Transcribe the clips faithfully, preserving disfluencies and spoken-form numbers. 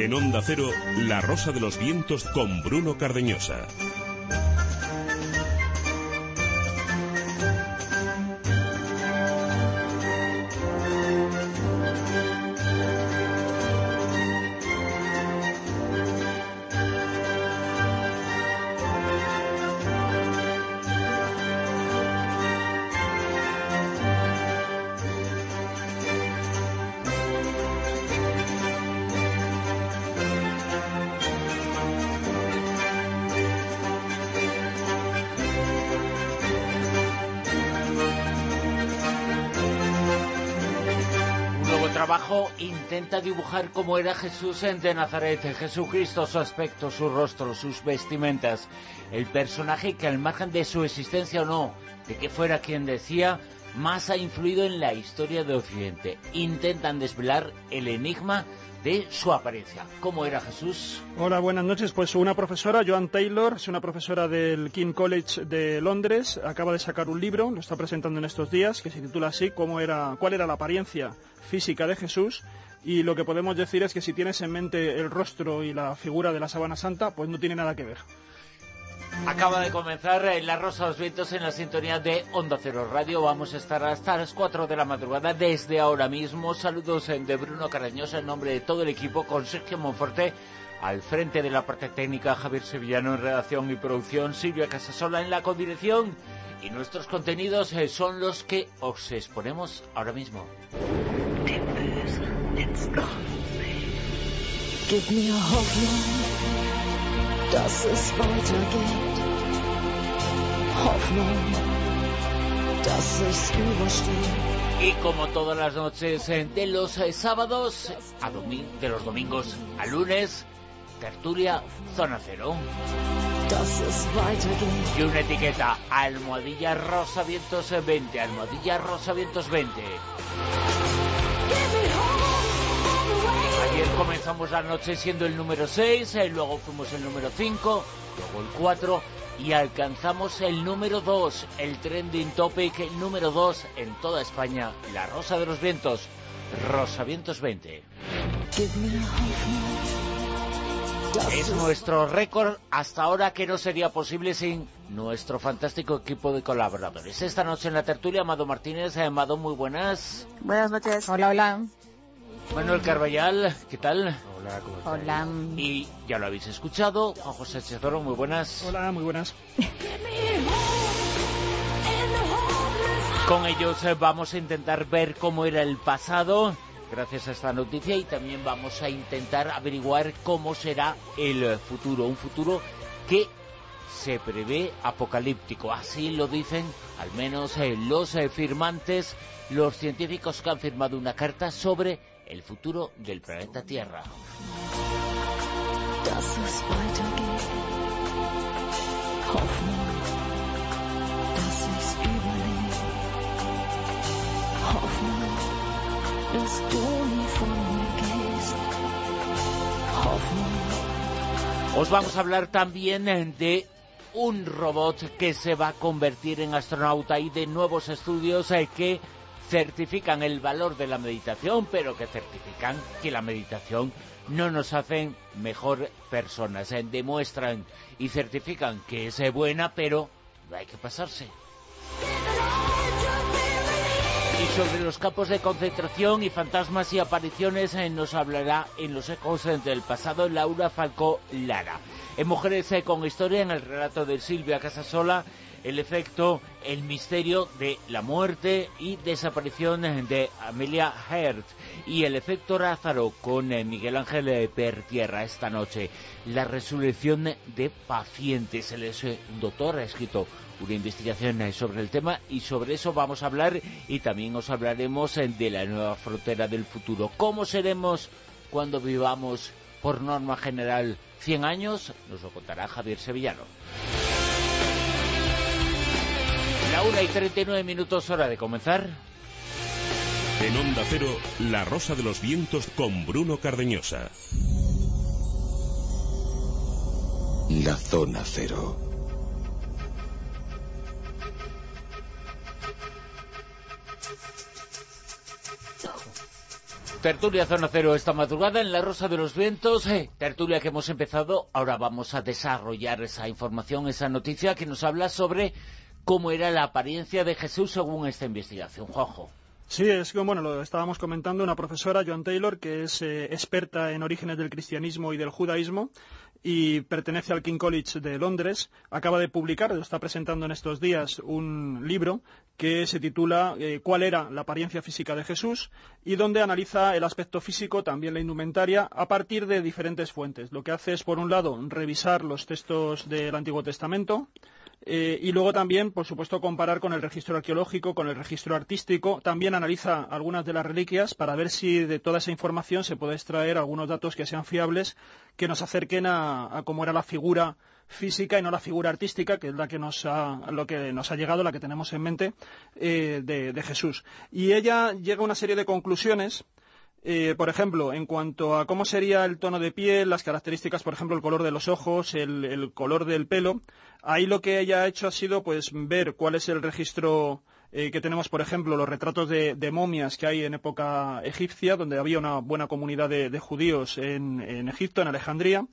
En Onda Cero, La Rosa de los Vientos con Bruno Cardeñosa. Intenta dibujar cómo era Jesús de Nazaret, Jesucristo, su aspecto, su rostro, sus vestimentas, el personaje que al margen de su existencia o no, de que fuera quien decía, más ha influido en la historia de Occidente. Intentan desvelar el enigma de su apariencia. ¿Cómo era Jesús? Hola, buenas noches. Pues una profesora, Joan Taylor, es una profesora del King's College de Londres, acaba de sacar un libro, lo está presentando en estos días, que se titula así, cómo era, cuál era la apariencia física de Jesús, y lo que podemos decir es que si tienes en mente el rostro y la figura de la sábana santa, pues no tiene nada que ver. Acaba de comenzar La Rosa de los Vientos en la sintonía de Onda Cero Radio. Vamos a estar hasta las cuatro de la madrugada desde ahora mismo. Saludos de Bruno Cardeñosa en nombre de todo el equipo, con Sergio Monforte al frente de la parte técnica, Javier Sevillano en redacción y producción, Silvia Casasola en la codirección, y nuestros contenidos son los que os exponemos ahora mismo. Give me a Hoffnung, dass es weitergeht. Hoffnung, dass es übersteht. Y como todas las noches de los sábados a domi- de los domingos a lunes, tertulia Zona Cero. Dass es weitergeht. Y una etiqueta, almohadilla Rosavientos veinte, almohadilla Rosavientos veinte. Ayer comenzamos la noche siendo el número seis, eh, luego fuimos el número cinco, luego el cuatro y alcanzamos el número dos, el trending topic número dos en toda España, La Rosa de los Vientos, Rosavientos veinte. Es nuestro récord hasta ahora, que no sería posible sin nuestro fantástico equipo de colaboradores. Esta noche en la tertulia, Amado Martínez. Amado, muy buenas. Buenas noches. Hola, hola. Manuel Carballal, ¿qué tal? Hola, ¿cómo estás? Hola. Y ya lo habéis escuchado, Juan José Chezoro, muy buenas. Hola, muy buenas. Con ellos eh, vamos a intentar ver cómo era el pasado, gracias a esta noticia, y también vamos a intentar averiguar cómo será el futuro, un futuro que se prevé apocalíptico. Así lo dicen al menos eh, los eh, firmantes, los científicos que han firmado una carta sobre el futuro del planeta Tierra. Os vamos a hablar también de un robot que se va a convertir en astronauta y de nuevos estudios eh, que certifican el valor de la meditación, pero que certifican que la meditación no nos hacen mejor personas. Eh, demuestran y certifican que es eh, buena, pero no hay que pasarse. Y sobre los campos de concentración y fantasmas y apariciones eh, nos hablará en los ecos eh, del pasado Laura Falcó Lara. En Mujeres eh, con Historia, en el relato de Silvia Casasola, el efecto, el misterio de la muerte y desaparición de Amelia Earhart, y el efecto Lázaro con eh, Miguel Ángel eh, Pertierra esta noche. La resurrección de pacientes. El eh, doctor ha escrito una investigación eh, sobre el tema, y sobre eso vamos a hablar, y también os hablaremos eh, de la nueva frontera del futuro. ¿Cómo seremos cuando vivamos, por norma general, cien años? Nos lo contará Javier Sevillano. La una y treinta y nueve minutos, hora de comenzar. En Onda Cero, La Rosa de los Vientos con Bruno Cardeñosa. La Zona Cero. Tertulia Zona Cero esta madrugada en La Rosa de los Vientos, eh, tertulia que hemos empezado, ahora vamos a desarrollar esa información, esa noticia que nos habla sobre cómo era la apariencia de Jesús según esta investigación. Juanjo. Sí, es que, bueno, lo estábamos comentando, una profesora, Joan Taylor, que es eh, experta en orígenes del cristianismo y del judaísmo y pertenece al King's College de Londres, acaba de publicar, lo está presentando en estos días, un libro que se titula eh, ¿Cuál era la apariencia física de Jesús? Y donde analiza el aspecto físico, también la indumentaria, a partir de diferentes fuentes. Lo que hace es, por un lado, revisar los textos del Antiguo Testamento, Eh, y luego también, por supuesto, comparar con el registro arqueológico, con el registro artístico. También analiza algunas de las reliquias para ver si de toda esa información se puede extraer algunos datos que sean fiables, que nos acerquen a, a cómo era la figura física y no la figura artística, que es la que nos ha, lo que nos ha llegado, la que tenemos en mente, eh, de, de Jesús. Y ella llega a una serie de conclusiones. Eh, por ejemplo, en cuanto a cómo sería el tono de piel, las características, por ejemplo, el color de los ojos, el, el color del pelo, ahí lo que ella ha hecho ha sido pues ver cuál es el registro eh, que tenemos, por ejemplo, los retratos de, de momias que hay en época egipcia, donde había una buena comunidad de, de judíos en, en Egipto, en Alejandría,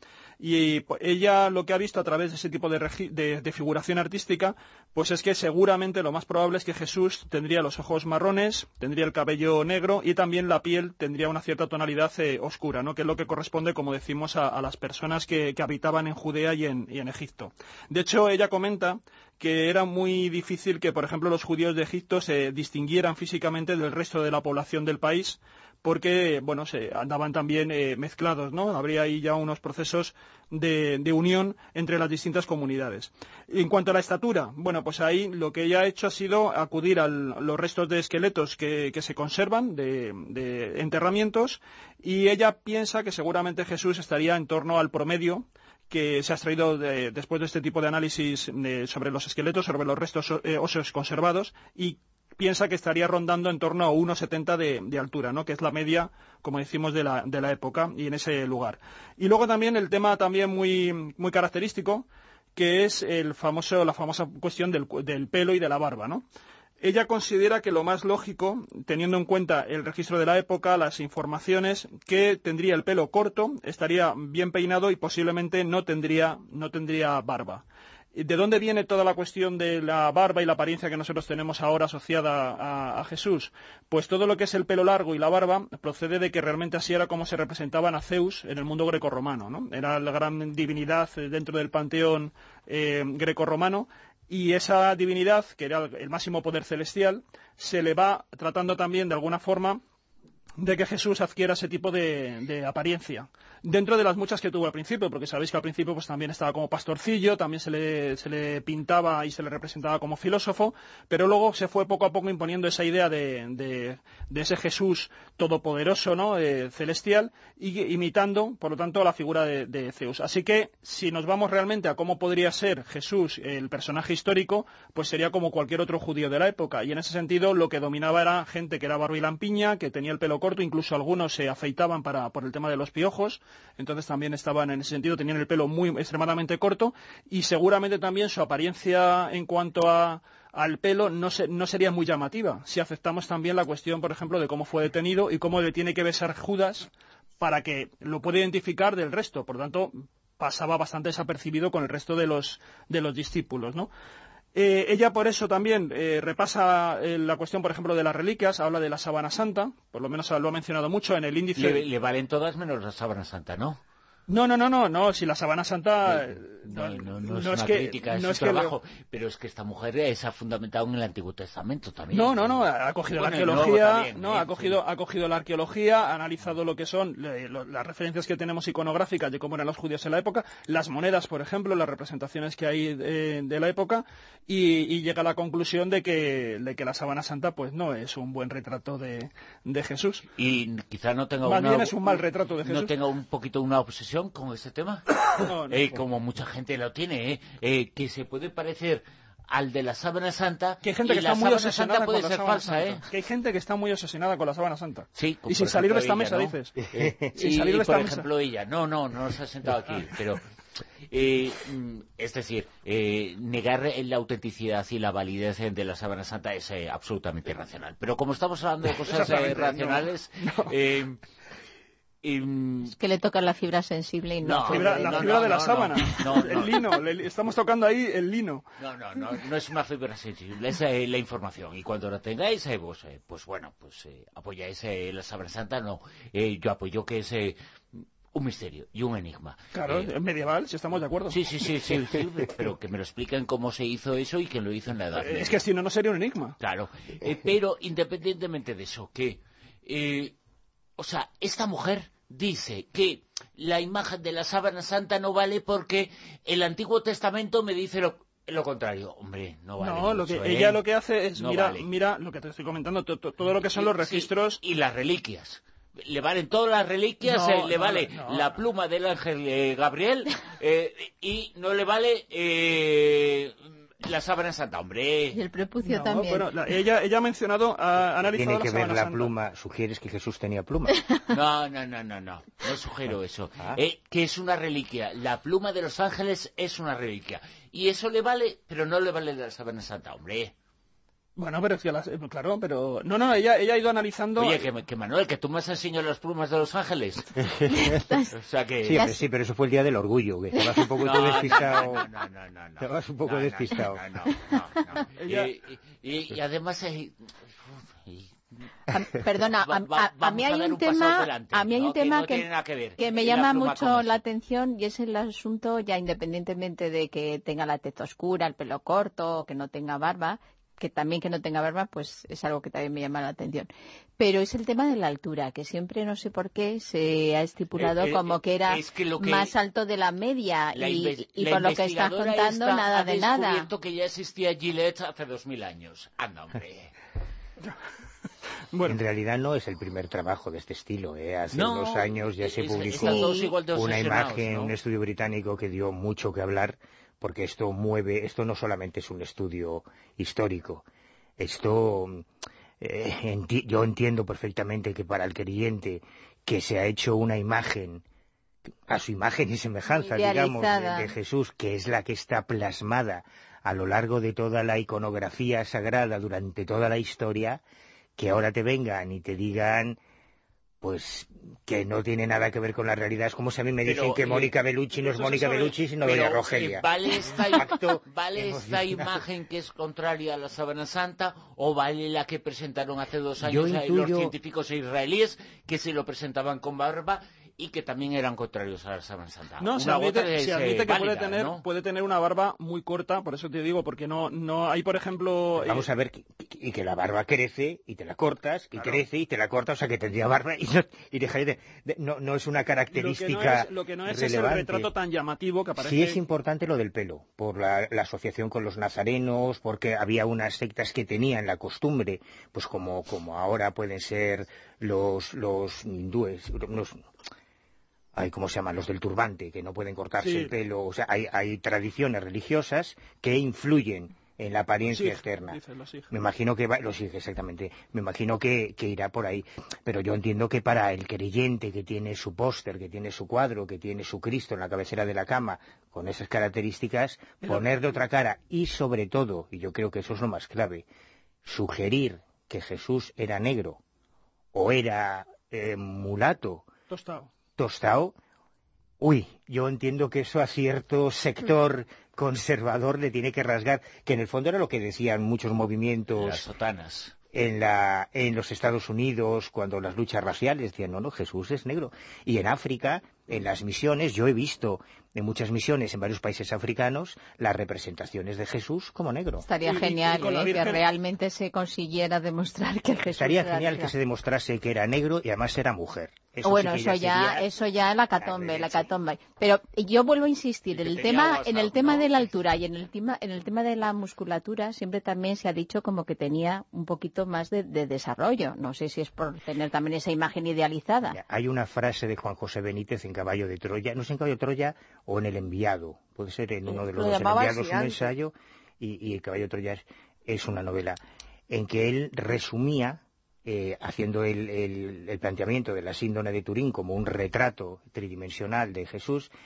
y ella lo que ha visto a través de ese tipo de, de, de figuración artística, pues es que seguramente lo más probable es que Jesús tendría los ojos marrones, tendría el cabello negro y también la piel tendría una cierta tonalidad eh, oscura, ¿no? Que es lo que corresponde, como decimos, a, a las personas que, que habitaban en Judea y en, y en Egipto. De hecho, ella comenta que era muy difícil que, por ejemplo, los judíos de Egipto se distinguieran físicamente del resto de la población del país, porque, bueno, se andaban también eh, mezclados, ¿no? Habría ahí ya unos procesos de, de unión entre las distintas comunidades. En cuanto a la estatura, bueno, pues ahí lo que ella ha hecho ha sido acudir a los restos de esqueletos que, que se conservan, de, de enterramientos, y ella piensa que seguramente Jesús estaría en torno al promedio que se ha extraído de, después de este tipo de análisis de, sobre los esqueletos, sobre los restos eh, óseos conservados, y piensa que estaría rondando en torno a uno setenta de, de altura, ¿no? Que es la media, como decimos, de la, de la época y en ese lugar. Y luego también el tema también muy, muy característico, que es el famoso, la famosa cuestión del, del pelo y de la barba, ¿no? Ella considera que lo más lógico, teniendo en cuenta el registro de la época, las informaciones, que tendría el pelo corto, estaría bien peinado y posiblemente no tendría, no tendría barba. ¿De dónde viene toda la cuestión de la barba y la apariencia que nosotros tenemos ahora asociada a, a Jesús? Pues todo lo que es el pelo largo y la barba procede de que realmente así era como se representaban a Zeus en el mundo grecorromano, ¿no? Era la gran divinidad dentro del panteón eh, grecorromano, y esa divinidad, que era el máximo poder celestial, se le va tratando también de alguna forma de que Jesús adquiera ese tipo de, de apariencia, dentro de las muchas que tuvo al principio, porque sabéis que al principio pues también estaba como pastorcillo, también se le, se le pintaba y se le representaba como filósofo, pero luego se fue poco a poco imponiendo esa idea de, de, de ese Jesús todopoderoso, ¿no? Eh, celestial, y imitando, por lo tanto, la figura de, de Zeus. Así que, si nos vamos realmente a cómo podría ser Jesús, el personaje histórico, pues sería como cualquier otro judío de la época, y en ese sentido lo que dominaba era gente que era barbilampiña, que tenía el pelo corto, incluso algunos se afeitaban para, por el tema de los piojos, entonces también estaban en ese sentido, tenían el pelo muy extremadamente corto, y seguramente también su apariencia en cuanto a, al pelo no, se, no sería muy llamativa, si aceptamos también la cuestión, por ejemplo, de cómo fue detenido y cómo le tiene que besar Judas para que lo pueda identificar del resto, por lo tanto pasaba bastante desapercibido con el resto de los, de los discípulos, ¿no? Eh, ella por eso también eh, repasa eh, la cuestión, por ejemplo, de las reliquias, habla de la sábana santa, por lo menos lo ha mencionado mucho en el índice. Le, le valen todas menos la sábana santa, ¿no? No, no, no, no, no, si la sábana santa... No, no, no, no es no una es que, crítica, es no un es que trabajo, lo... pero es que esta mujer se ha fundamentado en el Antiguo Testamento también. No, no, no, ha cogido bueno, la arqueología, también, no, ¿eh? ha cogido, sí. ha cogido la arqueología, ha analizado lo que son le, lo, las referencias que tenemos iconográficas de cómo eran los judíos en la época, las monedas, por ejemplo, las representaciones que hay de, de la época, y, y llega a la conclusión de que, de que la sábana santa, pues no es un buen retrato de, de Jesús. Y quizá no tenga Más una... bien es un mal retrato de Jesús. No tenga un poquito una obsesión con este tema. No, no, eh, no. Como mucha gente lo tiene, eh, eh, que se puede parecer al de la sábana santa, que hay gente y que la está muy sábana obsesionada santa puede con la ser sábana falsa, santa. ¿eh? Que hay gente que está muy obsesionada con la sábana santa. Sí, y sin salir de esta ella, mesa, ¿no? dices. Eh, sin y, salir de y esta por mesa. ejemplo ella, no, no, no se ha sentado aquí, pero Eh, es decir, eh, negar la autenticidad y la validez de la Sábana Santa es eh, absolutamente irracional. Pero como estamos hablando de cosas eh, racionales... No, no. Eh, eh, Es que le toca la fibra sensible y no... No, La fibra, la no, fibra no, de la no, sábana, no, no, el no. lino, le- estamos tocando ahí el lino. No, no, no, no es una fibra sensible, es eh, la información. Y cuando la tengáis, eh, pues, eh, pues bueno, pues eh, apoyáis eh, la Sábana Santa, no. Eh, yo apoyo que es eh, un misterio y un enigma. Claro, Eh, es medieval, si estamos de acuerdo. sí, sí, sí, sí, sí, pero que me lo expliquen cómo se hizo eso y quién lo hizo en la Edad Eh, Media. Es que si no, no sería un enigma. Claro, eh, pero independientemente de eso, que, eh, o sea, esta mujer dice que la imagen de la Sábana Santa no vale porque el Antiguo Testamento me dice lo, lo contrario. Hombre, no vale No, lo que mucho, ¿eh? ella lo que hace es, No mira, vale. mira lo que te estoy comentando, to- to- todo lo que son Sí, los sí, registros. y las reliquias. Le valen todas las reliquias, No, eh, le no, vale no. la pluma del ángel eh, Gabriel eh, y no le vale eh, la Sábana Santa, hombre. Y el prepucio No, también. bueno, la- ella, ella ha mencionado, ha analizado Tiene la que ver Sábana la Santa. pluma. ¿Sugieres que Jesús tenía pluma? No, no, no, no, no, no sugiero eso. Ah. Eh, que es una reliquia. La pluma de los ángeles es una reliquia. Y eso le vale, pero no le vale la Sábana Santa, hombre. Bueno, pero es que las- eh, claro, pero no, no, ella, ella ha ido analizando. Oye, que, que Manuel, que tú me has enseñado las plumas de los ángeles. O sea que... Sí, hombre, sí, pero eso fue el día del orgullo, que estabas un poco No, tú no, despistado. no, no, no, no, no. Estabas un poco No, no, despistado. No, no, no, no, no. Ella- Y, y- y además... eh, y- A- perdona, Va- a, va- a- a vamos mí a hay dar un un paso tema, adelante, a mí hay ¿no? un Que tema no tiene nada que ver. que me Y la llama pluma mucho como es. la atención y es el asunto, ya independientemente de que tenga la tez oscura, el pelo corto, que no tenga barba, que también que no tenga barba, pues es algo que también me llama la atención. Pero es el tema de la altura, que siempre no sé por qué se ha estipulado Eh, eh, como que era es que lo que- más alto de la media La y, inve- y la por lo que estás investigadora contando, esta nada ha de nada. descubierto que ya existía Gillette hace dos mil años. Anda, hombre. Bueno, En realidad no es el primer trabajo de este estilo. ¿eh? Hace No, unos años ya se es- publicó están todos igual de una obsesionados, imagen, ¿no? un estudio británico que dio mucho que hablar, porque esto mueve, esto no solamente es un estudio histórico, esto, eh, enti- yo entiendo perfectamente que para el creyente que se ha hecho una imagen, a su imagen y semejanza, Muy digamos, de, idealizada. de Jesús, que es la que está plasmada a lo largo de toda la iconografía sagrada durante toda la historia, que ahora te vengan y te digan pues que no tiene nada que ver con la realidad. Es como si a mí me Pero, dicen que eh, Mónica Bellucci no es eso se Mónica sabe. Bellucci, sino Pero, Doña Rogelia. eh, ¿vale esta, Acto ¿vale esta emocional. imagen que es contraria a la Sábana Santa o vale la que presentaron hace dos Yo años eh, los intuyo- científicos israelíes que se lo presentaban con barba y que también eran contrarios a la Sábana Santa? no, Una se u otra admite, es, se eh, admite que puede válida, tener, ¿no? puede tener una barba muy corta, por eso te digo, porque no, no hay, por ejemplo... Vamos eh, a ver, que- que- y que la barba crece, y te la cortas, y Claro. crece, y te la cortas, o sea que tendría barba, y, no, y dejaría de, de- no, no es una lo que no característica es, lo que no es, es el relevante. retrato tan llamativo que aparece... Sí es importante lo del pelo, por la, la asociación con los nazarenos, porque había unas sectas que tenían la costumbre, pues como, como ahora pueden ser los, los hindúes, los, ay, ¿cómo se llaman? Los del turbante, que no pueden cortarse Sí. el pelo, o sea, hay, hay tradiciones religiosas que influyen en la apariencia Sikh, externa. dicen los Sikh. Me imagino que va, lo sigue exactamente, me imagino que, que irá por ahí, pero yo entiendo que para el creyente que tiene su póster, que tiene su cuadro, que tiene su Cristo en la cabecera de la cama, con esas características, Pero- poner de otra cara y sobre todo, y yo creo que eso es lo más clave, sugerir que Jesús era negro o era eh, mulato, Tostado. tostado, uy, yo entiendo que eso a cierto sector conservador le tiene que rasgar, que en el fondo era lo que decían muchos movimientos Las sotanas. en la en los Estados Unidos cuando las luchas raciales decían, no, no, Jesús es negro. Y en África, en las misiones, yo he visto en muchas misiones en varios países africanos las representaciones de Jesús como negro. Estaría Y- y- genial y con la ¿eh? que Virgen- realmente se consiguiera demostrar que Jesús Estaría era genial negro. que se demostrase que era negro y además era mujer. Eso Bueno, sí que eso ya, sería eso ya la catombe, la leche. catombe. Pero yo vuelvo a insistir, en que el tenía tema, WhatsApp, en el tema ¿no? de la altura y en el tema, en el tema de la musculatura, siempre también se ha dicho como que tenía un poquito más de, de desarrollo. No sé si es por tener también esa imagen idealizada. Mira, hay una frase de Juan José Benítez en Caballo de Troya, no sé en Caballo de Troya o en El Enviado, puede ser en uno de los Lo dos, El llamaba Enviado así es un antes. ensayo y, y El Caballo de Troya es, es una novela, en que él resumía, eh, haciendo el, el- el planteamiento de la síndrome de Turín como un retrato tridimensional de Jesús,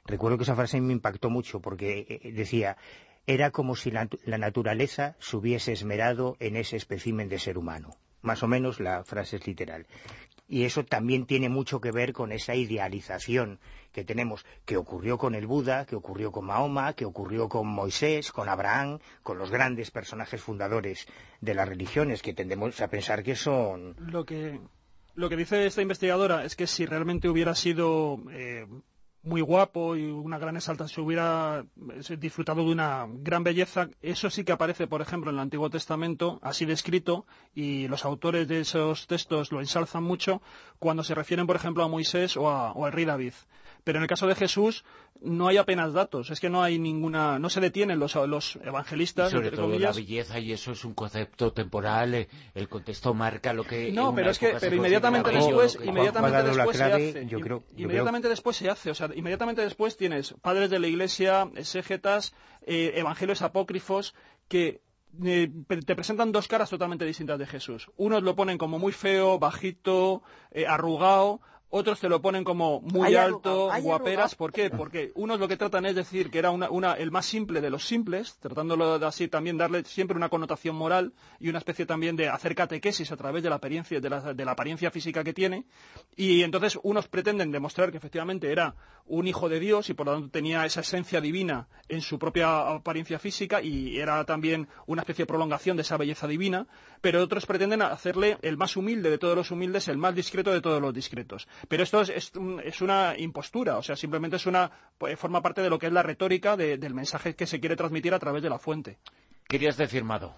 Recuerdo que esa frase me impactó mucho porque decía, era como si la, la naturaleza se hubiese esmerado en ese espécimen de ser humano. Más o menos la frase es literal. Y eso también tiene mucho que ver con esa idealización que tenemos, que ocurrió con el Buda, que ocurrió con Mahoma, que ocurrió con Moisés, con Abraham, con los grandes personajes fundadores de las religiones, que tendemos a pensar que son... Lo que, lo que dice esta investigadora es que si realmente hubiera sido... Eh, muy guapo y una gran exaltación, hubiera disfrutado de una gran belleza, eso sí que aparece, por ejemplo, en el Antiguo Testamento, así descrito, y los autores de esos textos lo ensalzan mucho cuando se refieren, por ejemplo, a Moisés o, a, o al rey David. Pero en el caso de Jesús no hay apenas datos, es que no hay ninguna, no se detienen los, los evangelistas, y sobre entre todo comillas. La belleza, y eso es un concepto temporal, el contexto marca lo que... No, pero es que pero inmediatamente después, inmediatamente después se hace, yo creo, yo inmediatamente creo... después se hace, o sea, inmediatamente después tienes padres de la Iglesia, exégetas, eh, evangelios apócrifos que eh, te presentan dos caras totalmente distintas de Jesús. Unos lo ponen como muy feo, bajito, eh, arrugado. Otros te lo ponen como muy hay alto, arrugado, guaperas. arrugado. ¿Por qué? Porque unos lo que tratan es decir que era una, una, el más simple de los simples, tratándolo de así también darle siempre una connotación moral y una especie también de hacer catequesis a través de la apariencia, de la, de la apariencia física que tiene. Y entonces unos pretenden demostrar que efectivamente era un hijo de Dios y por lo tanto tenía esa esencia divina en su propia apariencia física y era también una especie de prolongación de esa belleza divina, pero otros pretenden hacerle el más humilde de todos los humildes, el más discreto de todos los discretos. Pero esto es, es, es una impostura, o sea, simplemente es una pues, forma parte de lo que es la retórica de, del mensaje que se quiere transmitir a través de la fuente. ¿Querías decir, Mado?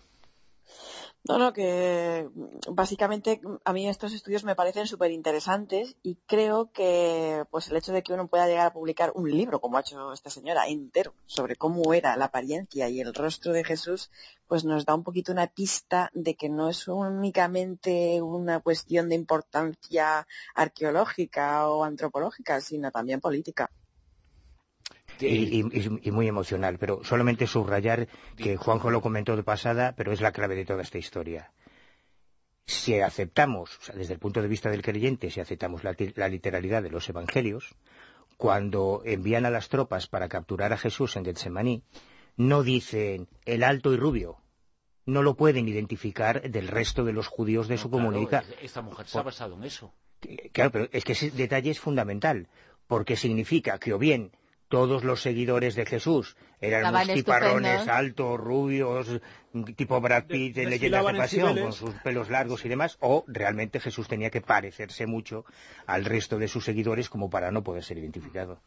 No, no, que básicamente a mí estos estudios me parecen súper interesantes y creo que pues el hecho de que uno pueda llegar a publicar un libro, como ha hecho esta señora, entero, sobre cómo era la apariencia y el rostro de Jesús, pues nos da un poquito una pista de que no es únicamente una cuestión de importancia arqueológica o antropológica, sino también política. Y, y, y muy emocional, pero solamente subrayar que Juanjo lo comentó de pasada, pero es la clave de toda esta historia. Si aceptamos, o sea, desde el punto de vista del creyente, si aceptamos la, la literalidad de los evangelios, cuando envían a las tropas para capturar a Jesús en Getsemaní, no dicen el alto y rubio, no lo pueden identificar del resto de los judíos de no, su claro, comunidad. Esta mujer se ha basado en eso. Claro, pero es que ese detalle es fundamental, porque significa que o bien todos los seguidores de Jesús eran Estaban unos tiparrones estupendos. altos, rubios, tipo Brad Pitt De- en Leyendas de desfilaban en Pasión, Cibeles. con sus pelos largos y demás, o realmente Jesús tenía que parecerse mucho al resto de sus seguidores como para no poder ser identificado.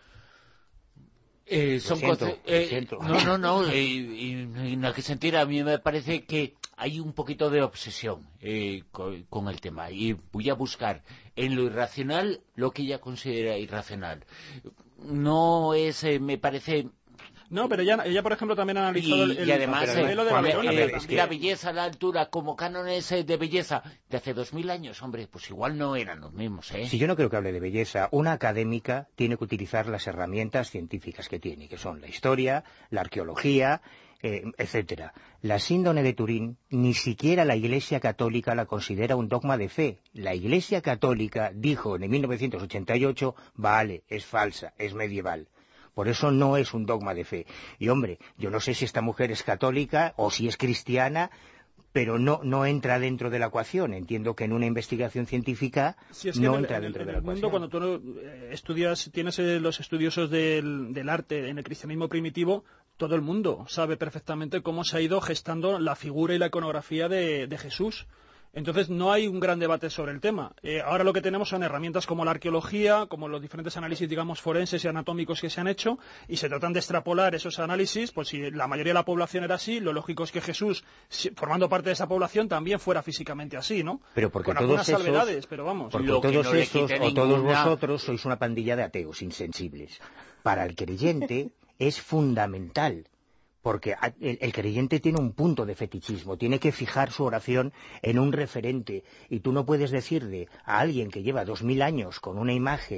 Eh, Lo son siento, conce- lo eh, siento. No, no, no. eh, y, y en aquel sentido a mí me parece que hay un poquito de obsesión eh, con, con el tema. Y voy a buscar en lo irracional lo que ella considera irracional. No es, eh, me parece... No, pero ella, ella por ejemplo, también ha analizado Y, el, el, y además, el eh, modelo de Juan, Babilonia. a ver, pero es que- la belleza, la altura, como cánones eh, de belleza de hace dos mil años, hombre, pues igual no eran los mismos, ¿eh? Si yo no creo que hable de belleza, una académica tiene que utilizar las herramientas científicas que tiene, que son la historia, la arqueología, eh, etcétera. La síndrome de Turín ni siquiera la Iglesia Católica la considera un dogma de fe. La Iglesia Católica dijo en mil novecientos ochenta y ocho, vale, es falsa, es medieval. Por eso no es un dogma de fe. Y hombre, yo no sé si esta mujer es católica o si es cristiana, pero no, no entra dentro de la ecuación. Entiendo que en una investigación científica Sí, es que no en el, entra en el- dentro en de el la mundo, ecuación. cuando tú eh, estudias, tienes eh, los estudiosos del, del arte en el cristianismo primitivo, todo el mundo sabe perfectamente cómo se ha ido gestando la figura y la iconografía de, de Jesús. Entonces no hay un gran debate sobre el tema. Eh, ahora lo que tenemos son herramientas como la arqueología, como los diferentes análisis, digamos, forenses y anatómicos que se han hecho, y se tratan de extrapolar esos análisis, pues si la mayoría de la población era así, lo lógico es que Jesús, si- formando parte de esa población, también fuera físicamente así, ¿no? Pero porque Con todos algunas esos- salvedades, pero vamos. Porque Lo que todos no le esos quite o todos ninguna- vosotros sois una pandilla de ateos insensibles. Para el creyente es fundamental, porque a- el, el creyente tiene un punto de fetichismo, tiene que fijar su oración en un referente, y tú no puedes decirle a alguien que lleva dos mil años con una imagen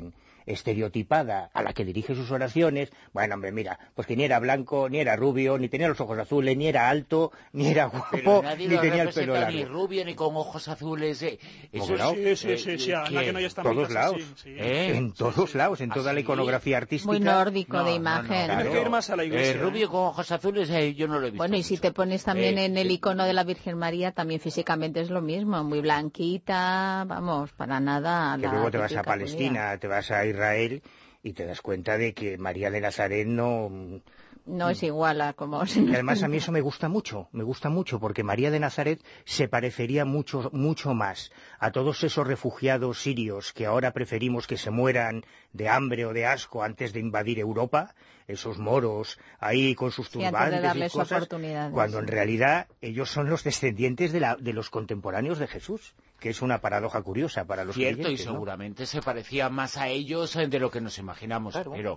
estereotipada a la que dirige sus oraciones, bueno, hombre, mira, pues que ni era blanco, ni era rubio, ni tenía los ojos azules, ni era alto, ni era guapo, ni tenía el pelo largo. Ni rubio, ni con ojos azules. Eh. Eso no? Sí, sí, sí, sí, además que no hay todos lados, así, sí. ¿Eh? En todos sí, lados, en toda ¿así? La iconografía artística. Muy nórdico no, de imagen. No, no, Tienes claro. que ir más a la iglesia. Eh, rubio con ojos azules, eh, yo no lo he visto. Bueno, y mucho. si te pones también eh, en el eh, icono de la Virgen María, también físicamente es lo mismo, muy blanquita, vamos, para nada. Que luego te vas a Palestina, judía. Te vas a Israel y te das cuenta de que María de Nazaret no... No es igual a como... Y además a mí eso me gusta mucho, me gusta mucho, porque María de Nazaret se parecería mucho, mucho más a todos esos refugiados sirios que ahora preferimos que se mueran de hambre o de asco antes de invadir Europa, esos moros ahí con sus turbantes sí, y cosas, cuando en realidad ellos son los descendientes de, la, de los contemporáneos de Jesús, que es una paradoja curiosa para los Cierto, creyentes, y ¿no? seguramente se parecía más a ellos de lo que nos imaginamos, claro. Pero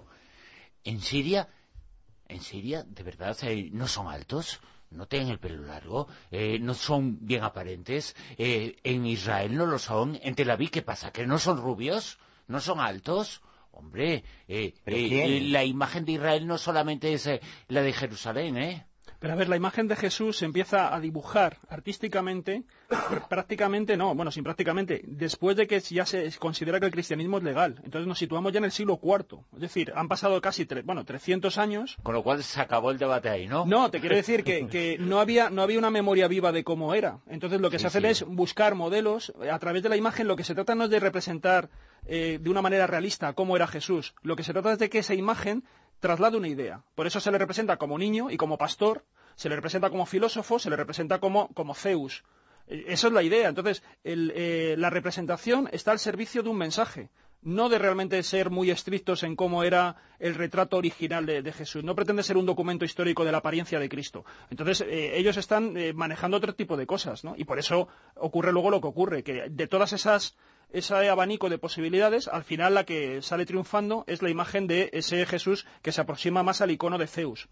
en Siria... En Siria, de verdad, eh, no son altos, no tienen el pelo largo, eh, no son bien aparentes. Eh, en Israel no lo son. En Tel Aviv, ¿qué pasa? ¿Que no son rubios? ¿No son altos? Hombre, eh, eh, la imagen de Israel no solamente es eh, la de Jerusalén, ¿eh? Pero a ver, la imagen de Jesús se empieza a dibujar artísticamente, prácticamente no, bueno, sin prácticamente, después de que ya se considera que el cristianismo es legal. Entonces nos situamos ya en el siglo cuarto. Es decir, han pasado casi, tre bueno, trescientos años. Con lo cual se acabó el debate ahí, ¿no? No, te quiero decir que, que no había no había una memoria viva de cómo era. Entonces lo que sí, se hace sí. es buscar modelos. A través de la imagen lo que se trata no es de representar eh, de una manera realista cómo era Jesús. Lo que se trata es de que esa imagen traslada una idea. Por eso se le representa como niño y como pastor, se le representa como filósofo, se le representa como, como Zeus. Esa es la idea. Entonces, el, eh, la representación está al servicio de un mensaje, no de realmente ser muy estrictos en cómo era el retrato original de, de Jesús. No pretende ser un documento histórico de la apariencia de Cristo. Entonces, eh, ellos están eh, manejando otro tipo de cosas, ¿no? Y por eso ocurre luego lo que ocurre, que de todas esas... ese abanico de posibilidades, al final la que sale triunfando es la imagen de ese Jesús que se aproxima más al icono de Zeus.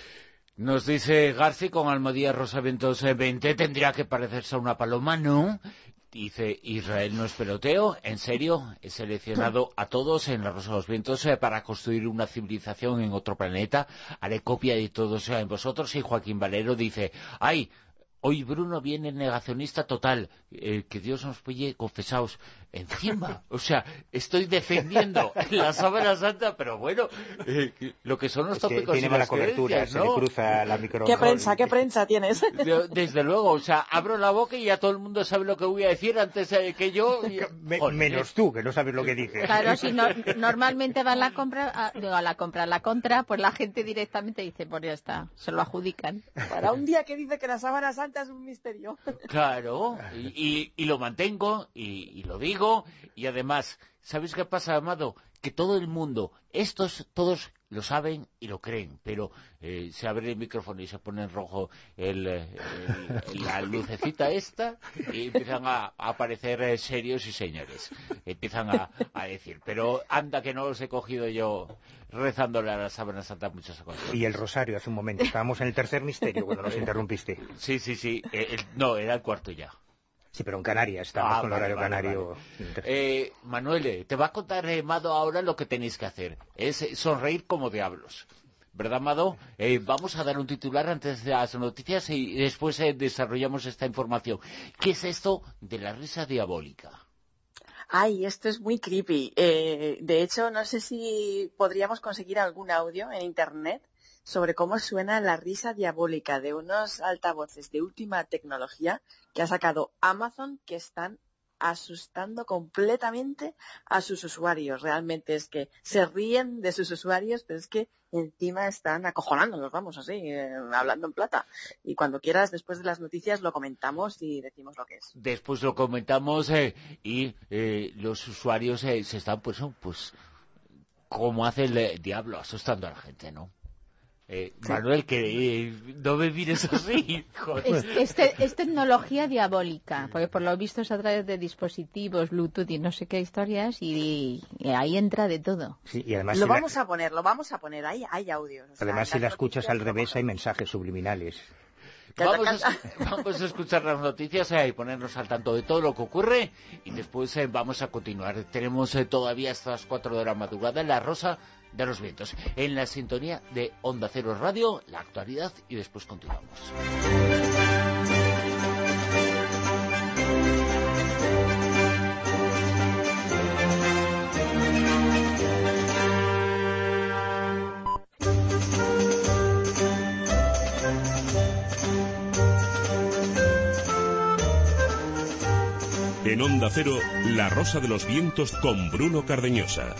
Nos dice Garci con Almodía Rosavientos veinte, tendría que parecerse a una paloma, ¿no? Dice, Israel no es peloteo, en serio, he seleccionado a todos en la Rosa de los Vientos eh, para construir una civilización en otro planeta, haré copia de todos en vosotros. Y Joaquín Valero dice, ay, hoy Bruno viene negacionista total, eh, que Dios nos pille confesaos encima. O sea, estoy defendiendo la Sábana Santa, pero bueno, eh, lo que son los tópicos tiene y mala las cobertura, creencias, ¿no? Se le cruza la micro... ¿Qué prensa, qué prensa tienes? Desde luego, o sea, abro la boca y ya todo el mundo sabe lo que voy a decir antes de que yo... Me, menos tú, que no sabes lo que dices. Claro, si no, normalmente van a la compra, a, digo, a la compra, a la contra, pues la gente directamente dice, pues ya está, se lo adjudican. Para un día que dice que la Sábana Santa es un misterio. Claro, y, y, y lo mantengo, y, y lo digo, y además, ¿sabes qué pasa, Amado? Que todo el mundo, estos todos lo saben y lo creen, pero eh, se abre el micrófono y se pone en rojo el, el, la lucecita esta y empiezan a, a aparecer eh, serios y señores. Empiezan a, a decir, pero anda que no los he cogido yo rezándole a la Sábana Santa muchas cosas. Y el rosario hace un momento, estábamos en el tercer misterio cuando nos interrumpiste. Sí, sí, sí, eh, el, no, era el cuarto ya. Sí, pero en Canarias, estamos ah, con el vale, horario vale, canario. Vale. Eh, Manuel, te va a contar eh, Mado ahora lo que tenéis que hacer. Es eh, sonreír como diablos. ¿Verdad, Mado? Eh, vamos a dar un titular antes de las noticias y después eh, desarrollamos esta información. ¿Qué es esto de la risa diabólica? Ay, esto es muy creepy. Eh, de hecho, no sé si podríamos conseguir algún audio en Internet sobre cómo suena la risa diabólica de unos altavoces de última tecnología que ha sacado Amazon, que están asustando completamente a sus usuarios. Realmente es que se ríen de sus usuarios, pero es que encima están acojonándolos, vamos, así, eh, hablando en plata. Y cuando quieras, después de las noticias, lo comentamos y decimos lo que es. Después lo comentamos eh, y eh, los usuarios eh, se están, pues, pues, como hace el eh, diablo, asustando a la gente, ¿no? Eh, sí. Manuel, que eh, no me mires así. Es, este, es tecnología diabólica, porque por lo visto es a través de dispositivos, Bluetooth y no sé qué historias, y, y ahí entra de todo. Sí, y además lo si vamos la... a poner, lo vamos a poner, ahí hay audios. O sea, además, si la escuchas al revés hay mensajes subliminales. Vamos a, vamos a escuchar las noticias eh, y ponernos al tanto de todo lo que ocurre y después eh, vamos a continuar. Tenemos eh, todavía hasta las cuatro de la madrugada en La Rosa de los Vientos, en la sintonía de Onda Cero Radio, la actualidad, y después continuamos. En Onda Cero, La Rosa de los Vientos con Bruno Cardeñosa.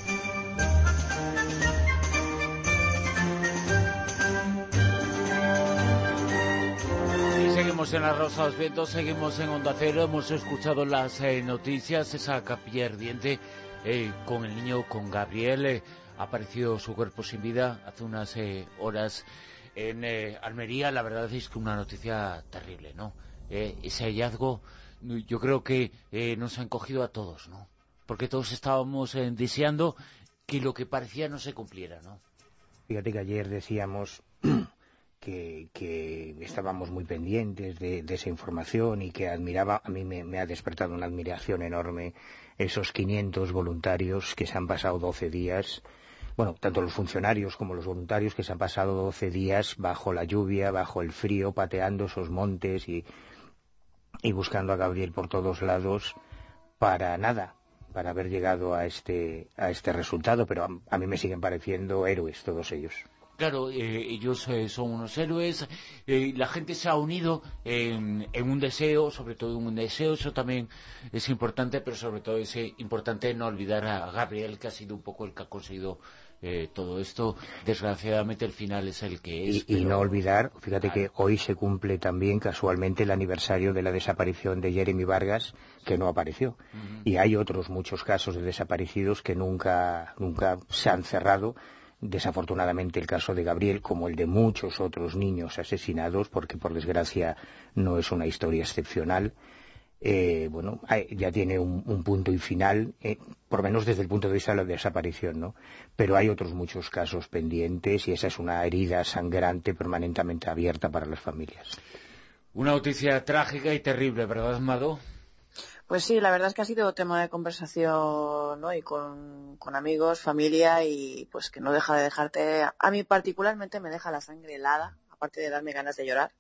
Seguimos en La Rosa de los Vientos, seguimos en Onda Cero, hemos escuchado las eh, noticias, esa capilla ardiente eh, con el niño, con Gabriel, eh, ha aparecido su cuerpo sin vida hace unas eh, horas en eh, Almería. La verdad es que una noticia terrible, ¿no? Eh, ese hallazgo, yo creo que eh, nos han cogido a todos, ¿no? Porque todos estábamos eh, deseando que lo que parecía no se cumpliera, ¿no? Fíjate que ayer decíamos que, que estábamos muy pendientes de, de esa información y que admiraba, a mí me, me ha despertado una admiración enorme esos quinientos voluntarios que se han pasado doce días, bueno, tanto los funcionarios como los voluntarios que se han pasado doce días bajo la lluvia, bajo el frío, pateando esos montes y, y buscando a Gabriel por todos lados para nada, para haber llegado a este, a este resultado, pero a, a mí me siguen pareciendo héroes todos ellos. Claro, eh, ellos eh, son unos héroes, eh, la gente se ha unido en, en un deseo, sobre todo en un deseo, eso también es importante, pero sobre todo es eh, importante no olvidar a Gabriel, que ha sido un poco el que ha conseguido eh, todo esto. Desgraciadamente el final es el que es. Y, pero... y no olvidar, fíjate claro, que hoy se cumple también casualmente el aniversario de la desaparición de Jeremy Vargas, que no apareció. Uh-huh. Y hay otros muchos casos de desaparecidos que nunca, nunca se han cerrado. Desafortunadamente el caso de Gabriel, como el de muchos otros niños asesinados, porque por desgracia no es una historia excepcional, eh, bueno, ya tiene un, un punto y final, eh, por lo menos desde el punto de vista de la desaparición, ¿no? Pero hay otros muchos casos pendientes y esa es una herida sangrante permanentemente abierta para las familias. Una noticia trágica y terrible, ¿verdad, Mado? Pues sí, la verdad es que ha sido tema de conversación, ¿no? Y con, con amigos, familia, y pues que no deja de dejarte... A mí particularmente me deja la sangre helada, aparte de darme ganas de llorar.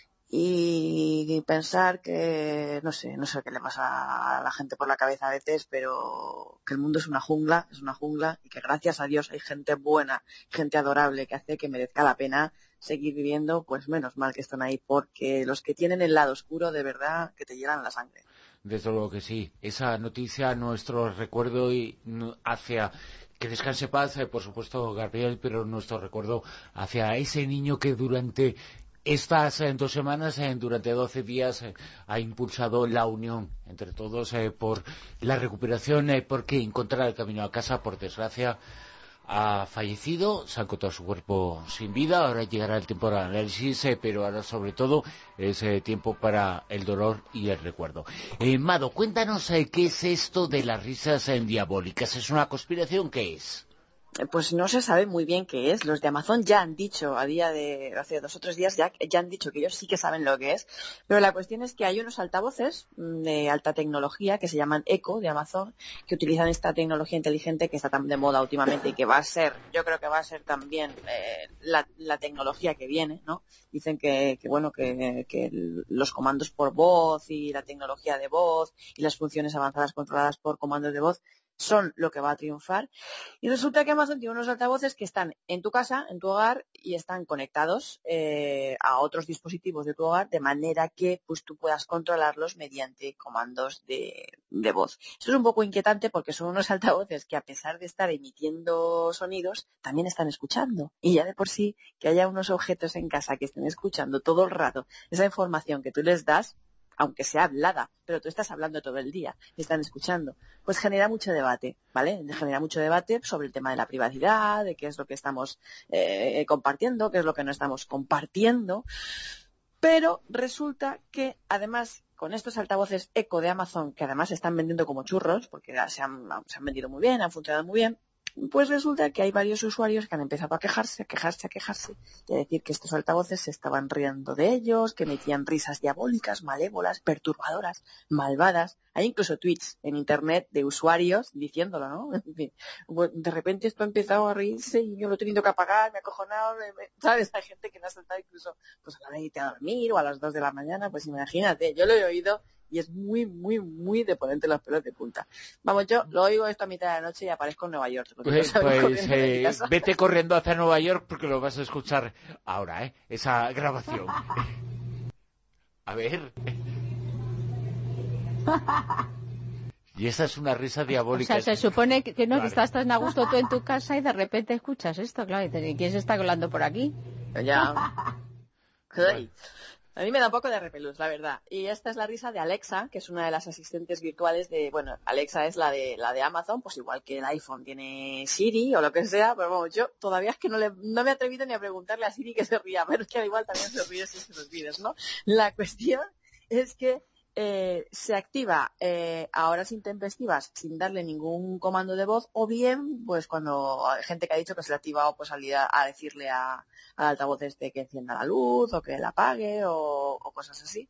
Y pensar que, no sé, no sé qué le pasa a la gente por la cabeza a veces, pero que el mundo es una jungla, es una jungla, y que gracias a Dios hay gente buena, gente adorable que hace que merezca la pena seguir viviendo, pues menos mal que están ahí, porque los que tienen el lado oscuro de verdad que te hielan la sangre. Desde luego que sí. Esa noticia, nuestro recuerdo y hacia que descanse paz, eh, por supuesto, Gabriel, pero nuestro recuerdo hacia ese niño que durante estas eh, dos semanas, eh, durante doce días, eh, ha impulsado la unión entre todos eh, por la recuperación, eh, porque encontrar el camino a casa, por desgracia, ha fallecido, se ha encontrado su cuerpo sin vida. Ahora llegará el tiempo del análisis, eh, pero ahora sobre todo es eh, tiempo para el dolor y el recuerdo. Eh, Mado, cuéntanos eh, qué es esto de las risas eh, diabólicas. ¿Es una conspiración? ¿Qué es? Pues no se sabe muy bien qué es. Los de Amazon ya han dicho, a día de hace dos o tres días, ya, ya han dicho que ellos sí que saben lo que es. Pero la cuestión es que hay unos altavoces de alta tecnología que se llaman Echo de Amazon, que utilizan esta tecnología inteligente que está tan de moda últimamente y que va a ser, yo creo que va a ser también eh, la, la tecnología que viene, ¿no? Dicen que, que bueno, que, que los comandos por voz y la tecnología de voz y las funciones avanzadas controladas por comandos de voz son lo que va a triunfar. Y resulta que Amazon tiene unos altavoces que están en tu casa, en tu hogar, y están conectados eh, a otros dispositivos de tu hogar, de manera que pues tú puedas controlarlos mediante comandos de, de voz. Eso es un poco inquietante porque son unos altavoces que, a pesar de estar emitiendo sonidos, también están escuchando. Y ya de por sí, que haya unos objetos en casa que estén escuchando todo el rato esa información que tú les das, aunque sea hablada, pero tú estás hablando todo el día, están escuchando, pues genera mucho debate, ¿vale? Genera mucho debate sobre el tema de la privacidad, de qué es lo que estamos eh, compartiendo, qué es lo que no estamos compartiendo, pero resulta que, además, con estos altavoces Echo de Amazon, que además se están vendiendo como churros, porque se han, se han vendido muy bien, han funcionado muy bien, Pues resulta que hay varios usuarios que han empezado a quejarse, a quejarse, a quejarse, y a decir que estos altavoces se estaban riendo de ellos, que emitían risas diabólicas, malévolas, perturbadoras, malvadas. Hay incluso tweets en internet de usuarios diciéndolo, ¿no? En fin, de repente esto ha empezado a reírse y yo lo he tenido que apagar, me ha acojonado, me, me, ¿sabes? Hay gente que no ha saltado incluso pues a la hora de irte a dormir o a las dos de la mañana, pues imagínate, yo lo he oído y es muy, muy, muy de ponerte los pelos de punta. Vamos, yo lo oigo esto a mitad de la noche y aparezco en Nueva York. Pues, pues eh, vete corriendo hacia Nueva York porque lo vas a escuchar ahora, ¿eh? Esa grabación. A ver. Y esa es una risa diabólica. O sea, se supone que, que no, claro. que estás tan a gusto tú en tu casa y de repente escuchas esto, claro, y te, ¿quién se está colando por aquí? Ya. Bueno. A mí me da un poco de repelús, la verdad. Y esta es la risa de Alexa, que es una de las asistentes virtuales de... Bueno, Alexa es la de la de Amazon, pues igual que el iPhone tiene Siri o lo que sea, pero vamos, yo todavía es que no, le, no me he atrevido ni a preguntarle a Siri que se ría, pero es que al igual también se ríe si se los vídeos, ¿no? La cuestión es que Eh, se activa eh, a horas intempestivas sin darle ningún comando de voz, o bien pues cuando hay gente que ha dicho que se le ha activado pues al ir a, a decirle a, al altavoz este que encienda la luz o que la apague o, o cosas así.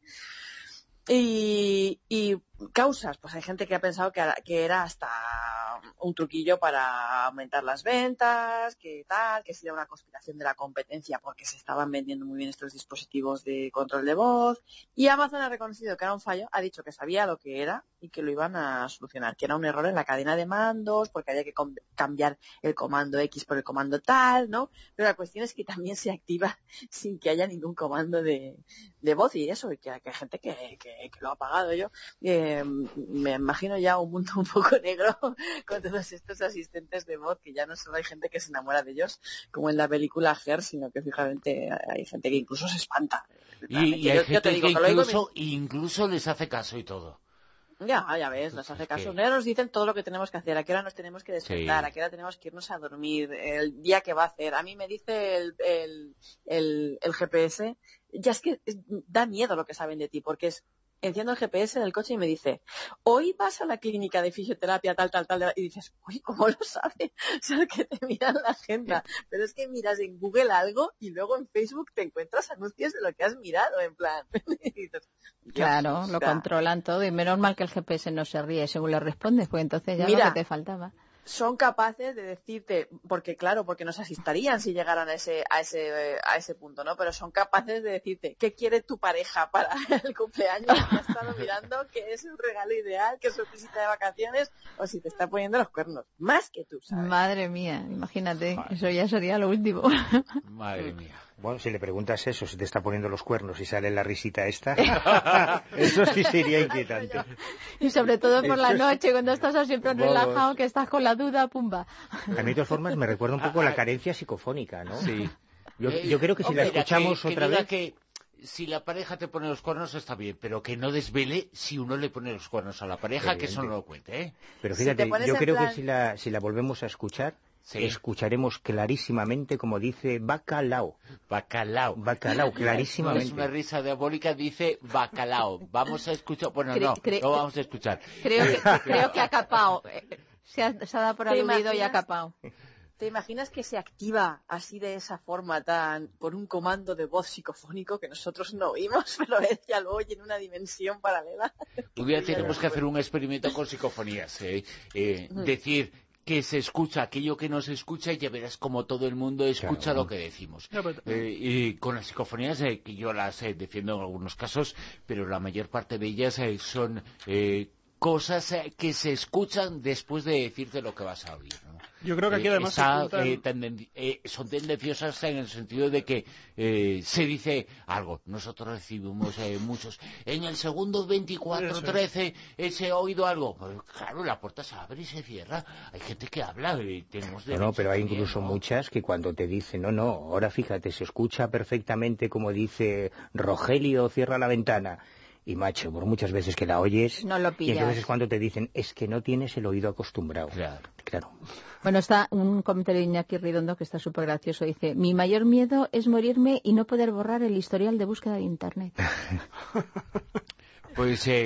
Y, y causas, pues hay gente que ha pensado que, que era hasta un truquillo para aumentar las ventas, que tal, que sería una conspiración de la competencia porque se estaban vendiendo muy bien estos dispositivos de control de voz. Y Amazon ha reconocido que era un fallo, ha dicho que sabía lo que era y que lo iban a solucionar, que era un error en la cadena de mandos porque había que cambiar el comando X por el comando tal, ¿no? Pero la cuestión es que también se activa sin que haya ningún comando de, de voz y eso, y que, que hay gente que, que, que lo ha pagado. Yo eh, me imagino ya un mundo un poco negro con todos estos asistentes de voz, que ya no solo hay gente que se enamora de ellos como en la película Her, sino que fíjate hay gente que incluso se espanta. Y, y hay yo, gente yo te digo, que, que incluso, me... incluso les hace caso y todo. Ya, ya ves, nos hace caso. Ya nos dicen todo lo que tenemos que hacer, a qué hora nos tenemos que despertar, sí. A qué hora tenemos que irnos a dormir, el día que va a hacer. A mí me dice el, el, el, el G P S, ya es que da miedo lo que saben de ti, porque es, enciendo el G P S del coche y me dice, hoy vas a la clínica de fisioterapia tal, tal, tal, y dices, uy, ¿cómo lo sabe? O sea, que te miran la agenda, pero es que miras en Google algo y luego en Facebook te encuentras anuncios de lo que has mirado, en plan. Y dices, claro, lo controlan todo y menos mal que el G P S no se ríe según le respondes, pues entonces ya Mira, lo que te faltaba. Son capaces de decirte, porque claro, porque nos asistarían si llegaran a ese, a ese, a ese punto, ¿no? Pero son capaces de decirte, ¿qué quiere tu pareja para el cumpleaños? Que ha estado mirando, que es un regalo ideal, que es su visita de vacaciones, o si te está poniendo los cuernos. Más que tú, ¿sabes? Madre mía, imagínate, Madre. Eso ya sería lo último. Madre mía. Bueno, si le preguntas eso, si te está poniendo los cuernos y sale la risita esta, eso sí sería inquietante. Y sobre todo por la noche, cuando estás así siempre relajado, que estás con la duda, pumba. A mí de todas formas me recuerda un poco la carencia psicofónica, ¿no? Sí. Yo, yo creo que si Hombre, la escuchamos que, que otra vez... Que si la pareja te pone los cuernos está bien, pero que no desvele si uno le pone los cuernos a la pareja, Evidente. Que eso no lo cuente, ¿eh? Pero fíjate, si yo creo plan... que si la, si la volvemos a escuchar... Sí. Escucharemos clarísimamente como dice bacalao. Bacalao. Bacalao, clarísimamente. No es una risa diabólica, dice bacalao. Vamos a escuchar. Bueno, cre no, cre no vamos a escuchar. Creo que, creo que ha capao. Se ha, se ha dado por aludido y ha capao. ¿Te imaginas que se activa así de esa forma tan por un comando de voz psicofónico que nosotros no oímos, pero ella lo oye en una dimensión paralela? Un día tenemos que hacer un experimento con psicofonías. ¿eh? Eh, mm. Decir... que se escucha aquello que no se escucha y ya verás como todo el mundo escucha claro. Lo que decimos. No, pero... eh, y con las psicofonías, eh, que yo las eh, defiendo en algunos casos, pero la mayor parte de ellas eh, son eh, cosas eh, que se escuchan después de decirte lo que vas a oír, ¿no? Yo creo que aquí además eh, está, apuntan... eh, tenden eh, son tendenciosas en el sentido de que eh, se dice algo. Nosotros recibimos eh, muchos. En el segundo veinticuatro trece eh, se ha oído algo. Pues, claro, la puerta se abre y se cierra. Hay gente que habla. Eh, tenemos no, no, pero hay también, incluso ¿no? muchas que cuando te dicen, no, no, ahora fíjate, se escucha perfectamente como dice Rogelio, cierra la ventana. Y macho, por muchas veces que la oyes, no lo pillas. Y entonces es cuando te dicen, es que no tienes el oído acostumbrado. Claro. Claro. Bueno, está un comentario de Iñaki Ridondo que está súper gracioso. Dice, mi mayor miedo es morirme y no poder borrar el historial de búsqueda de Internet. Pues eh,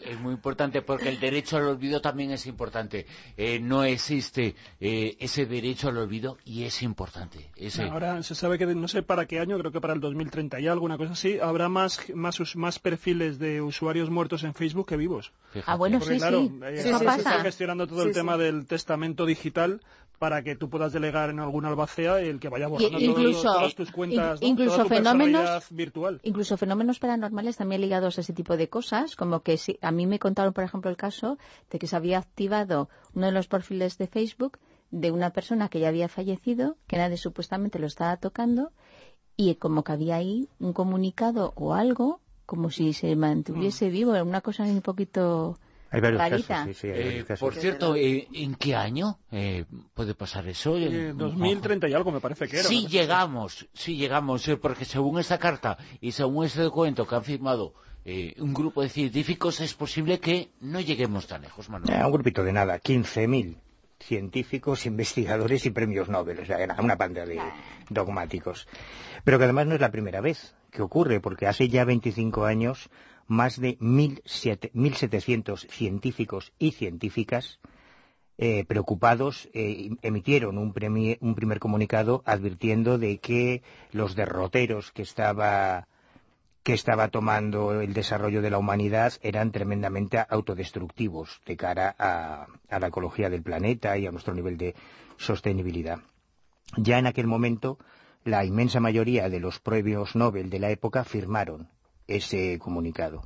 Es muy importante porque el derecho al olvido también es importante. Eh, no existe eh, ese derecho al olvido y es importante. Ese... Ahora se sabe que, no sé para qué año, creo que para el dos mil treinta y alguna cosa así, habrá más más, más perfiles de usuarios muertos en Facebook que vivos. Ah, bueno, porque, sí, claro, sí. Eh, Sí, ahora sí, se sí. está gestionando todo Sí, el tema sí. del testamento digital para que tú puedas delegar en algún albacea el que vaya borrando Y- todo- incluso- todas tus cuentas, ¿no? incluso Toda tu fenómenos- personalidad virtual. Incluso fenómenos paranormales también ligados a ese tipo de cosas, como que si, a mí me contaron, por ejemplo, el caso de que se había activado uno de los perfiles de Facebook de una persona que ya había fallecido, que nadie supuestamente lo estaba tocando, y como que había ahí un comunicado o algo, como si se mantuviese Mm. vivo, era una cosa un poquito... Hay varios Rarita. casos, sí, sí, hay Eh, varios casos. por cierto, eh, ¿en qué año eh, puede pasar eso? Eh, dos mil treinta y algo me parece que era. Sí ¿no? llegamos, sí llegamos, eh, porque según esta carta y según este documento que han firmado eh, un grupo de científicos, es posible que no lleguemos tan lejos, Manuel. Eh, un grupito de nada, quince mil científicos, investigadores y premios Nobel, o sea, era una banda de dogmáticos. Pero que además no es la primera vez que ocurre, porque hace ya veinticinco años más de mil setecientos científicos y científicas eh, preocupados eh, emitieron un, premi- un primer comunicado advirtiendo de que los derroteros que estaba que estaba tomando el desarrollo de la humanidad eran tremendamente autodestructivos de cara a, a la ecología del planeta y a nuestro nivel de sostenibilidad. Ya en aquel momento, la inmensa mayoría de los premios Nobel de la época firmaron ese comunicado.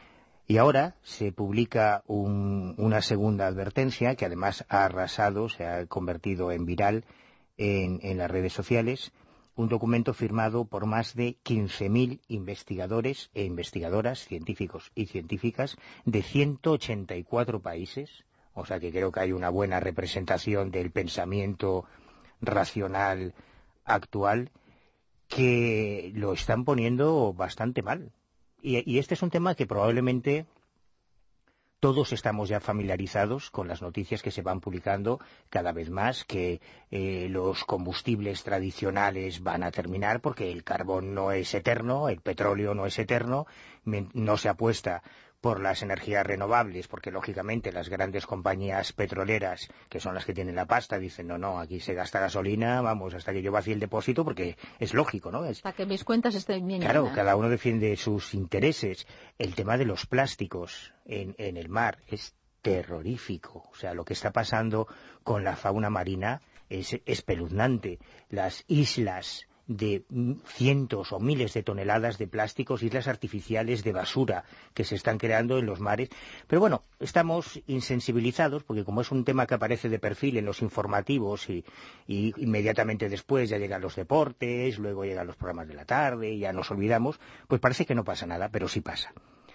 Y ahora se publica un, una segunda advertencia que además ha arrasado, se ha convertido en viral en, en las redes sociales, un documento firmado por más de quince mil investigadores e investigadoras, científicos y científicas de ciento ochenta y cuatro países, o sea que creo que hay una buena representación del pensamiento racional actual, que lo están poniendo bastante mal. Y, y este es un tema que probablemente todos estamos ya familiarizados con las noticias que se van publicando cada vez más, que eh, los combustibles tradicionales van a terminar porque el carbón no es eterno, el petróleo no es eterno, no se apuesta por las energías renovables, porque lógicamente las grandes compañías petroleras, que son las que tienen la pasta, dicen, no, no, aquí se gasta gasolina, vamos, hasta que yo vacíe el depósito, porque es lógico, ¿no? Es... Para que mis cuentas estén bien Claro, llenas. cada uno defiende sus intereses. El tema de los plásticos en, en el mar es terrorífico. O sea, lo que está pasando con la fauna marina es espeluznante. Las islas de cientos o miles de toneladas de plásticos, islas artificiales de basura que se están creando en los mares. Pero bueno, estamos insensibilizados porque como es un tema que aparece de perfil en los informativos y, y inmediatamente después ya llegan los deportes, luego llegan los programas de la tarde y ya nos olvidamos, pues parece que no pasa nada, pero sí pasa.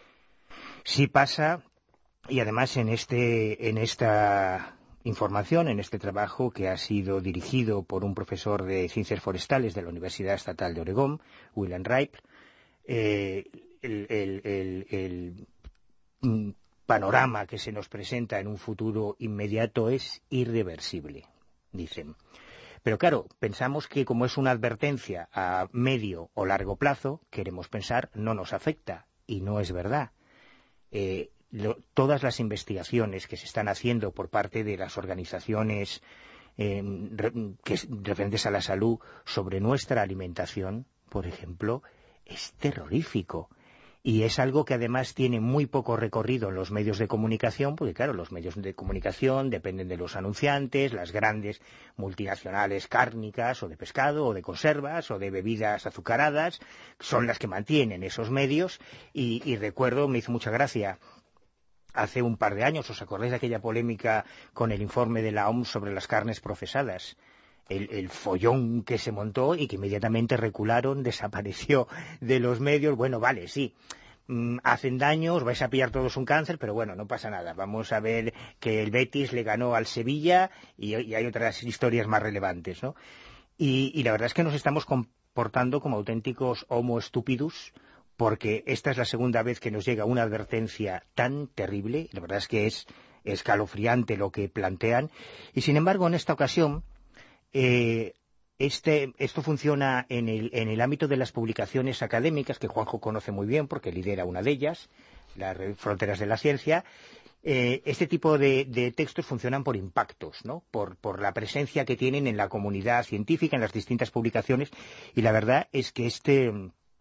Sí pasa, y además en este en esta información, en este trabajo que ha sido dirigido por un profesor de Ciencias Forestales de la Universidad Estatal de Oregón, William Ripe, eh, el, el, el, el panorama que se nos presenta en un futuro inmediato es irreversible, dicen. Pero claro, pensamos que como es una advertencia a medio o largo plazo, queremos pensar, no nos afecta, y no es verdad. Eh, Lo, todas las investigaciones que se están haciendo por parte de las organizaciones eh, re, que, referentes a la salud sobre nuestra alimentación, por ejemplo, es terrorífico. Y es algo que además tiene muy poco recorrido en los medios de comunicación, porque claro, los medios de comunicación dependen de los anunciantes, las grandes multinacionales cárnicas o de pescado o de conservas o de bebidas azucaradas, son las que mantienen esos medios. Y, y recuerdo, me hizo mucha gracia, hace un par de años, ¿os acordáis de aquella polémica con el informe de la O M S sobre las carnes procesadas? El, el follón que se montó y que inmediatamente recularon, desapareció de los medios. Bueno, vale, sí, mm, hacen daño, os vais a pillar todos un cáncer, pero bueno, no pasa nada. Vamos a ver que el Betis le ganó al Sevilla y, y hay otras historias más relevantes, ¿no? Y, y la verdad es que nos estamos comportando como auténticos homo estúpidos, porque esta es la segunda vez que nos llega una advertencia tan terrible. La verdad es que es escalofriante lo que plantean. Y sin embargo, en esta ocasión, eh, este, esto funciona en el, en el ámbito de las publicaciones académicas, que Juanjo conoce muy bien porque lidera una de ellas, las fronteras de la ciencia. Eh, este tipo de, de textos funcionan por impactos, ¿no? Por, por la presencia que tienen en la comunidad científica, en las distintas publicaciones, y la verdad es que este,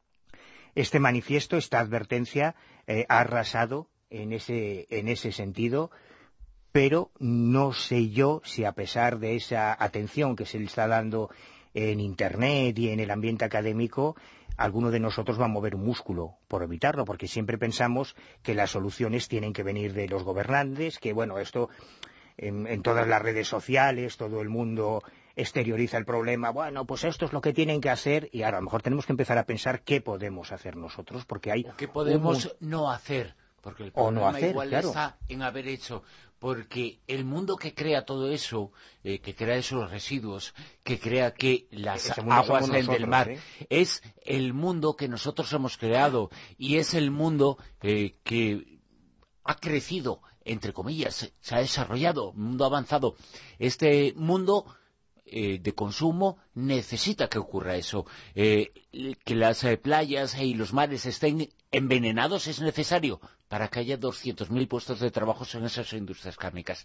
este manifiesto, esta advertencia, eh, ha arrasado en ese, en ese sentido, pero no sé yo si a pesar de esa atención que se le está dando en Internet y en el ambiente académico, alguno de nosotros va a mover un músculo por evitarlo, porque siempre pensamos que las soluciones tienen que venir de los gobernantes, que bueno, esto en, en todas las redes sociales, todo el mundo exterioriza el problema, bueno, pues esto es lo que tienen que hacer, y ahora a lo mejor tenemos que empezar a pensar qué podemos hacer nosotros, porque hay... O qué podemos un... no hacer, porque el o problema no hacer, igual claro. está en haber hecho, porque el mundo que crea todo eso, eh, que crea esos residuos, que crea que las Ese mundo aguas somos en del nosotros, mar, ¿eh? es el mundo que nosotros hemos creado, y es el mundo eh, que ha crecido, entre comillas, se ha desarrollado, un mundo avanzado. Este mundo eh, de consumo necesita que ocurra eso. Eh, que las eh, playas y los mares estén envenenados es necesario para que haya doscientos mil puestos de trabajo en esas industrias cárnicas.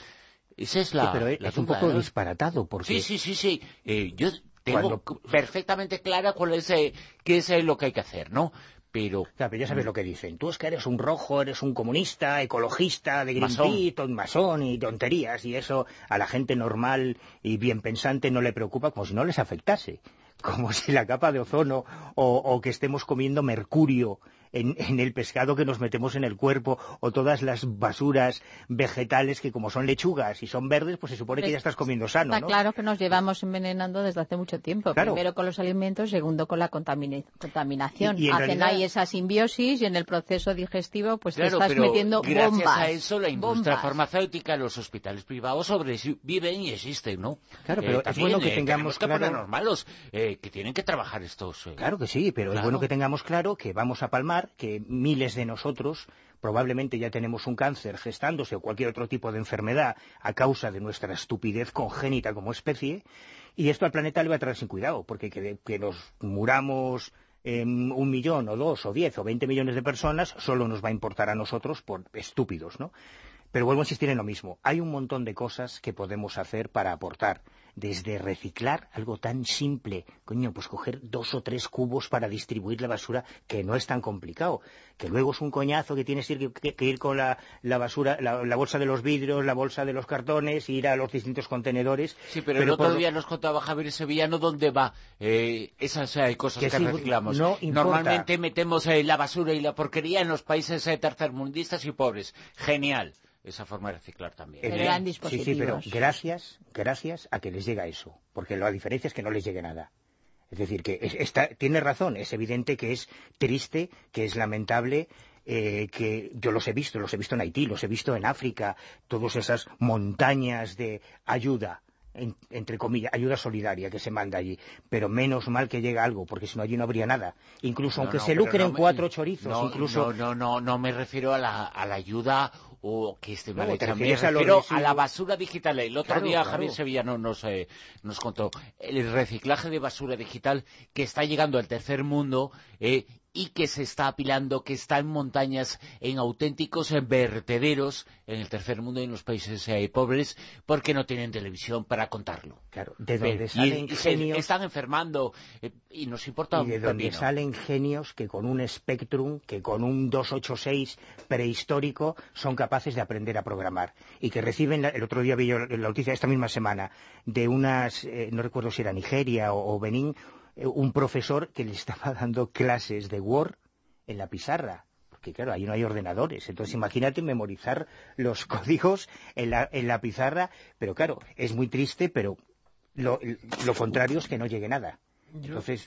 Esa es la, Sí, pero la es un duda, poco ¿no? disparatado, porque... Sí, sí, sí, sí. Eh, yo tengo Cuando- perfectamente clara cuál es, eh, qué es eh, lo que hay que hacer, ¿no? Pero... Claro, pero ya sabes lo que dicen. Tú es que eres un rojo, eres un comunista, ecologista, de Masón. Greenpeace, ton- masón y tonterías, y eso a la gente normal y bien pensante no le preocupa, como si no les afectase. Como si la capa de ozono o, o que estemos comiendo mercurio en, en el pescado que nos metemos en el cuerpo, o todas las basuras vegetales que como son lechugas y son verdes, pues se supone que ya estás comiendo sano, Está ¿no? claro que nos llevamos envenenando desde hace mucho tiempo. Claro. Primero con los alimentos, segundo con la contamine- contaminación. Y- y en Hacen realidad- ahí esa simbiosis y en el proceso digestivo pues te Claro, estás pero metiendo gracias bombas. a eso la industria bombas. farmacéutica, los hospitales privados sobreviven y existen, ¿no? Claro, pero es también, bueno que eh, tengamos tenemos que claro- ponernos malos, eh, que tienen que trabajar estos... eh, Claro que sí, pero Claro. es bueno que tengamos claro que vamos a palmar, que miles de nosotros probablemente ya tenemos un cáncer gestándose o cualquier otro tipo de enfermedad a causa de nuestra estupidez congénita como especie, y esto al planeta le va a traer sin cuidado, porque que, que nos muramos eh, un millón o dos o diez o veinte millones de personas solo nos va a importar a nosotros por estúpidos, ¿no? Pero vuelvo a insistir en lo mismo. Hay un montón de cosas que podemos hacer para aportar. Desde reciclar algo tan simple, coño, pues coger dos o tres cubos para distribuir la basura, que no es tan complicado. Que luego es un coñazo que tienes que, que, que ir con la, la basura, la, la bolsa de los vidrios, la bolsa de los cartones, ir a los distintos contenedores. Sí, pero, pero el otro por lo- día nos contaba Javier Sevillano dónde va eh, esas eh, cosas que, Que sí, reciclamos. no importa. Normalmente metemos eh, la basura y la porquería en los países eh, tercermundistas y pobres. Genial esa forma de reciclar también. Pero Eh, eran sí, dispositivos. sí, pero gracias, gracias a que les llega eso. Porque la diferencia es que no les llegue nada. Es decir, que es- está, tiene razón, es evidente que es triste, que es lamentable, eh, que yo los he visto, los he visto en Haití, los he visto en África, todas esas montañas de ayuda, en- entre comillas, ayuda solidaria que se manda allí, pero menos mal que llega algo, porque si no allí no habría nada. Incluso No, aunque no, se pero lucren no me- cuatro chorizos, no, incluso... No, no, no, no me refiero a la, a la ayuda o que esté mal No, te hecha. Me refieres a los refiero a, residuos. la basura digital. El otro Claro, día claro. Javier Sevillano nos, eh, nos contó el reciclaje de basura digital que está llegando al tercer mundo eh, y que se está apilando, que está en montañas, en auténticos eh, vertederos en el tercer mundo y en los países eh, pobres, porque no tienen televisión para contarlo. Claro, de Ve, donde y- salen y se genios... están enfermando eh, y nos importa y un de donde pepino. salen genios que con un Spectrum, que con un doscientos ochenta y seis prehistórico son capaces de aprender a programar, y que reciben, la- el otro día vi yo la noticia esta misma semana, de unas, eh, no recuerdo si era Nigeria o, o Benín, eh, un profesor que le estaba dando clases de Word en la pizarra. Porque claro, ahí no hay ordenadores, entonces imagínate memorizar los códigos en la, en la pizarra, pero claro, es muy triste, pero lo, lo contrario es que no llegue nada. Entonces,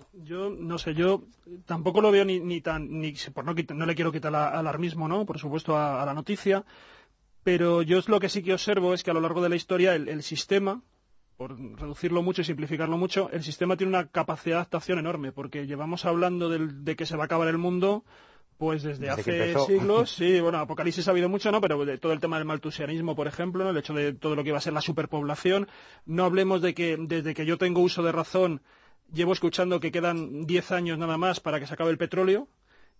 Yo no sé, yo tampoco lo veo ni, ni tan, ni por no, quita- no le quiero quitar la- alarmismo, ¿no? Por supuesto a, a la noticia, pero yo es lo que sí que observo es que a lo largo de la historia el, el sistema, por reducirlo mucho y simplificarlo mucho, el sistema tiene una capacidad de adaptación enorme, porque llevamos hablando del- de que se va a acabar el mundo pues desde, Desde que hace empezó. siglos. Sí, bueno, Apocalipsis ha habido mucho, ¿no? Pero de todo el tema del maltusianismo, por ejemplo, ¿no? El hecho de todo lo que iba a ser la superpoblación. No hablemos de que desde que yo tengo uso de razón llevo escuchando que quedan diez años nada más para que se acabe el petróleo,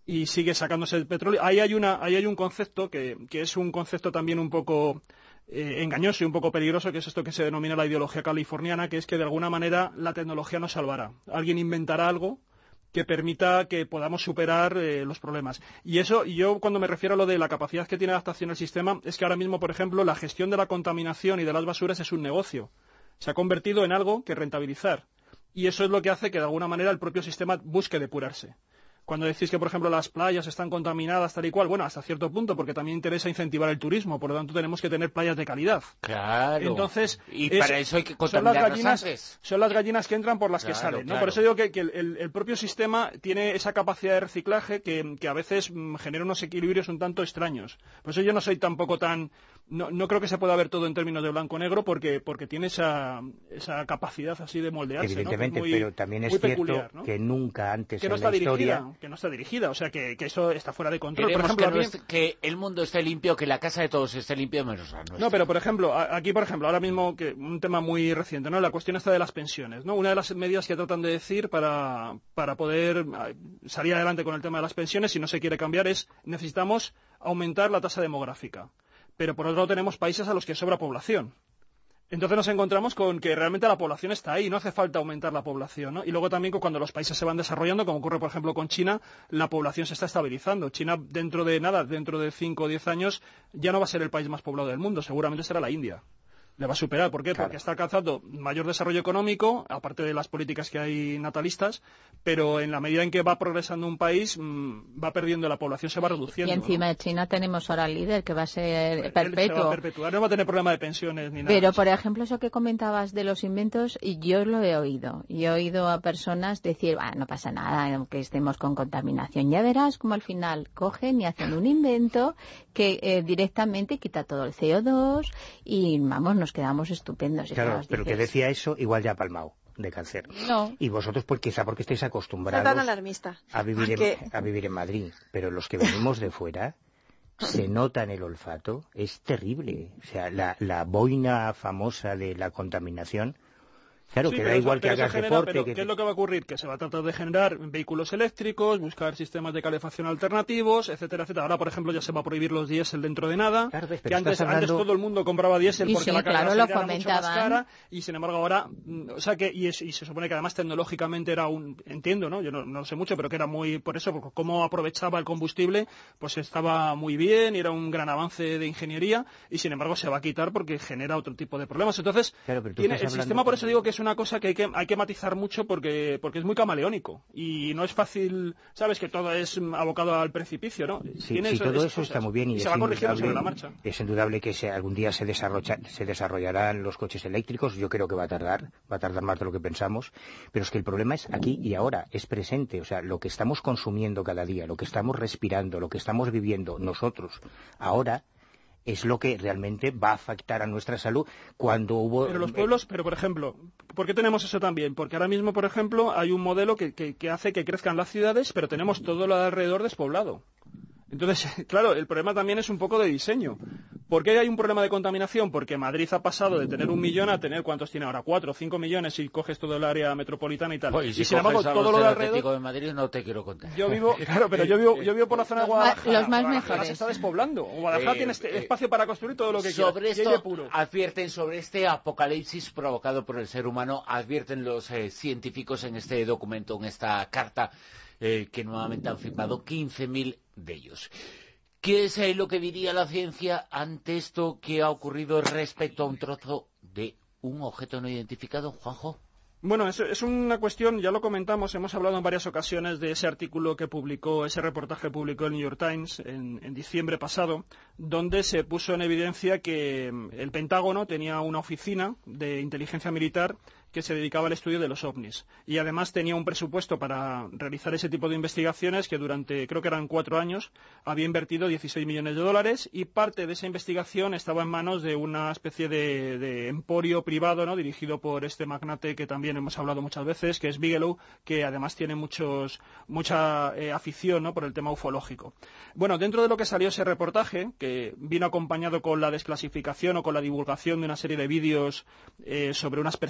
y sigue sacándose el petróleo. Ahí hay, una, ahí hay un concepto que, que es un concepto también un poco eh, engañoso y un poco peligroso, que es esto que se denomina la ideología californiana, que es que de alguna manera la tecnología nos salvará. Alguien inventará algo que permita que podamos superar eh, los problemas. Y eso, y yo cuando me refiero a lo de la capacidad que tiene de adaptación el sistema, es que ahora mismo, por ejemplo, la gestión de la contaminación y de las basuras es un negocio. Se ha convertido en algo que rentabilizar. Y eso es lo que hace que de alguna manera el propio sistema busque depurarse. Cuando decís que, por ejemplo, las playas están contaminadas tal y cual, bueno, hasta cierto punto, porque también interesa incentivar el turismo, por lo tanto tenemos que tener playas de calidad. Claro. Entonces, y es, para eso hay que son las gallinas, antes. son las gallinas que entran por las claro, que salen, ¿no? Claro. Por eso digo que, que el, el propio sistema tiene esa capacidad de reciclaje que, que a veces mmm, genera unos equilibrios un tanto extraños. Por eso yo no soy tampoco tan... No, no creo que se pueda ver todo en términos de blanco-negro porque, porque tiene esa, esa capacidad así de moldearse. Evidentemente, ¿no? Muy, pero también es cierto peculiar, ¿no? que nunca antes que no en está la dirigida, historia... Que no está dirigida, o sea, que, que eso está fuera de control. Queremos por ejemplo, que, mí... no es, que el mundo esté limpio, que la casa de todos esté limpia menos la nuestra. No, pero por ejemplo, aquí por ejemplo, ahora mismo que un tema muy reciente, ¿no? La cuestión esta de las pensiones, ¿no? Una de las medidas que tratan de decir para, para poder salir adelante con el tema de las pensiones, si no se quiere cambiar, es necesitamos aumentar la tasa demográfica. Pero por otro lado tenemos países a los que sobra población. Entonces nos encontramos con que realmente la población está ahí, no hace falta aumentar la población, ¿no? Y luego también cuando los países se van desarrollando, como ocurre por ejemplo con China, la población se está estabilizando. China dentro de nada, dentro de cinco o diez años, ya no va a ser el país más poblado del mundo, seguramente será la India. Le va a superar. ¿Por qué? Claro. Porque está alcanzando mayor desarrollo económico, aparte de las políticas que hay natalistas, pero en la medida en que va progresando un país, mmm, va perdiendo, la población se va reduciendo. Y encima ¿no? de China tenemos ahora al líder que va a ser Él perpetuo. Se va a perpetuar, no va a tener problema de pensiones ni nada. Pero, por ejemplo, eso que comentabas de los inventos, yo lo he oído. Y he oído a personas decir, ah, no pasa nada, aunque estemos con contaminación. Ya verás como al final cogen y hacen un invento que eh, directamente quita todo el C O dos y, vamos, nos quedamos estupendos. Claro, claro, pero dices... que decía eso, igual ya ha palmado de cáncer. No. Y vosotros, pues quizá porque estáis acostumbrados tan alarmista. A, vivir en, que... a vivir en Madrid. Pero los que venimos de fuera, se nota en el olfato, es terrible. O sea, la, la boina famosa de la contaminación... Claro, sí, que da igual eso, que hagas genera, deporte... Pero, que... ¿qué es lo que va a ocurrir? Que se va a tratar de generar vehículos eléctricos, buscar sistemas de calefacción alternativos, etcétera, etcétera. Ahora, por ejemplo, ya se va a prohibir los diésel dentro de nada. Claro, ves, que antes, hablando... antes todo el mundo compraba diésel y porque sí, la claro, gasolina lo era mucho más cara. Y, sin embargo, ahora... O sea, que y, es, y se supone que además tecnológicamente era un... Entiendo, ¿no? Yo no, no lo sé mucho, pero que era muy... Por eso, porque cómo aprovechaba el combustible, pues estaba muy bien y era un gran avance de ingeniería. Y, sin embargo, se va a quitar porque genera otro tipo de problemas. Entonces, claro, tiene, el sistema, por eso digo que es una cosa que hay que... Hay que matizar mucho porque porque es muy camaleónico y no es fácil, sabes que todo es abocado al precipicio, ¿no? Sí, sí, todo eso está muy bien y, y es se va corrigiendo sobre la marcha. Es indudable que se, algún día se, desarrolla, se desarrollarán los coches eléctricos, yo creo que va a tardar, va a tardar más de lo que pensamos, pero es que el problema es aquí y ahora, es presente, o sea, lo que estamos consumiendo cada día, lo que estamos respirando, lo que estamos viviendo nosotros ahora, es lo que realmente va a afectar a nuestra salud cuando hubo... Pero los pueblos, pero por ejemplo, ¿por qué tenemos eso también? Porque ahora mismo, por ejemplo, hay un modelo que, que, que hace que crezcan las ciudades, pero tenemos todo lo de alrededor despoblado. Entonces, claro, el problema también es un poco de diseño. ¿Por qué hay un problema de contaminación? Porque Madrid ha pasado de tener un millón a tener, ¿cuántos tiene ahora? Cuatro o cinco millones si coges todo el área metropolitana y tal. Pues, y si y sin embargo, todo lo de alrededor... de Madrid no te quiero contar. Yo vivo, claro, pero yo vivo, yo vivo por la zona de Guadalajara. Los más Guadalajara mejores. se está despoblando. Guadalajara eh, tiene este, eh, espacio para construir todo lo que sobre quiera. Esto, puro. Advierten sobre este apocalipsis provocado por el ser humano, advierten los eh, científicos en este documento, en esta carta, eh, que nuevamente han firmado quince mil de ellos. ¿Qué es eh, lo que diría la ciencia ante esto que ha ocurrido respecto a un trozo de un objeto no identificado, Juanjo? Bueno, es, es una cuestión, ya lo comentamos, hemos hablado en varias ocasiones de ese artículo que publicó, ese reportaje que publicó el New York Times en, en diciembre pasado, donde se puso en evidencia que el Pentágono tenía una oficina de inteligencia militar que se dedicaba al estudio de los ovnis. Y además tenía un presupuesto para realizar ese tipo de investigaciones que durante, creo que eran cuatro años, había invertido dieciséis millones de dólares y parte de esa investigación estaba en manos de una especie de, de emporio privado, ¿no?, dirigido por este magnate que también hemos hablado muchas veces, que es Bigelow, que además tiene muchos, mucha eh, afición, ¿no?, por el tema ufológico. Bueno, dentro de lo que salió ese reportaje, que vino acompañado con la desclasificación o con la divulgación de una serie de vídeos eh, sobre unas persecuciones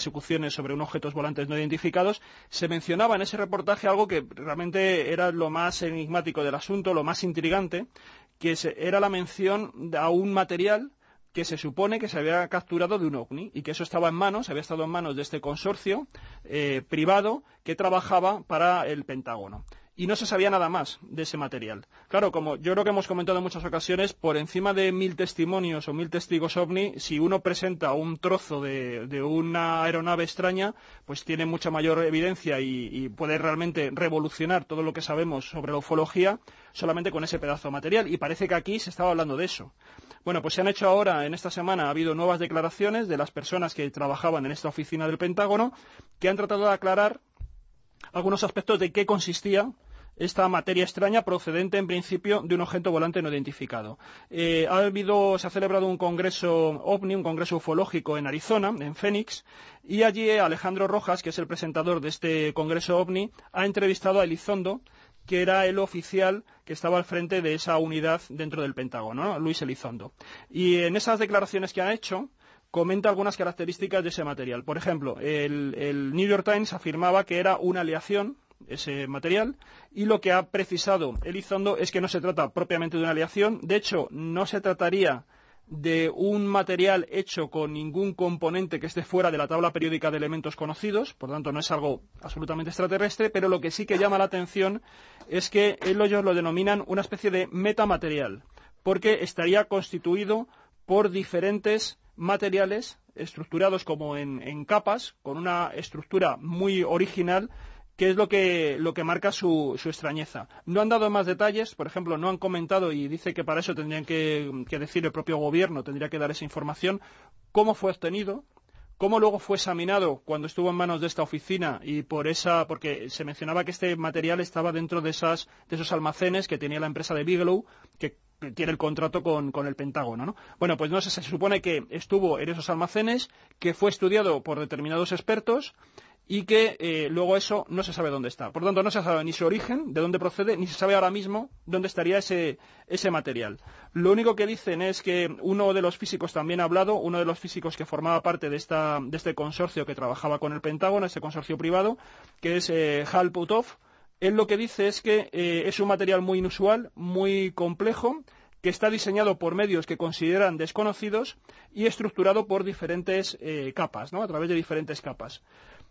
informaciones sobre unos objetos volantes no identificados, se mencionaba en ese reportaje algo que realmente era lo más enigmático del asunto, lo más intrigante, que era la mención a un material que se supone que se había capturado de un ovni y que eso estaba en manos, había estado en manos de este consorcio eh, privado que trabajaba para el Pentágono. Y no se sabía nada más de ese material. Claro, como yo creo que hemos comentado en muchas ocasiones, por encima de mil testimonios o mil testigos ovni, si uno presenta un trozo de, de una aeronave extraña, pues tiene mucha mayor evidencia y, y puede realmente revolucionar todo lo que sabemos sobre la ufología solamente con ese pedazo de material. Y parece que aquí se estaba hablando de eso. Bueno, pues se han hecho ahora, en esta semana, ha habido nuevas declaraciones de las personas que trabajaban en esta oficina del Pentágono que han tratado de aclarar algunos aspectos de qué consistía esta materia extraña procedente en principio de un objeto volante no identificado. Eh, ha habido, se ha celebrado un congreso ovni, un congreso ufológico en Arizona, en Phoenix, y allí Alejandro Rojas, que es el presentador de este congreso ovni, ha entrevistado a Elizondo, que era el oficial que estaba al frente de esa unidad dentro del Pentágono, ¿no? Luis Elizondo. Y en esas declaraciones que han hecho, comenta algunas características de ese material. Por ejemplo, el, el New York Times afirmaba que era una aleación, ese material, y lo que ha precisado Elizondo es que no se trata propiamente de una aleación. De hecho, no se trataría de un material hecho con ningún componente que esté fuera de la tabla periódica de elementos conocidos, por tanto no es algo absolutamente extraterrestre, pero lo que sí que llama la atención es que ellos lo denominan una especie de metamaterial, porque estaría constituido por diferentes materiales estructurados como en, en capas, con una estructura muy original, que es lo que, lo que marca su, su extrañeza. No han dado más detalles, por ejemplo, no han comentado, y dice que para eso tendrían que, que decir el propio gobierno, tendría que dar esa información, cómo fue obtenido, cómo luego fue examinado cuando estuvo en manos de esta oficina, y por esa, porque se mencionaba que este material estaba dentro de, esas, de esos almacenes que tenía la empresa de Bigelow, que tiene el contrato con, con el Pentágono, ¿no? Bueno, pues no sé, se supone que estuvo en esos almacenes, que fue estudiado por determinados expertos, y que eh, luego eso no se sabe dónde está. Por lo tanto, no se sabe ni su origen, de dónde procede, ni se sabe ahora mismo dónde estaría ese, ese material. Lo único que dicen es que uno de los físicos también ha hablado, uno de los físicos que formaba parte de, esta, de este consorcio que trabajaba con el Pentágono, este consorcio privado, que es eh, Hal Puthoff. Él lo que dice es que eh, es un material muy inusual, muy complejo, que está diseñado por medios que consideran desconocidos y estructurado por diferentes eh, capas, ¿no? A través de diferentes capas.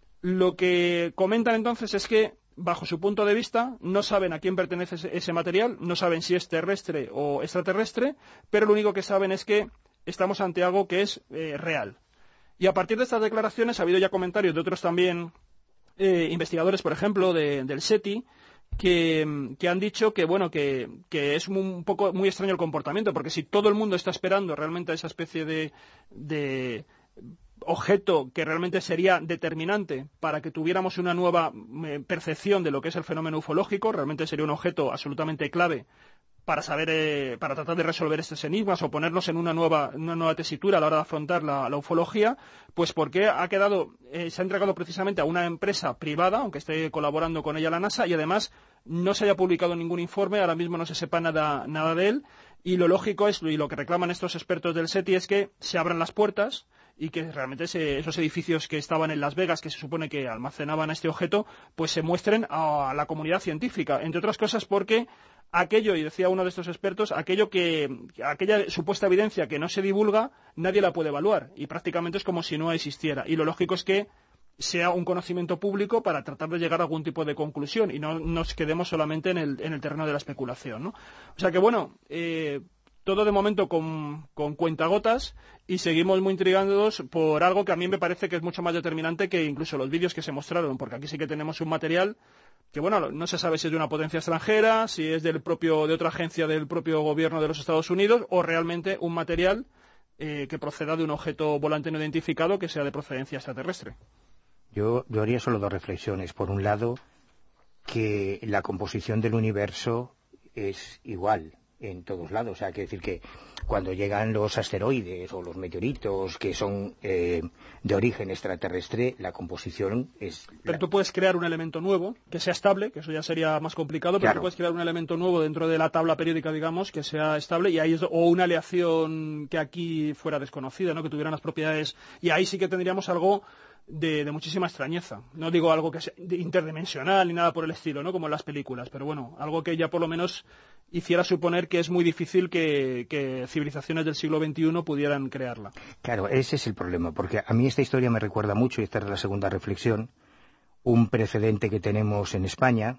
Lo que comentan entonces es que, bajo su punto de vista, no saben a quién pertenece ese, ese material, no saben si es terrestre o extraterrestre, pero lo único que saben es que estamos ante algo que es eh, real. Y a partir de estas declaraciones ha habido ya comentarios de otros también eh, investigadores, por ejemplo, de, del SETI, que, que han dicho que bueno que, que es un poco muy extraño el comportamiento, porque si todo el mundo está esperando realmente a esa especie de, de objeto que realmente sería determinante para que tuviéramos una nueva eh, percepción de lo que es el fenómeno ufológico, realmente sería un objeto absolutamente clave para saber, eh, para tratar de resolver estos enigmas o ponernos en una nueva, una nueva tesitura a la hora de afrontar la, la ufología, pues porque ha quedado, eh, se ha entregado precisamente a una empresa privada, aunque esté colaborando con ella la NASA, y además no se haya publicado ningún informe, ahora mismo no se sepa nada, nada de él, y lo lógico es, y lo que reclaman estos expertos del SETI es que se abran las puertas y que realmente ese, esos edificios que estaban en Las Vegas, que se supone que almacenaban este objeto, pues se muestren a la comunidad científica, entre otras cosas porque aquello, y decía uno de estos expertos, aquello que, aquella supuesta evidencia que no se divulga, nadie la puede evaluar, y prácticamente es como si no existiera, y lo lógico es que sea un conocimiento público para tratar de llegar a algún tipo de conclusión, y no nos quedemos solamente en el, en el terreno de la especulación, ¿no? O sea que bueno, eh, todo de momento con, con cuentagotas, y seguimos muy intrigados por algo que a mí me parece que es mucho más determinante que incluso los vídeos que se mostraron, porque aquí sí que tenemos un material que, bueno, no se sabe si es de una potencia extranjera, si es del propio, de otra agencia del propio gobierno de los Estados Unidos, o realmente un material eh, que proceda de un objeto volante no identificado que sea de procedencia extraterrestre. Yo, yo haría solo dos reflexiones. Por un lado, que la composición del universo es igual en todos lados. O sea, quiere decir que cuando llegan los asteroides o los meteoritos que son eh, de origen extraterrestre, la composición es... Pero la... tú puedes crear un elemento nuevo que sea estable, que eso ya sería más complicado, pero claro. Tú puedes crear un elemento nuevo dentro de la tabla periódica, digamos, que sea estable, y ahí es, o una aleación que aquí fuera desconocida, ¿no? Que tuviera las propiedades, y ahí sí que tendríamos algo de, de muchísima extrañeza. No digo algo que sea interdimensional ni nada por el estilo, ¿no? Como en las películas, pero bueno, algo que ya por lo menos hiciera suponer que es muy difícil que, que civilizaciones del siglo veintiuno pudieran crearla. Claro, ese es el problema, porque a mí esta historia me recuerda mucho, y esta es la segunda reflexión, un precedente que tenemos en España,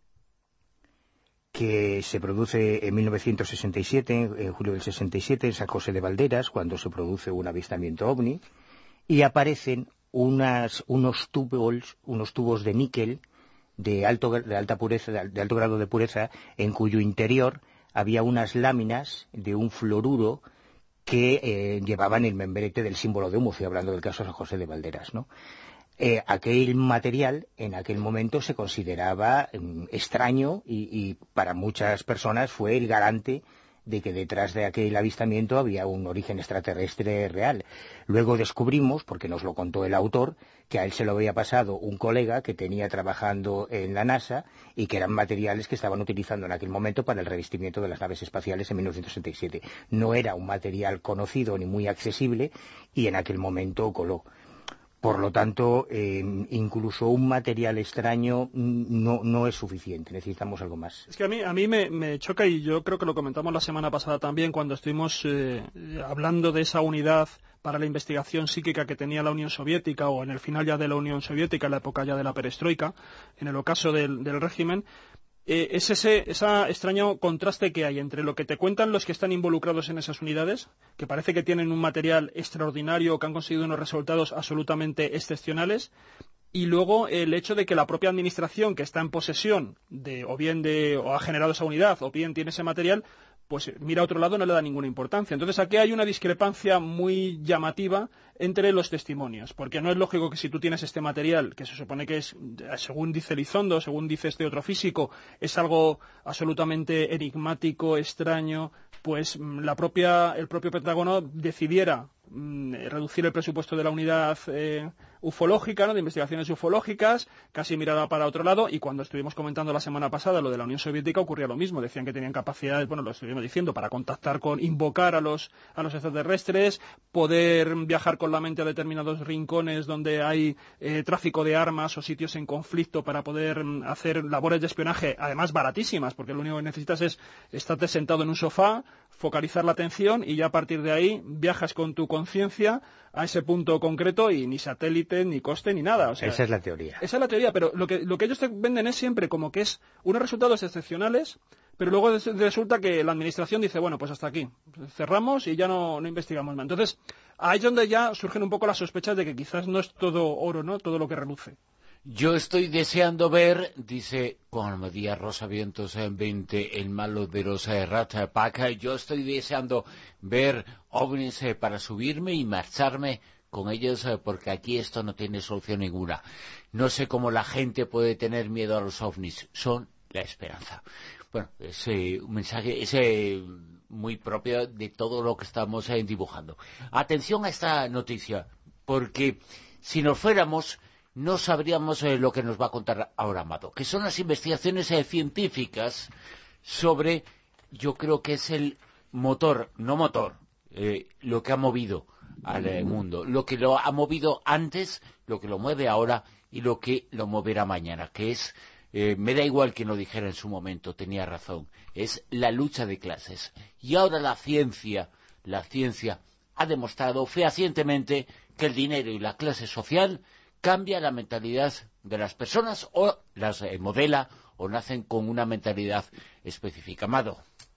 que se produce en mil novecientos sesenta y siete, en julio del sesenta y siete, en San José de Valderas, cuando se produce un avistamiento ovni, y aparecen unas, unos tubos, unos tubos de níquel de alto, de alta pureza, de alto grado de pureza, en cuyo interior había unas láminas de un fluoruro que eh, llevaban el membrete del símbolo de humo. Estoy hablando del caso de San José de Valderas, ¿no? Eh, aquel material en aquel momento se consideraba eh, extraño y, y para muchas personas fue el garante de que detrás de aquel avistamiento había un origen extraterrestre real. Luego descubrimos, porque nos lo contó el autor, que a él se lo había pasado un colega que tenía trabajando en la NASA y que eran materiales que estaban utilizando en aquel momento para el revestimiento de las naves espaciales en mil novecientos sesenta y siete. No era un material conocido ni muy accesible y en aquel momento coló. Por lo tanto, eh, incluso un material extraño no, no es suficiente, necesitamos algo más. Es que a mí, a mí me, me choca, y yo creo que lo comentamos la semana pasada también, cuando estuvimos eh, hablando de esa unidad para la investigación psíquica que tenía la Unión Soviética, o en el final ya de la Unión Soviética, en la época ya de la perestroika, en el ocaso del, del régimen. Eh, es ese, ese extraño contraste que hay entre lo que te cuentan los que están involucrados en esas unidades, que parece que tienen un material extraordinario, que han conseguido unos resultados absolutamente excepcionales, y luego el hecho de que la propia administración que está en posesión de, o bien de, o ha generado esa unidad, o bien tiene ese material, pues mira a otro lado, no le da ninguna importancia. Entonces aquí hay una discrepancia muy llamativa entre los testimonios, porque no es lógico que si tú tienes este material, que se supone que es, según dice Elizondo, según dice este otro físico, es algo absolutamente enigmático, extraño, pues la propia, el propio Pentágono decidiera mm, reducir el presupuesto de la unidad eh, ufológica, ¿no?, de investigaciones ufológicas, casi mirada para otro lado, y cuando estuvimos comentando la semana pasada lo de la Unión Soviética ocurría lo mismo. Decían que tenían capacidades, bueno, lo estuvimos diciendo, para contactar con, invocar a los, a los extraterrestres, poder viajar con la mente a determinados rincones donde hay eh, tráfico de armas o sitios en conflicto para poder mm, hacer labores de espionaje, además baratísimas, porque lo único que necesitas es estarte sentado en un sofá, focalizar la atención y ya a partir de ahí viajas con tu conciencia a ese punto concreto y ni satélite, ni coste, ni nada. O sea, esa es la teoría. Esa es la teoría, pero lo que, lo que ellos te venden es siempre como que es unos resultados excepcionales, pero luego resulta que la administración dice, bueno, pues hasta aquí, cerramos y ya no, no investigamos más. Entonces, ahí es donde ya surgen un poco las sospechas de que quizás no es todo oro, ¿no?, todo lo que reluce. Yo estoy deseando ver, dice Juan María Rosavientos en veinte, el malo de los eh, Rat Pack, yo estoy deseando ver ovnis eh, para subirme y marcharme con ellos, eh, porque aquí esto no tiene solución ninguna. No sé cómo la gente puede tener miedo a los ovnis, son la esperanza. Bueno, es eh, un mensaje es, eh, muy propio de todo lo que estamos eh, dibujando. Atención a esta noticia, porque si nos fuéramos no sabríamos eh, lo que nos va a contar ahora Amado, que son las investigaciones eh, científicas sobre, yo creo que es el motor, no motor, eh, lo que ha movido al eh, mundo, lo que lo ha movido antes, lo que lo mueve ahora y lo que lo moverá mañana, que es, eh, me da igual quien lo dijera en su momento, tenía razón, es la lucha de clases. Y ahora la ciencia, la ciencia ha demostrado fehacientemente que el dinero y la clase social cambia la mentalidad de las personas o las eh, modela o nacen con una mentalidad específica. Amado.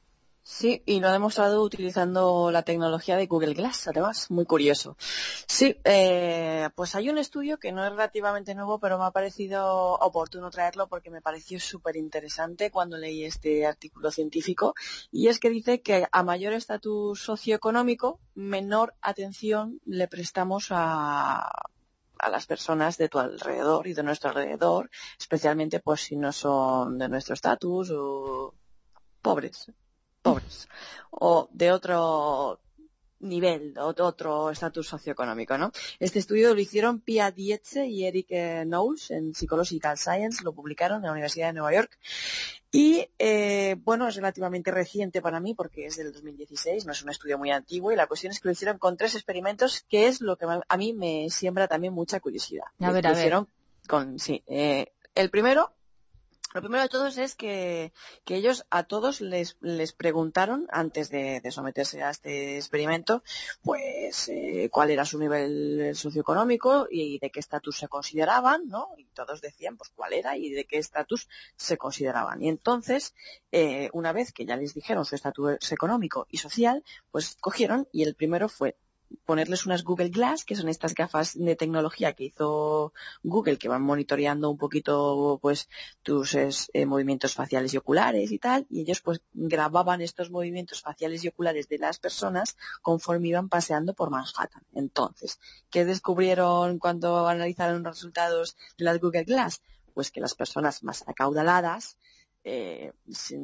Sí, y lo ha demostrado utilizando la tecnología de Google Glass, además, muy curioso. Sí, eh, pues hay un estudio que no es relativamente nuevo, pero me ha parecido oportuno traerlo porque me pareció súper interesante cuando leí este artículo científico, y es que dice que a mayor estatus socioeconómico, menor atención le prestamos a a las personas de tu alrededor y de nuestro alrededor, especialmente pues si no son de nuestro estatus o pobres, pobres, o de otro nivel, otro estatus socioeconómico, ¿no? Este estudio lo hicieron Pia Dietze y Eric eh, Knowles en Psychological Science, lo publicaron en la Universidad de Nueva York. Y, eh, bueno, es relativamente reciente para mí porque es del dos mil dieciséis, no es un estudio muy antiguo, y la cuestión es que lo hicieron con tres experimentos, que es lo que a mí me siembra también mucha curiosidad. A ver, lo a ver. hicieron con, sí, eh, el primero... Lo primero de todos es que, que ellos a todos les, les preguntaron, antes de, de someterse a este experimento, pues eh, cuál era su nivel socioeconómico y de qué estatus se consideraban, ¿no? Y todos decían pues cuál era y de qué estatus se consideraban. Y entonces, eh, una vez que ya les dijeron su estatus económico y social, pues cogieron y el primero fue ponerles unas Google Glass, que son estas gafas de tecnología que hizo Google, que van monitoreando un poquito pues tus eh, movimientos faciales y oculares y tal, y ellos pues grababan estos movimientos faciales y oculares de las personas conforme iban paseando por Manhattan. Entonces, ¿qué descubrieron cuando analizaron los resultados de las Google Glass? Pues que las personas más acaudaladas Eh,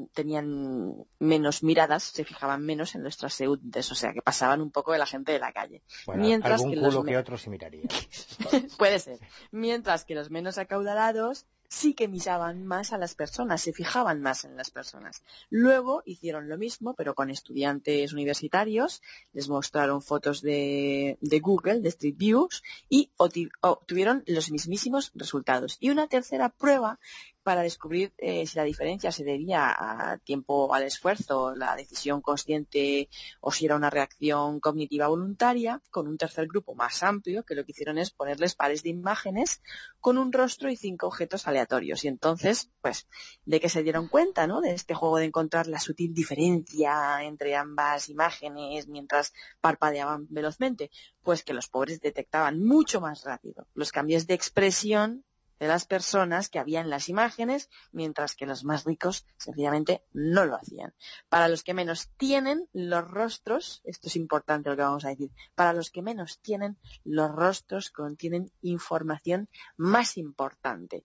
tenían menos miradas, se fijaban menos en los transeúntes, o sea que pasaban un poco de la gente de la calle. Bueno, mientras algún que culo los que me... otro sí miraría. Puede ser. Mientras que los menos acaudalados sí que miraban más a las personas, se fijaban más en las personas. Luego hicieron lo mismo, pero con estudiantes universitarios, les mostraron fotos de, de Google, de Street Views, y obtuvieron los mismísimos resultados. Y una tercera prueba para descubrir eh, si la diferencia se debía a tiempo al esfuerzo, la decisión consciente o si era una reacción cognitiva voluntaria, con un tercer grupo más amplio, que lo que hicieron es ponerles pares de imágenes con un rostro y cinco objetos aleatorios. Y entonces, pues, de que se dieron cuenta, ¿no?, de este juego de encontrar la sutil diferencia entre ambas imágenes mientras parpadeaban velozmente, pues que los pobres detectaban mucho más rápido los cambios de expresión de las personas que había en las imágenes, mientras que los más ricos sencillamente no lo hacían. Para los que menos tienen los rostros, esto es importante lo que vamos a decir, para los que menos tienen los rostros contienen información más importante.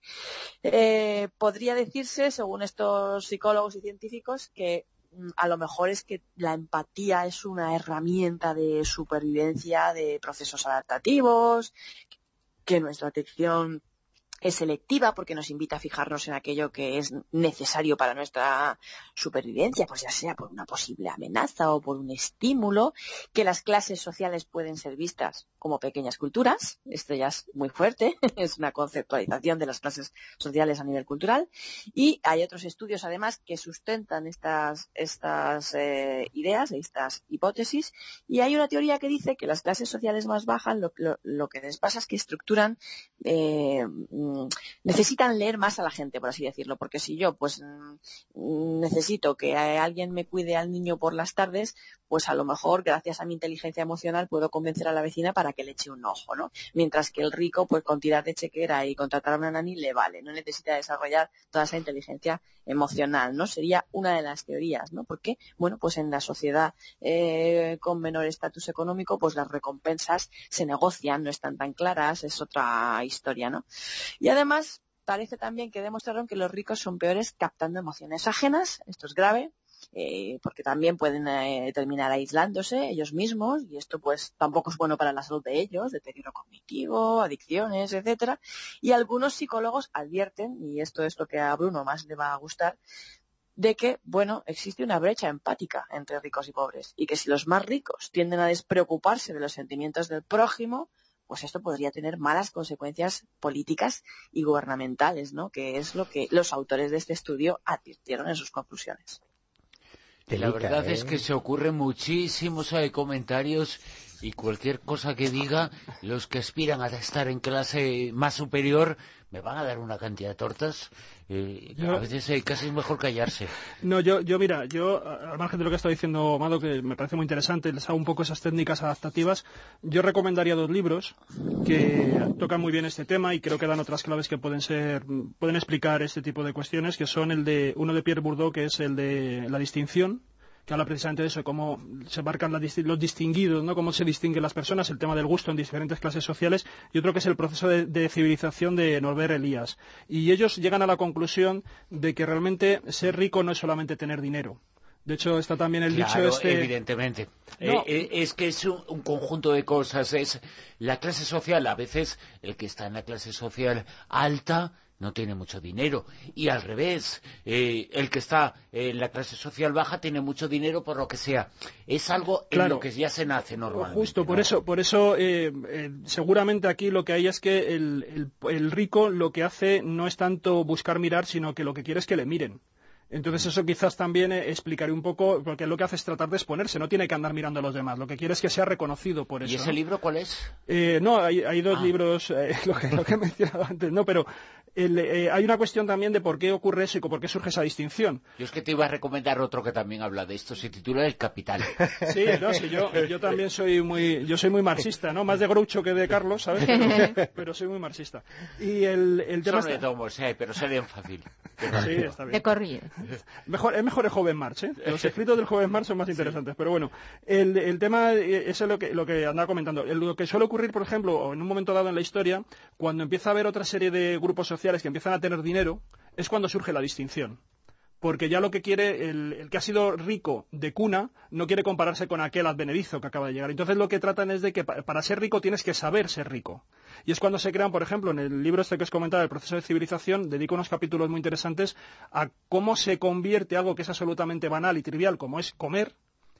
Eh, podría decirse, según estos psicólogos y científicos, que a lo mejor es que la empatía es una herramienta de supervivencia de procesos adaptativos, que nuestra atención es selectiva porque nos invita a fijarnos en aquello que es necesario para nuestra supervivencia, pues ya sea por una posible amenaza o por un estímulo, que las clases sociales pueden ser vistas como pequeñas culturas, esto ya es muy fuerte, es una conceptualización de las clases sociales a nivel cultural, y hay otros estudios además que sustentan estas, estas eh, ideas, estas hipótesis, y hay una teoría que dice que las clases sociales más bajas lo, lo, lo que les pasa es que estructuran eh, necesitan leer más a la gente, por así decirlo, porque si yo pues necesito que alguien me cuide al niño por las tardes, pues a lo mejor gracias a mi inteligencia emocional puedo convencer a la vecina para que le eche un ojo, ¿no? Mientras que el rico pues con tirar de chequera y contratar a una nani le vale, no necesita desarrollar toda esa inteligencia emocional, ¿no? Sería una de las teorías, ¿no? Porque, bueno, pues en la sociedad eh, con menor estatus económico pues las recompensas se negocian, no están tan claras, es otra historia, ¿no? Y además parece también que demostraron que los ricos son peores captando emociones ajenas, esto es grave, eh, porque también pueden eh, terminar aislándose ellos mismos, y esto pues tampoco es bueno para la salud de ellos, deterioro cognitivo, adicciones, etcétera. Y algunos psicólogos advierten, y esto es lo que a Bruno más le va a gustar, de que, bueno, existe una brecha empática entre ricos y pobres, y que si los más ricos tienden a despreocuparse de los sentimientos del prójimo, pues esto podría tener malas consecuencias políticas y gubernamentales, ¿no? Que es lo que los autores de este estudio advirtieron en sus conclusiones. La verdad ¿eh? es que se ocurren muchísimos eh, comentarios, y cualquier cosa que diga, los que aspiran a estar en clase más superior me van a dar una cantidad de tortas. Eh, yo, a veces eh, casi es mejor callarse. No, yo, yo mira, yo, al margen de lo que está diciendo Mado, que me parece muy interesante, les hago un poco esas técnicas adaptativas, yo recomendaría dos libros que tocan muy bien este tema y creo que dan otras claves que pueden ser, pueden explicar este tipo de cuestiones, que son el de, uno de Pierre Bourdieu, que es el de La distinción, que habla precisamente de eso, cómo se marcan los distinguidos, ¿no? Cómo se distinguen las personas, el tema del gusto en diferentes clases sociales, y otro que es el proceso de, de civilización de Norbert Elias. Y ellos llegan a la conclusión de que realmente ser rico no es solamente tener dinero. De hecho, está también el claro, dicho este... evidentemente. No. Eh, eh, es que es un, un conjunto de cosas. Es la clase social, a veces el que está en la clase social alta no tiene mucho dinero. Y al revés, eh, el que está en la clase social baja tiene mucho dinero por lo que sea. Es algo en Claro. lo que ya se nace normalmente. Justo, por ¿no? eso, por eso eh, eh, seguramente aquí lo que hay es que el, el, el rico lo que hace no es tanto buscar mirar, sino que lo que quiere es que le miren. Entonces eso quizás también eh, explicaré un poco, porque lo que hace es tratar de exponerse, no tiene que andar mirando a los demás, lo que quiere es que sea reconocido por eso. ¿Y ese ¿no? libro cuál es? Eh, no, hay, hay dos Ah. libros, eh, lo, que, lo que he mencionado antes, no, pero el, eh, hay una cuestión también de por qué ocurre eso y por qué surge esa distinción. Yo es que te iba a recomendar otro que también habla de esto, se titula El Capital. Sí, no, sí, yo, yo también soy muy, yo soy muy marxista, ¿no? Más de Groucho que de Carlos, ¿sabes? Pero, pero soy muy marxista. Y el, el tema Son de está... tomos, eh, pero serían fácil. Sí, está bien. De corrido. Mejor, es mejor el joven Marx, ¿eh? Los escritos del joven Marx son más interesantes, pero bueno, el, el tema, eh, eso es lo que, lo que andaba comentando. El- lo que suele ocurrir, por ejemplo, en un momento dado en la historia, cuando empieza a haber otra serie de grupos sociales que empiezan a tener dinero, es cuando surge la distinción. Porque ya lo que quiere, el, el que ha sido rico de cuna, no quiere compararse con aquel advenedizo que acaba de llegar. Entonces lo que tratan es de que pa- para ser rico tienes que saber ser rico. Y es cuando se crean, por ejemplo, en el libro este que os comentaba, El proceso de civilización, dedico unos capítulos muy interesantes a cómo se convierte algo que es absolutamente banal y trivial, como es comer,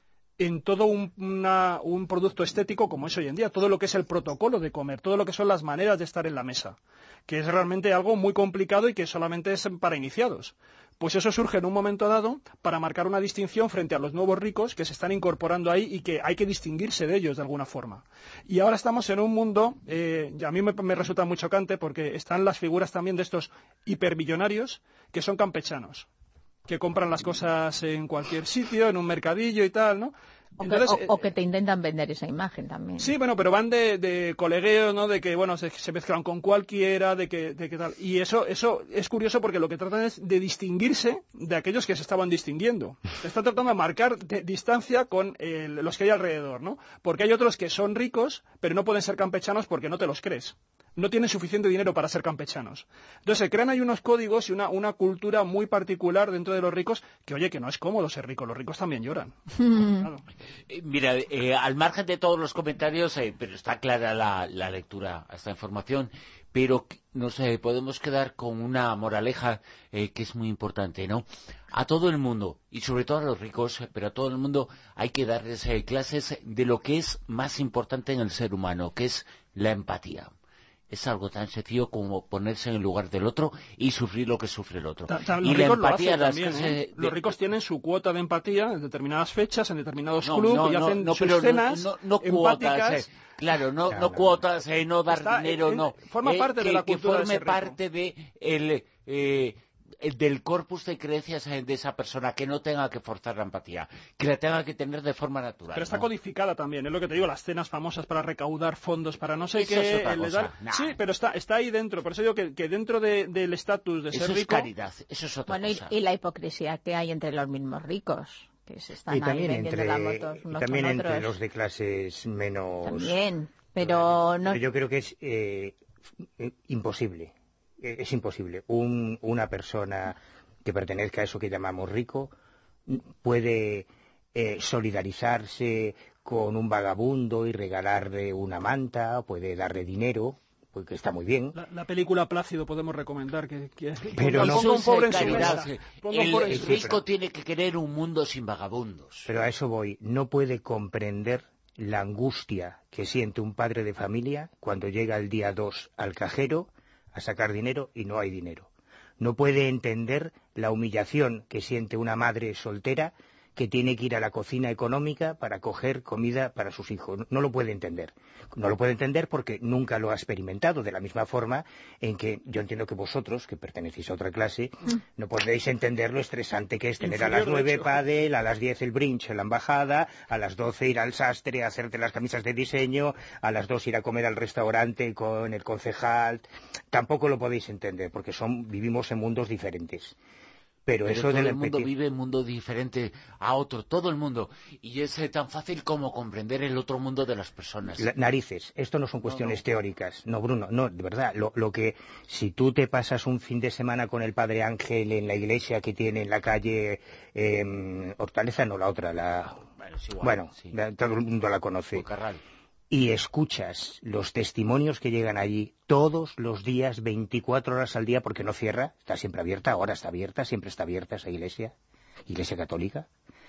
en todo un, una- un producto estético como es hoy en día, todo lo que es el protocolo de comer, todo lo que son las maneras de estar en la mesa, que es realmente algo muy complicado y que solamente es para iniciados. Pues eso surge en un momento dado para marcar una distinción frente a los nuevos ricos que se están incorporando ahí y que hay que distinguirse de ellos de alguna forma. Y ahora estamos en un mundo, eh, y a mí me, me resulta muy chocante porque están las figuras también de estos hipermillonarios que son campechanos, que compran las cosas en cualquier sitio, en un mercadillo y tal, ¿no? O, Entonces, que, o- o que te intentan vender esa imagen también. sí, bueno, pero van de, de colegueo, ¿no? De que, bueno, se, se mezclan con cualquiera, de que, de que tal. Y eso, eso es curioso porque lo que tratan es de distinguirse de aquellos que se estaban distinguiendo. Se está tratando de marcar de- distancia con el- los que hay alrededor, ¿no? Porque hay otros que son ricos, pero no pueden ser campechanos porque no te los crees. No tienen suficiente dinero para ser campechanos. Entonces se crean ahí unos códigos y una, una cultura muy particular dentro de los ricos que, oye, que no es cómodo ser rico. Los ricos también lloran. Claro. Eh, Mira, eh, al margen de todos los comentarios, eh, pero está clara la, la lectura a esta información, pero nos eh, podemos quedar con una moraleja eh, que es muy importante, ¿no? A todo el mundo, y sobre todo a los ricos, eh, pero a todo el mundo hay que darles eh, clases de lo que es más importante en el ser humano, que es la empatía. Es algo tan sencillo como ponerse en el lugar del otro y sufrir lo que sufre el otro. Ta- ta- Y los la ricos lo empatía, hacen las también, clases ¿eh? de- Los ricos tienen su cuota de empatía en determinadas fechas, en determinados No, clubes, no, y no, hacen no, sus pero no- cenas no, no cuotas, empáticas. eh, claro, no, Claro. no cuotas, eh, no dar Está- dinero, en- no. forma Eh, parte de que- la cultura que de forme ser rico. parte de el, eh, el- del corpus de creencias eh, de esa persona, que no tenga que forzar la empatía, que la tenga que tener de forma natural. Pero está ¿no? codificada también, es lo que te digo, las cenas famosas para recaudar fondos para no sé Eso qué. es otra eh, le cosa. dan- Nah. Sí, pero está, está ahí dentro. Por eso digo que, que dentro de- del estatus de Eso ser es rico. caridad, eso es otra Bueno, y, cosa. y la hipocresía que hay entre los mismos ricos, que se están Y ahí también vendiendo entre, las motos y unos también con entre otros. los de clases menos... También, pero no... Pero yo creo que es eh, eh, imposible. Eh, Es imposible. Un- una persona que pertenezca a eso que llamamos rico n- puede eh, solidarizarse con un vagabundo y regalarle una manta, puede darle dinero, porque está muy bien. La, la película Plácido podemos recomendar que, que Pero ponga- no- ponga un Eso es, pobre eh, en su caridad. mesa. Ponga un El, pobre en el su sí, mesa. rico tiene que querer un mundo sin vagabundos. Pero a eso voy. No puede comprender la angustia que siente un padre de familia cuando llega el día dos al cajero a sacar dinero y no hay dinero. No puede entender la humillación que siente una madre soltera que tiene que ir a la cocina económica para coger comida para sus hijos. No lo puede entender. No lo puede entender porque nunca lo ha experimentado, de la misma forma en que yo entiendo que vosotros, que pertenecéis a otra clase, no podéis entender lo estresante que es tener a las Inferior, de nueve hecho. pádel, a las diez el brinch en la embajada, a las doce ir al sastre a hacerte las camisas de diseño, a las dos ir a comer al restaurante con el concejal. Tampoco lo podéis entender porque son vivimos en mundos diferentes. Pero, Pero eso todo de la el mundo empatía- vive un mundo diferente a otro, todo el mundo. Y es eh, tan fácil como comprender el otro mundo de las personas. La- narices, esto no son cuestiones no. teóricas. No, Bruno, no, de verdad. Lo, lo que, si tú te pasas un fin de semana con el Padre Ángel en la iglesia que tiene en la calle eh, Hortaleza, no la otra, la... Bueno, es igual, Bueno, sí. la- todo el mundo la conoce. Fuencarral. Y escuchas los testimonios que llegan allí todos los días, veinticuatro horas al día, porque no cierra, está siempre abierta, ahora está abierta, siempre está abierta esa iglesia, iglesia católica.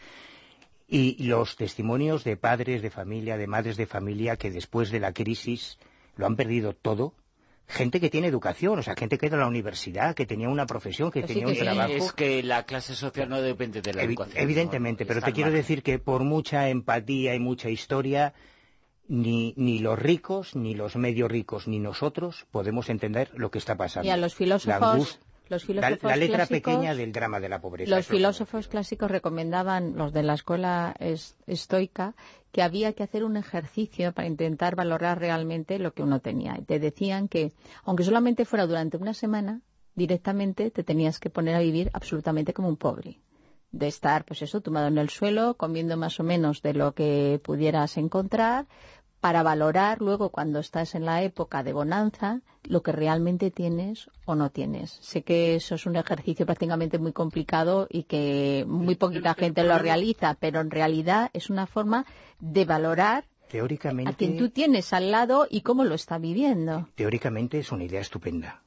Y los testimonios de padres de familia, de madres de familia, que después de la crisis lo han perdido todo. Gente que tiene educación, o sea, gente que ha ido a la universidad, que tenía una profesión, que Que sí, tenía que un sí. trabajo. Es que la clase social no depende de la Evi- educación. Evidentemente, ¿no? pero Está te al quiero margen. decir que por mucha empatía y mucha historia, ni, ni los ricos, ni los medio ricos, ni nosotros podemos entender lo que está pasando. Y a los La filósofos, angustia- los la, filósofos la letra clásicos, pequeña del drama de la pobreza. los eso es lo que filósofos me clásicos recomendaban, los de la escuela es- estoica, que había que hacer un ejercicio para intentar valorar realmente lo que uno tenía. Y te decían que, aunque solamente fuera durante una semana, directamente te tenías que poner a vivir absolutamente como un pobre. De estar, pues eso, tumbado en el suelo, comiendo más o menos de lo que pudieras encontrar, para valorar luego, cuando estás en la época de bonanza, lo que realmente tienes o no tienes. Sé que eso es un ejercicio prácticamente muy complicado y que muy poquita El- el gente lo problema- realiza, pero en realidad es una forma de valorar Teóricamente, a quien tú tienes al lado y cómo lo está viviendo. teóricamente es una idea estupenda.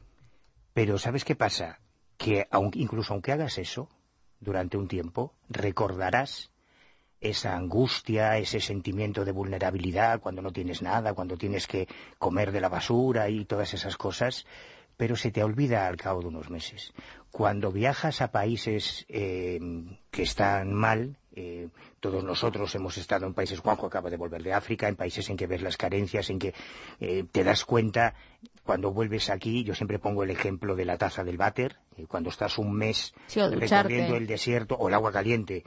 Pero ¿sabes qué pasa? Que aun- incluso aunque hagas eso, durante un tiempo, recordarás esa angustia, ese sentimiento de vulnerabilidad cuando no tienes nada, cuando tienes que comer de la basura y todas esas cosas, pero se te olvida al cabo de unos meses. Cuando viajas a países eh, que están mal, eh, todos nosotros hemos estado en países, Juanjo acaba de volver de África, en países en que ves las carencias, en que eh, te das cuenta, cuando vuelves aquí, yo siempre pongo el ejemplo de la taza del váter, eh, cuando estás un mes Sí, o ducharte. recorriendo el desierto o el agua caliente,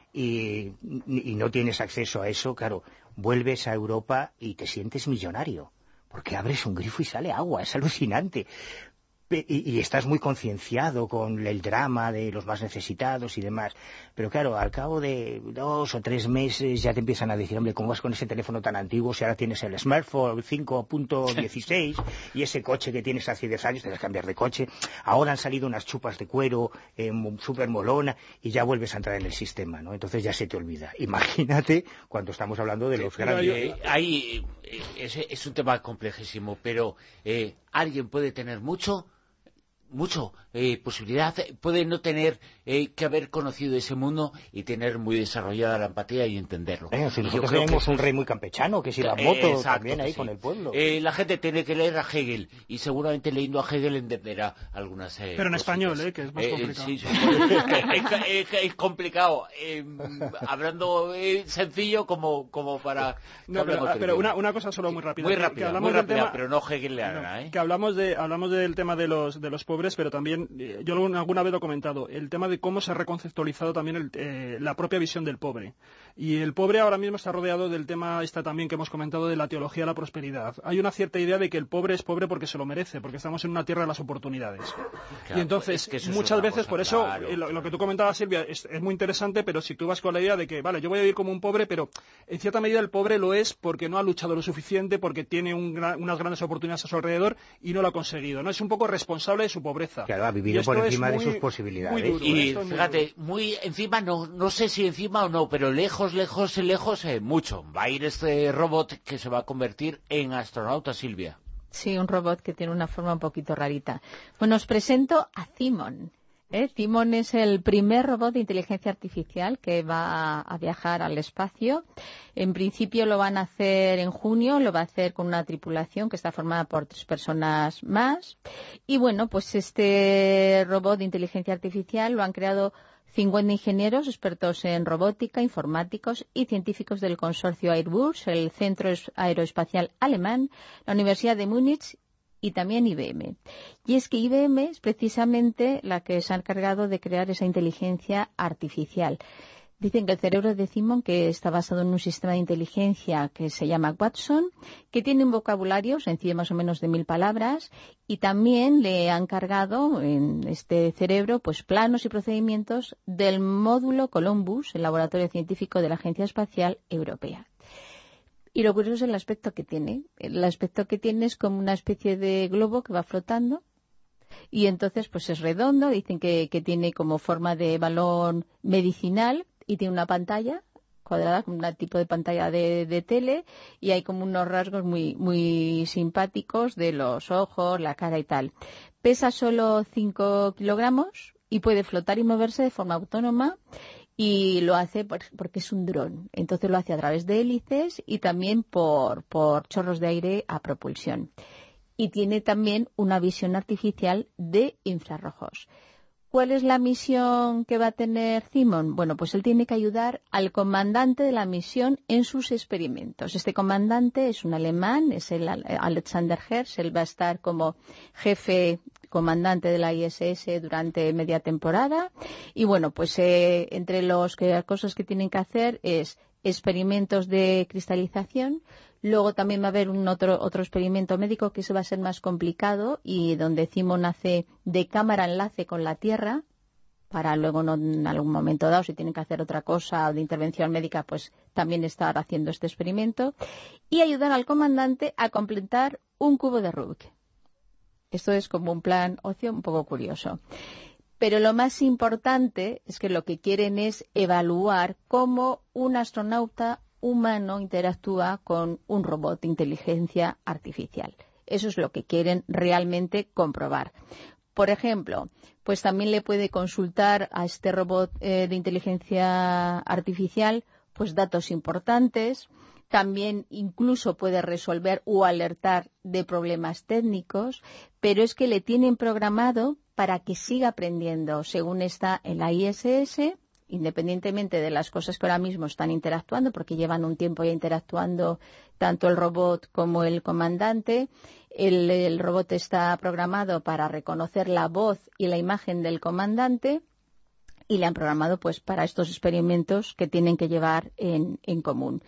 y, y no tienes acceso a eso, claro, vuelves a Europa y te sientes millonario, porque abres un grifo y sale agua, es alucinante. Pe- Y, y estás muy concienciado con el drama de los más necesitados y demás. Pero claro, al cabo de dos o tres meses ya te empiezan a decir, hombre, ¿cómo vas con ese teléfono tan antiguo si ahora tienes el smartphone cinco punto dieciséis y ese coche que tienes hace diez años, te vas a cambiar de coche? Ahora han salido unas chupas de cuero eh, súper molona y ya vuelves a entrar en el sistema, ¿no? Entonces ya se te olvida. Imagínate cuando estamos hablando de los pero grandes... Eh, ahí eh, es, es un tema complejísimo, pero eh, alguien puede tener mucho, mucho eh, posibilidad, puede no tener eh, que haber conocido ese mundo y tener muy desarrollada la empatía y entenderlo. Eh, si Y yo nosotros creo que tenemos eso un es- rey muy campechano, que si la Eh, moto exacto, también ahí sí. con el pueblo. Eh, la gente tiene que leer a Hegel y seguramente leyendo a Hegel entenderá algunas eh, Pero en cositas. español, ¿eh? Que es más complicado. sí, sí, es, es- es complicado. Eh, hablando eh, sencillo como, como para... que No, pero, hablemos ah, del pero tema. una, una cosa solo muy rápida. Muy que- que rápida, hablamos muy del rápida, tema- pero no Hegel le hará, No, ¿eh? que hablamos de hablamos del tema de los de los pobres, pero también eh, yo alguna alguna vez lo he comentado, el tema de cómo se ha reconceptualizado también el, eh, la propia visión del pobre. Y el pobre ahora mismo está rodeado del tema esta también que hemos comentado de la teología de la prosperidad. Hay una cierta idea de que el pobre es pobre porque se lo merece, porque estamos en una tierra de las oportunidades. Claro, y entonces es que eso es muchas otra veces cosa, por eso claro, eh, lo, lo claro. que tú comentabas, Silvia, es, es muy interesante, pero si tú vas con la idea de que vale, yo voy a vivir como un pobre, pero en cierta medida el pobre lo es porque no ha luchado lo suficiente, porque tiene un gra- unas grandes oportunidades a su alrededor y no lo ha conseguido, ¿no? Es un poco responsable de su pobreza. Claro, ha Y vivido esto por es encima de muy- sus posibilidades. muy duro, Y esto es muy fíjate, duro. muy encima, no, no sé si encima o no, pero lejos, lejos, lejos, eh, mucho. Va a ir este robot que se va a convertir en astronauta, Silvia. Sí, un robot que tiene una forma un poquito rarita. Bueno, os presento a Timon. ¿eh? Timon es el primer robot de inteligencia artificial que va a, a viajar al espacio. En principio lo van a hacer en junio, lo va a hacer con una tripulación que está formada por tres personas más. Y bueno, pues este robot de inteligencia artificial lo han creado cincuenta ingenieros expertos en robótica, informáticos y científicos del consorcio Airbus, el Centro Aeroespacial Alemán, la Universidad de Múnich y también I B M. Y es que I B M es precisamente la que se ha encargado de crear esa inteligencia artificial. Dicen que el cerebro de Simon, que está basado en un sistema de inteligencia que se llama Watson, que tiene un vocabulario sencillo más o menos de mil palabras, y también le han cargado en este cerebro pues planos y procedimientos del módulo Columbus, el laboratorio científico de la Agencia Espacial Europea. Y lo curioso es el aspecto que tiene. El aspecto que tiene es como una especie de globo que va flotando, y entonces pues es redondo. Dicen que, que tiene como forma de balón medicinal, y tiene una pantalla cuadrada, como un tipo de pantalla de, de tele, y hay como unos rasgos muy, muy simpáticos de los ojos, la cara y tal. Pesa solo cinco kilogramos y puede flotar y moverse de forma autónoma, y lo hace por, porque es un dron. Entonces lo hace a través de hélices y también por, por chorros de aire a propulsión. Y tiene también una visión artificial de infrarrojos. ¿Cuál es la misión que va a tener Simon? Bueno, pues él tiene que ayudar al comandante de la misión en sus experimentos. Este comandante es un alemán, es el Alexander Hertz. Él va a estar como jefe comandante de la I S S durante media temporada. Y bueno, pues eh, entre los que, las cosas que tienen que hacer es experimentos de cristalización. Luego también va a haber un otro, otro experimento médico que eso va a ser más complicado, y donde Simon hace de cámara enlace con la Tierra para luego no, en algún momento dado, si tienen que hacer otra cosa de intervención médica, pues también estar haciendo este experimento, y ayudar al comandante a completar un cubo de Rubik. Esto es como un plan ocio un poco curioso. Pero lo más importante es que lo que quieren es evaluar cómo un astronauta humano interactúa con un robot de inteligencia artificial. Eso es lo que quieren realmente comprobar. Por ejemplo, pues también le puede consultar a este robot eh, de inteligencia artificial pues datos importantes. También incluso puede resolver o alertar de problemas técnicos, pero es que le tienen programado para que siga aprendiendo según está en la I S S, independientemente de las cosas que ahora mismo están interactuando, porque llevan un tiempo ya interactuando tanto el robot como el comandante. El, el robot está programado para reconocer la voz y la imagen del comandante, y le han programado pues para estos experimentos que tienen que llevar en, en común.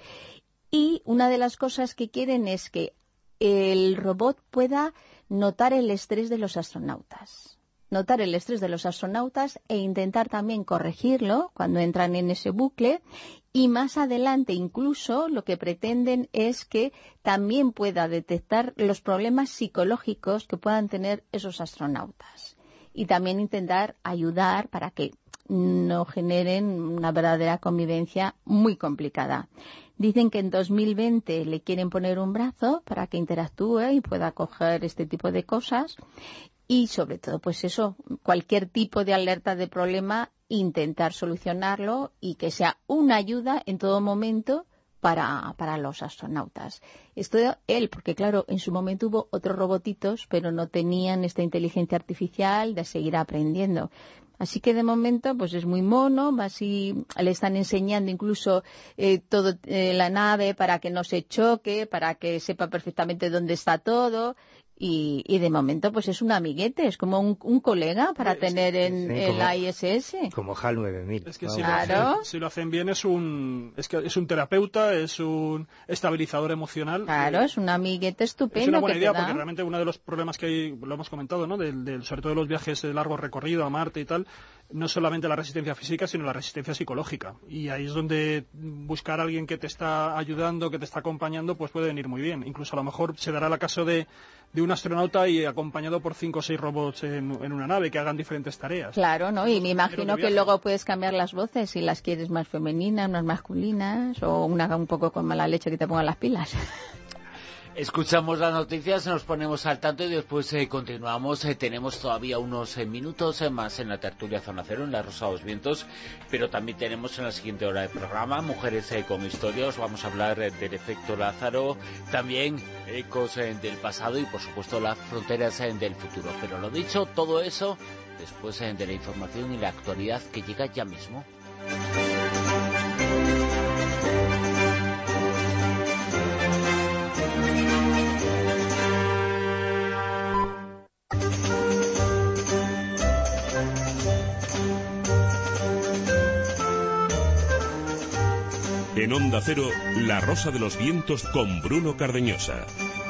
Y una de las cosas que quieren es que el robot pueda notar el estrés de los astronautas. Notar el estrés de los astronautas e intentar también corregirlo cuando entran en ese bucle, y más adelante incluso lo que pretenden es que también pueda detectar los problemas psicológicos que puedan tener esos astronautas, y también intentar ayudar para que no generen una verdadera convivencia muy complicada. Dicen que en dos mil veinte le quieren poner un brazo para que interactúe y pueda coger este tipo de cosas. Y sobre todo, pues eso, cualquier tipo de alerta de problema, intentar solucionarlo y que sea una ayuda en todo momento para, para los astronautas. Esto él, porque claro, en su momento hubo otros robotitos, pero no tenían esta inteligencia artificial de seguir aprendiendo. Así que de momento pues es muy mono, así le están enseñando incluso eh, todo eh, la nave para que no se choque, para que sepa perfectamente dónde está todo. Y, y de momento pues es un amiguete, es como un, un colega para sí, tener en, sí, en como, la I S S. Como HAL nueve mil. Es que si, claro. lo hacen, si lo hacen bien es un es que es un terapeuta, es un estabilizador emocional. Claro, eh, es un amiguete estupendo. Es una buena que idea te da. Porque realmente uno de los problemas que hay, lo hemos comentado, ¿no? Del, del, sobre todo de los viajes de largo recorrido a Marte y tal, no solamente la resistencia física, sino la resistencia psicológica. Y ahí es donde buscar a alguien que te está ayudando, que te está acompañando, pues puede venir muy bien. Incluso a lo mejor se dará el caso de de un astronauta y acompañado por cinco o seis robots en, en una nave que hagan diferentes tareas. Claro, ¿no? Y me imagino que luego puedes cambiar las voces si las quieres más femeninas, más masculinas, o una un poco con mala leche que te pongan las pilas. Escuchamos las noticias, nos ponemos al tanto y después eh, continuamos. Eh, tenemos todavía unos eh, minutos eh, más en la tertulia Zona Cero, en la Rosa de los Vientos, pero también tenemos en la siguiente hora de programa Mujeres eh, con Historias. Vamos a hablar eh, del efecto Lázaro, también ecos eh, del pasado y por supuesto las fronteras eh, del futuro. Pero lo dicho, todo eso después eh, de la información y la actualidad que llega ya mismo. En Onda Cero, La Rosa de los Vientos con Bruno Cardeñosa.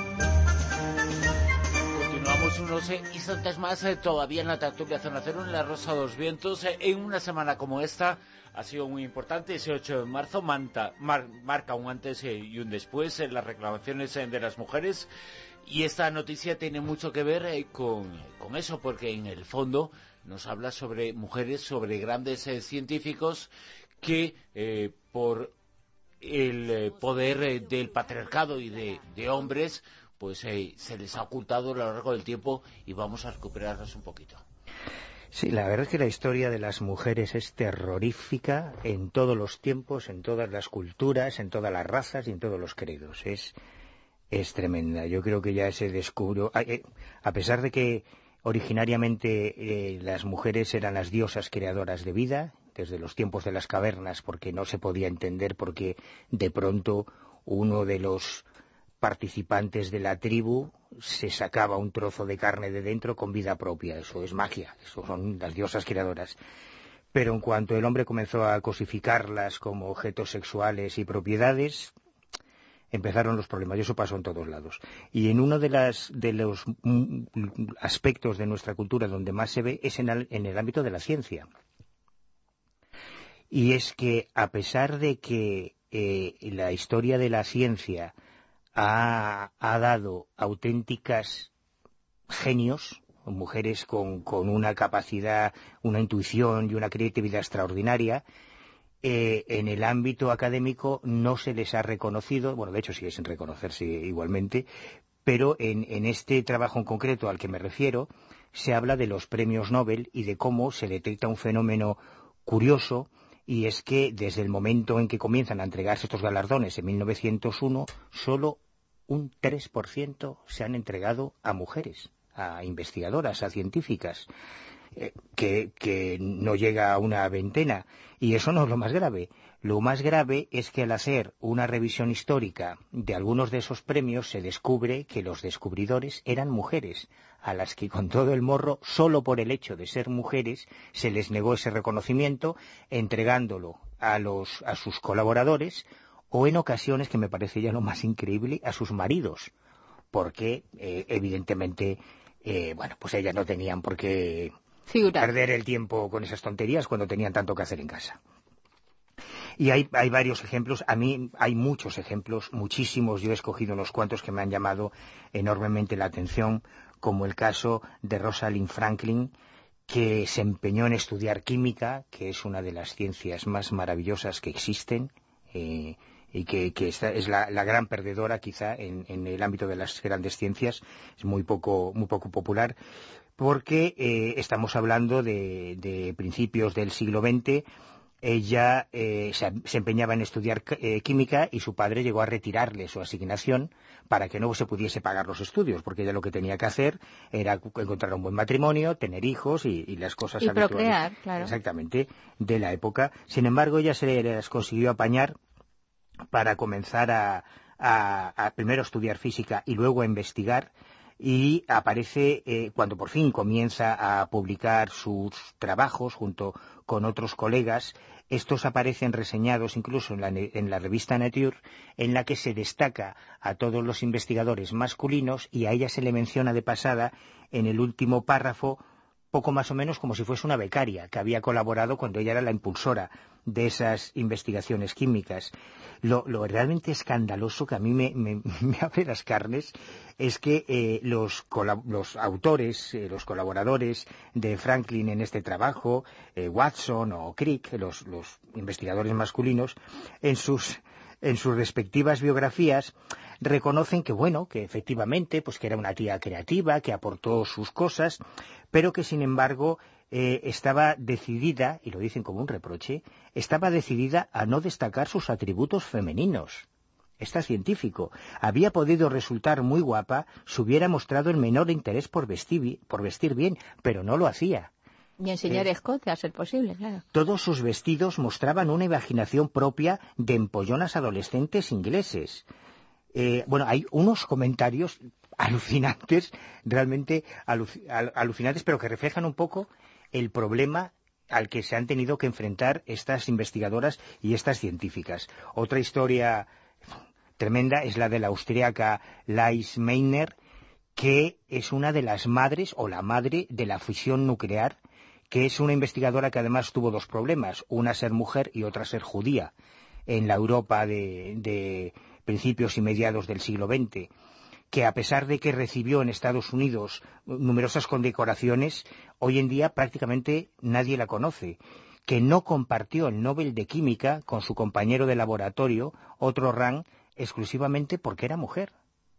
Continuamos unos eh, instantes más eh, todavía en la tertulia Zona Cero, en La Rosa de los Vientos. Eh, en una semana como esta ha sido muy importante. Ese ocho de marzo manta, mar, marca un antes eh, y un después en las reclamaciones eh, de las mujeres. Y esta noticia tiene mucho que ver eh, con, con eso, porque en el fondo nos habla sobre mujeres, sobre grandes eh, científicos que eh, por el eh, poder eh, del patriarcado y de, de hombres, pues eh, se les ha ocultado a lo largo del tiempo, y vamos a recuperarlas un poquito. Sí, la verdad es que la historia de las mujeres es terrorífica en todos los tiempos, en todas las culturas, en todas las razas y en todos los credos. Es, es tremenda. Yo creo que ya se descubrió, a pesar de que originariamente eh, las mujeres eran las diosas creadoras de vida, desde los tiempos de las cavernas, porque no se podía entender por qué de pronto uno de los participantes de la tribu se sacaba un trozo de carne de dentro con vida propia. Eso es magia, eso son las diosas creadoras. Pero en cuanto el hombre comenzó a cosificarlas como objetos sexuales y propiedades, empezaron los problemas, y eso pasó en todos lados. Y en uno de, las, de los aspectos de nuestra cultura donde más se ve es en el, en el ámbito de la ciencia. Y es que, a pesar de que eh, la historia de la ciencia ha, ha dado auténticas genios, mujeres con, con una capacidad, una intuición y una creatividad extraordinaria, eh, en el ámbito académico no se les ha reconocido, bueno, de hecho sigue sin reconocerse igualmente, pero en, en este trabajo en concreto al que me refiero, se habla de los premios Nobel y de cómo se detecta un fenómeno curioso. Y es que desde el momento en que comienzan a entregarse estos galardones en mil novecientos uno, solo un tres por ciento se han entregado a mujeres, a investigadoras, a científicas, eh, que, que no llega a una veintena. Y eso no es lo más grave. Lo más grave es que al hacer una revisión histórica de algunos de esos premios se descubre que los descubridores eran mujeres, a las que con todo el morro, solo por el hecho de ser mujeres, se les negó ese reconocimiento, entregándolo a, los, a sus colaboradores, o en ocasiones, que me parece ya lo más increíble, a sus maridos, porque eh, evidentemente, eh, bueno, pues ellas no tenían por qué Figurar. perder el tiempo con esas tonterías cuando tenían tanto que hacer en casa. Y hay, hay varios ejemplos, a mí hay muchos ejemplos, muchísimos, yo he escogido unos cuantos que me han llamado enormemente la atención, como el caso de Rosalind Franklin, que se empeñó en estudiar química, que es una de las ciencias más maravillosas que existen, eh, y que, que esta es la, la gran perdedora quizá en, en el ámbito de las grandes ciencias, es muy poco, muy poco popular, porque eh, estamos hablando de, de principios del siglo veinte. Ella eh, se, se empeñaba en estudiar eh, química, y su padre llegó a retirarle su asignación para que no se pudiese pagar los estudios, porque ella lo que tenía que hacer era encontrar un buen matrimonio, tener hijos y, y las cosas y habituales. Procrear, claro. Exactamente, de la época. Sin embargo, ella se las consiguió apañar para comenzar a, a, a primero estudiar física y luego a investigar. Y aparece, eh, cuando por fin comienza a publicar sus trabajos junto con otros colegas, estos aparecen reseñados incluso en la, en la revista Nature, en la que se destaca a todos los investigadores masculinos, y a ella se le menciona de pasada en el último párrafo, poco más o menos como si fuese una becaria, que había colaborado cuando ella era la impulsora de esas investigaciones químicas. Lo, lo realmente escandaloso, que a mí me, me, me abre las carnes, es que eh, los, los autores, eh, los colaboradores de Franklin en este trabajo, eh, Watson o Crick, los, los investigadores masculinos, en sus, en sus respectivas biografías, reconocen que, bueno, que efectivamente, pues que era una tía creativa, que aportó sus cosas, pero que, sin embargo, eh, estaba decidida, y lo dicen como un reproche, estaba decidida a no destacar sus atributos femeninos. Esta científico había podido resultar muy guapa si hubiera mostrado el menor interés por vestir, por vestir bien, pero no lo hacía. Y enseñar eh, escote, a ser posible, claro. Todos sus vestidos mostraban una imaginación propia de empollonas adolescentes ingleses. Eh, bueno, hay unos comentarios alucinantes, realmente aluc- al- alucinantes, pero que reflejan un poco el problema al que se han tenido que enfrentar estas investigadoras y estas científicas. Otra historia tremenda es la de la austríaca Lise Meitner, que es una de las madres, o la madre, de la fisión nuclear, que es una investigadora que además tuvo dos problemas, una ser mujer y otra ser judía, en la Europa de, de principios y mediados del siglo veinte, que a pesar de que recibió en Estados Unidos numerosas condecoraciones, hoy en día prácticamente nadie la conoce, que no compartió el Nobel de Química con su compañero de laboratorio, Otto Rahn, exclusivamente porque era mujer.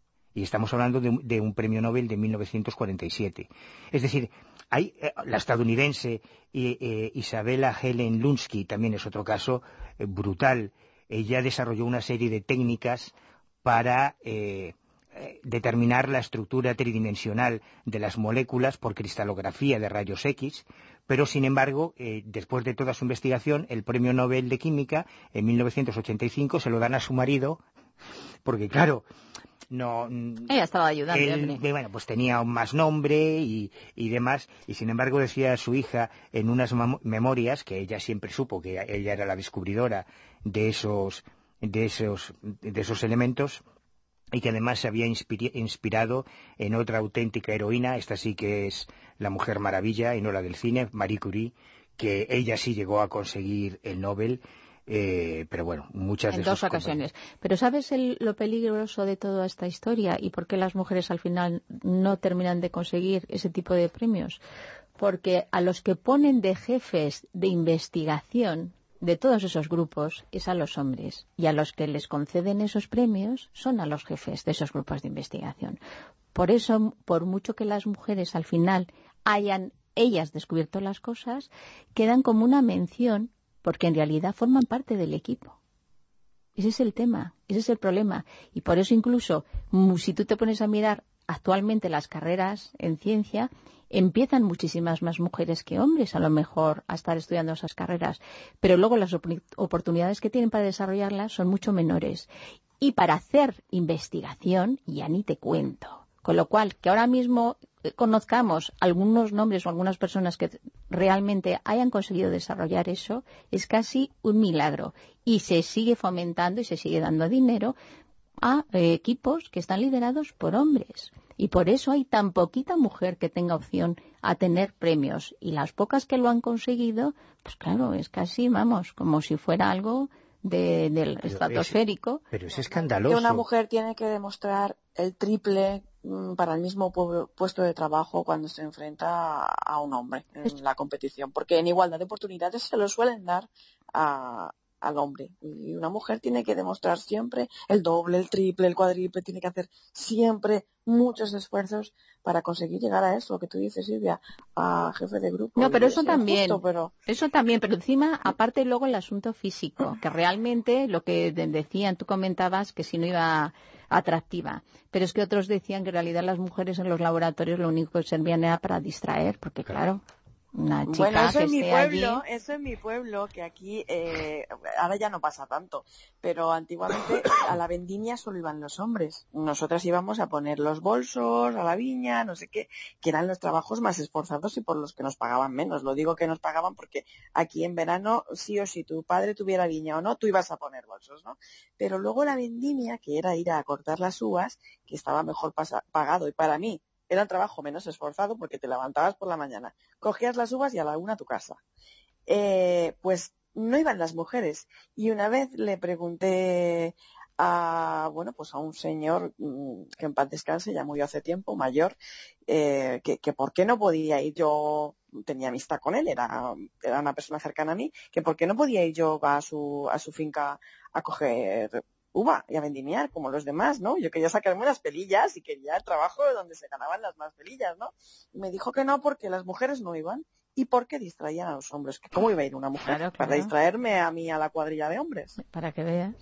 Y estamos hablando de, de un premio Nobel de mil novecientos cuarenta y siete. Es decir, hay eh, la estadounidense eh, eh, Isabella Helen Lunsky, también es otro caso eh, brutal. Ella desarrolló una serie de técnicas para eh, eh, determinar la estructura tridimensional de las moléculas por cristalografía de rayos X, pero sin embargo, eh, después de toda su investigación, el premio Nobel de Química en mil novecientos ochenta y cinco se lo dan a su marido, porque claro, no, ella estaba ayudando, él, bueno, pues tenía más nombre y, y demás, y sin embargo decía a su hija en unas memorias que ella siempre supo que ella era la descubridora de esos de esos de esos elementos, y que además se había inspirado en otra auténtica heroína, esta sí que es la Mujer Maravilla y no la del cine, Marie Curie, que ella sí llegó a conseguir el Nobel. Eh, pero bueno, muchas en de dos ocasiones. Pero ¿sabes el, lo peligroso de toda esta historia y por qué las mujeres al final no terminan de conseguir ese tipo de premios? Porque a los que ponen de jefes de investigación de todos esos grupos es a los hombres, y a los que les conceden esos premios son a los jefes de esos grupos de investigación. Por eso, por mucho que las mujeres al final hayan ellas descubierto las cosas, quedan como una mención, porque en realidad forman parte del equipo. Ese es el tema, ese es el problema. Y por eso incluso, si tú te pones a mirar actualmente las carreras en ciencia, empiezan muchísimas más mujeres que hombres, a lo mejor, a estar estudiando esas carreras. Pero luego las op- oportunidades que tienen para desarrollarlas son mucho menores. Y para hacer investigación, ya ni te cuento. Con lo cual, que ahora mismo conozcamos algunos nombres o algunas personas que realmente hayan conseguido desarrollar eso, es casi un milagro. Y se sigue fomentando y se sigue dando dinero a eh, equipos que están liderados por hombres. Y por eso hay tan poquita mujer que tenga opción a tener premios. Y las pocas que lo han conseguido, pues claro, es casi, vamos, como si fuera algo de, del pero Es, estratosférico. pero es escandaloso. Que una mujer tiene que demostrar el triple para el mismo puesto de trabajo cuando se enfrenta a un hombre en la competición, porque en igualdad de oportunidades se lo suelen dar a, al hombre, y una mujer tiene que demostrar siempre el doble, el triple, el cuádruple, tiene que hacer siempre muchos esfuerzos para conseguir llegar a eso que tú dices, Silvia, a jefe de grupo. No, pero eso también, injusto, pero... eso también, pero encima, aparte luego el asunto físico, que realmente lo que decían, tú comentabas que si no iba atractiva, pero es que otros decían que en realidad las mujeres en los laboratorios lo único que servían era para distraer, porque claro, una chica bueno, eso que en mi esté pueblo, allí... eso en mi pueblo, que aquí eh, ahora ya no pasa tanto, pero antiguamente a la vendimia solo iban los hombres. Nosotras íbamos a poner los bolsos a la viña, no sé qué, que eran los trabajos más esforzados y por los que nos pagaban menos. Lo digo que nos pagaban porque aquí en verano, sí o sí, tu padre tuviera viña o no, tú ibas a poner bolsos, ¿no? Pero luego la vendimia, que era ir a cortar las uvas, que estaba mejor pasa- pagado, y para mí era un trabajo menos esforzado porque te levantabas por la mañana, cogías las uvas y a la una a tu casa. Eh, pues no iban las mujeres. Y una vez le pregunté a, bueno, pues a un señor mmm, que en paz descanse, ya murió hace tiempo, mayor, eh, que, que por qué no podía ir yo, tenía amistad con él, era, era una persona cercana a mí, que por qué no podía ir yo a su, a su finca a coger uva y a vendimiar como los demás, ¿no? Yo quería sacarme unas pelillas y quería el trabajo donde se ganaban las más pelillas, ¿no? Y me dijo que no, porque las mujeres no iban y porque distraían a los hombres. ¿Cómo iba a ir una mujer? Claro, claro. Para distraerme a mí a la cuadrilla de hombres. Para que veas.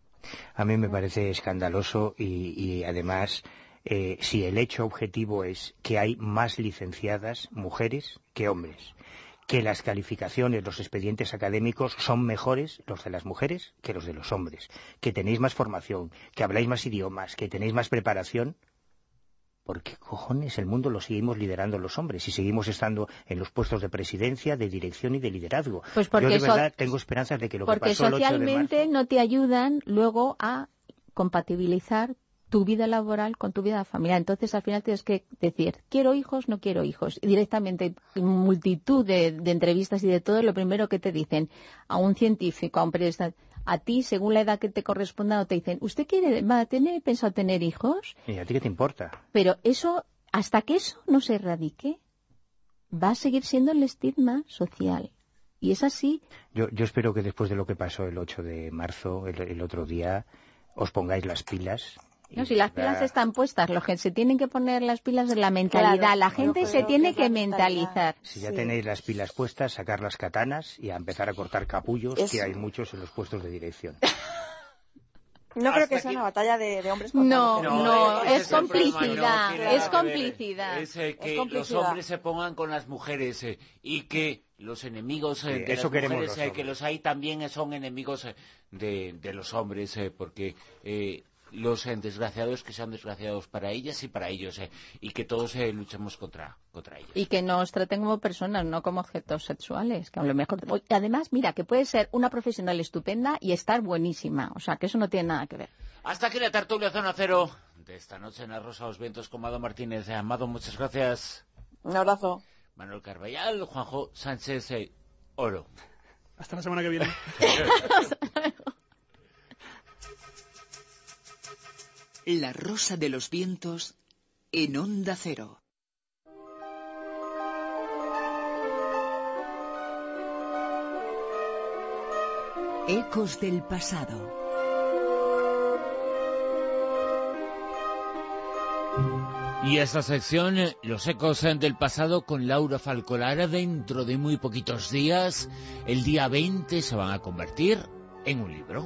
A mí me parece escandaloso y, y además, eh, si el hecho objetivo es que hay más licenciadas mujeres que hombres, que las calificaciones, los expedientes académicos son mejores los de las mujeres que los de los hombres, que tenéis más formación, que habláis más idiomas, que tenéis más preparación, ¿por qué cojones el mundo lo seguimos liderando los hombres y seguimos estando en los puestos de presidencia, de dirección y de liderazgo? Pues porque Yo de verdad so tengo esperanzas de que lo que porque pasó el ocho de socialmente marzo... no te ayudan luego a compatibilizar tu vida laboral con tu vida familiar. Entonces, al final tienes que decir, quiero hijos, no quiero hijos. Y directamente, en multitud de, de entrevistas y de todo, lo primero que te dicen a un científico, a un periodista, a ti, según la edad que te corresponda, no te dicen, ¿usted quiere, va a tener, pensado tener hijos? ¿Y a ti qué te importa? Pero eso, hasta que eso no se erradique, va a seguir siendo el estigma social. Y es así. Yo, yo espero que después de lo que pasó el ocho de marzo, el, el otro día, os pongáis las pilas. No, si las pilas están puestas, los que se tienen que poner las pilas es la mentalidad. Claro, la gente se tiene que, que mentalizar. Si ya sí. tenéis las pilas puestas, sacar las katanas y a empezar a cortar capullos, Es... que hay muchos en los puestos de dirección. No creo Hasta que sea aquí... una batalla de, de hombres contra No, mujeres. no, No, es, es complicidad, no, es que complicidad. Es eh, que Es los complicidad. hombres se pongan con las mujeres eh, y que los enemigos eh, Sí, de eso las queremos mujeres, los eh, que los hay también eh, son enemigos eh, de, de los hombres, eh, porque... Eh, los eh, desgraciados que sean desgraciados para ellas y para ellos, eh, y que todos eh, luchemos contra, contra ellos. Y que nos traten como personas, no como objetos sexuales, que a lo mejor... Además, mira, que puede ser una profesional estupenda y estar buenísima, o sea, que eso no tiene nada que ver. Hasta aquí la tertulia Zona Cero de esta noche en La Rosa de los Vientos con Amado Martínez. Eh, Amado, muchas gracias. Un abrazo. Manuel Carballal, Juanjo Sánchez eh, Oro. Hasta la semana que viene. La Rosa de los Vientos en Onda Cero. Ecos del pasado. Y esta sección, los ecos del pasado con Laura Falcolara, dentro de muy poquitos días, el día veinte, se van a convertir en un libro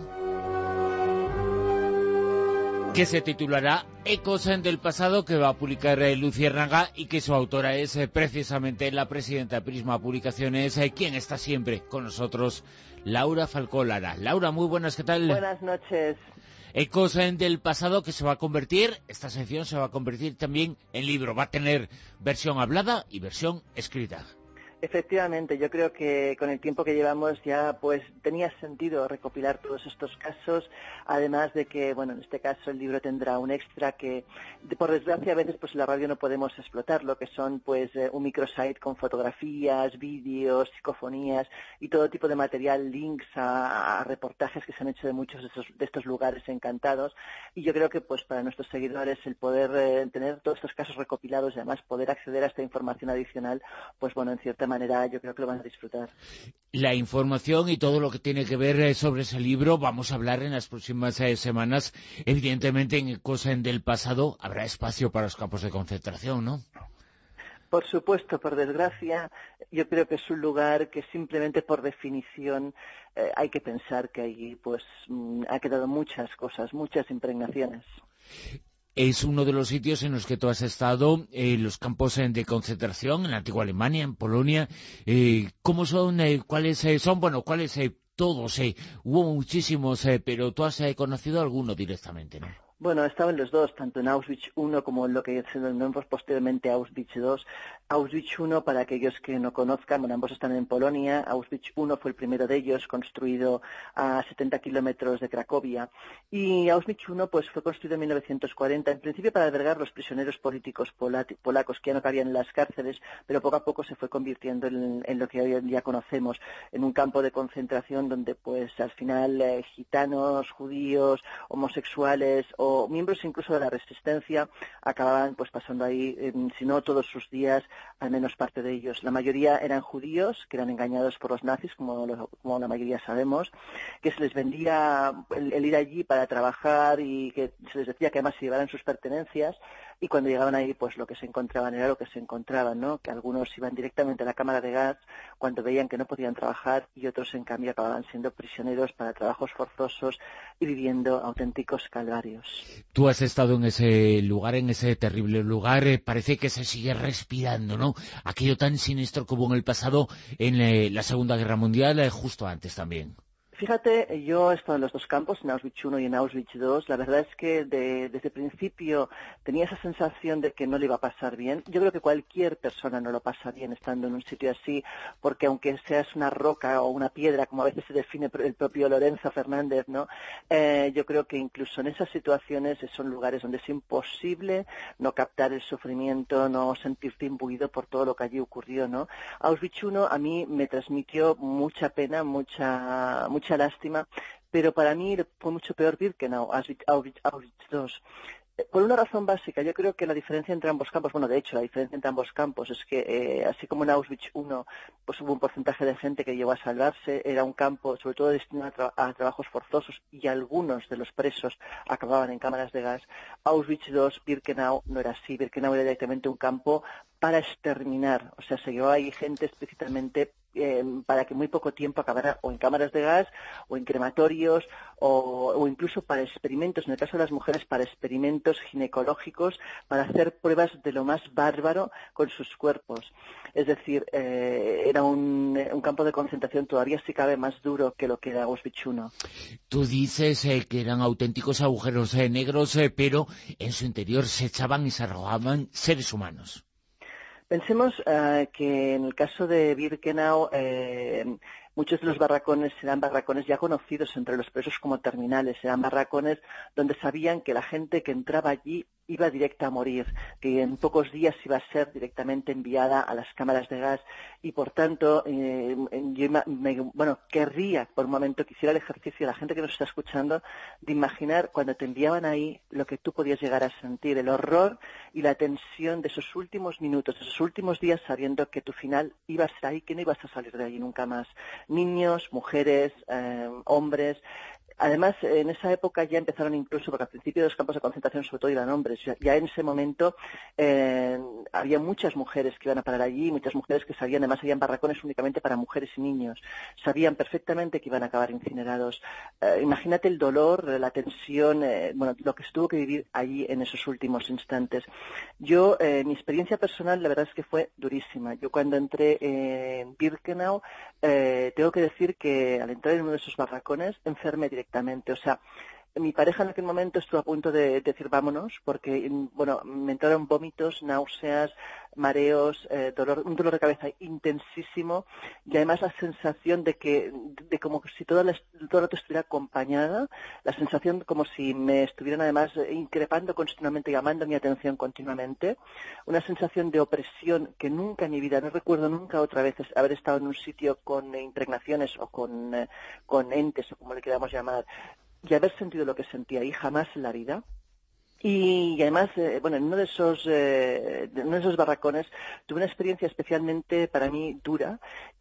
que se titulará Ecos del pasado, que va a publicar eh, Luciérnaga, y que su autora es eh, precisamente la presidenta de Prisma Publicaciones, eh, quien está siempre con nosotros, Laura Falcolara. Laura, muy buenas, ¿qué tal? Buenas noches. Ecos eh, del pasado, que se va a convertir, esta sección se va a convertir también en libro, va a tener versión hablada y versión escrita. Efectivamente, yo creo que con el tiempo que llevamos ya pues tenía sentido recopilar todos estos casos, además de que, bueno, en este caso el libro tendrá un extra que, de, por desgracia, a veces pues en la radio no podemos explotarlo, que son pues eh, un microsite con fotografías, vídeos, psicofonías y todo tipo de material, links a, a reportajes que se han hecho de muchos de estos, de estos lugares encantados, y yo creo que pues para nuestros seguidores el poder eh, tener todos estos casos recopilados y además poder acceder a esta información adicional, pues bueno, en cierta manera manera yo creo que lo van a disfrutar. La información y todo lo que tiene que ver eh, sobre ese libro vamos a hablar en las próximas eh, semanas. Evidentemente en Cosas del pasado habrá espacio para los campos de concentración, ¿no? Por supuesto, por desgracia, yo creo que es un lugar que simplemente por definición eh, hay que pensar que allí pues mm, ha quedado muchas cosas, muchas impregnaciones. Es uno de los sitios en los que tú has estado, eh, los campos eh, de concentración en la antigua Alemania, en Polonia. Eh, ¿Cómo son? Eh, ¿Cuáles eh, son? Bueno, ¿cuáles? Eh, todos. Eh, hubo muchísimos, eh, pero tú has eh, conocido alguno directamente, ¿no? Bueno, he estado en los dos, tanto en Auschwitz uno como en lo que se denominó posteriormente Auschwitz dos. Auschwitz uno, para aquellos que no conozcan, bueno, ambos están en Polonia. Auschwitz uno fue el primero de ellos, construido a setenta kilómetros de Cracovia. Y Auschwitz uno pues, fue construido en mil novecientos cuarenta, en principio para albergar los prisioneros políticos polacos que ya no cabían en las cárceles, pero poco a poco se fue convirtiendo en, en lo que hoy en día conocemos, en un campo de concentración donde pues al final eh, gitanos, judíos, homosexuales o miembros incluso de la resistencia acababan pues pasando ahí, eh, si no todos sus días, al menos parte de ellos. La mayoría eran judíos que eran engañados por los nazis, como, lo, como la mayoría sabemos, que se les vendía el, el ir allí para trabajar y que se les decía que además se llevaran sus pertenencias, y cuando llegaban ahí pues lo que se encontraban era lo que se encontraban, ¿no? Que algunos iban directamente a la cámara de gas cuando veían que no podían trabajar, y otros en cambio acababan siendo prisioneros para trabajos forzosos y viviendo auténticos calvarios. Tú has estado en ese lugar, en ese terrible lugar, eh, parece que se sigue respirando, ¿no? Aquello tan siniestro como en el pasado, en eh, la Segunda Guerra Mundial, eh, justo antes también. Fíjate, yo he estado en los dos campos, en Auschwitz uno y en Auschwitz dos. La verdad es que de, desde el principio tenía esa sensación de que no le iba a pasar bien. Yo creo que cualquier persona no lo pasa bien estando en un sitio así, porque aunque seas una roca o una piedra, como a veces se define el propio Lorenzo Fernández, ¿no? Eh, yo creo que incluso en esas situaciones son lugares donde es imposible no captar el sufrimiento, no sentirte imbuido por todo lo que allí ocurrió, ¿no? Auschwitz uno a mí me transmitió mucha pena, mucha, mucha mucha lástima, pero para mí fue mucho peor Birkenau, Auschwitz dos. Por una razón básica, yo creo que la diferencia entre ambos campos, bueno, de hecho, la diferencia entre ambos campos es que, eh, así como en Auschwitz uno, pues hubo un porcentaje de gente que llegó a salvarse, era un campo sobre todo destinado a, tra a trabajos forzosos y algunos de los presos acababan en cámaras de gas. Auschwitz dos, Birkenau, no era así. Birkenau era directamente un campo para exterminar, o sea, se llevó ahí gente específicamente Eh, para que muy poco tiempo acabara o en cámaras de gas o en crematorios o, o incluso para experimentos, en el caso de las mujeres, para experimentos ginecológicos, para hacer pruebas de lo más bárbaro con sus cuerpos. Es decir, eh, era un, un campo de concentración todavía si cabe más duro que lo que era Auschwitz uno. Tú dices eh, que eran auténticos agujeros eh, negros, eh, pero en su interior se echaban y se arrojaban seres humanos. Pensemos uh, que en el caso de Birkenau, eh, muchos de los barracones eran barracones ya conocidos entre los presos como terminales, eran barracones donde sabían que la gente que entraba allí iba directa a morir, que en pocos días iba a ser directamente enviada a las cámaras de gas y por tanto eh, yo me, bueno, querría por un momento que hiciera el ejercicio la gente que nos está escuchando de imaginar cuando te enviaban ahí lo que tú podías llegar a sentir, el horror y la tensión de esos últimos minutos, de esos últimos días sabiendo que tu final iba a ser ahí, que no ibas a salir de allí nunca más. Niños, mujeres, eh, hombres. Además, en esa época ya empezaron incluso, porque al principio de los campos de concentración sobre todo iban hombres, ya, ya en ese momento eh, había muchas mujeres que iban a parar allí, muchas mujeres que sabían, además habían barracones únicamente para mujeres y niños, sabían perfectamente que iban a acabar incinerados. Eh, imagínate el dolor, la tensión, eh, bueno, lo que se tuvo que vivir allí en esos últimos instantes. Yo, eh, mi experiencia personal, la verdad es que fue durísima. Yo cuando entré en Birkenau, eh, tengo que decir que al entrar en uno de esos barracones, enfermé directamente. O sea, mi pareja en aquel momento estuvo a punto de decir vámonos porque, bueno, me entraron vómitos, náuseas, mareos, eh, dolor, un dolor de cabeza intensísimo y además la sensación de que, de como si todo, la, todo el rato estuviera acompañada, la sensación como si me estuvieran además increpando continuamente, llamando mi atención continuamente, una sensación de opresión que nunca en mi vida, no recuerdo nunca otra vez haber estado en un sitio con impregnaciones o con, eh, con entes o como le queramos llamar, y haber sentido lo que sentía ahí jamás en la vida. Y, y además, eh, bueno, en uno de esos eh, en uno de esos barracones tuve una experiencia especialmente para mí dura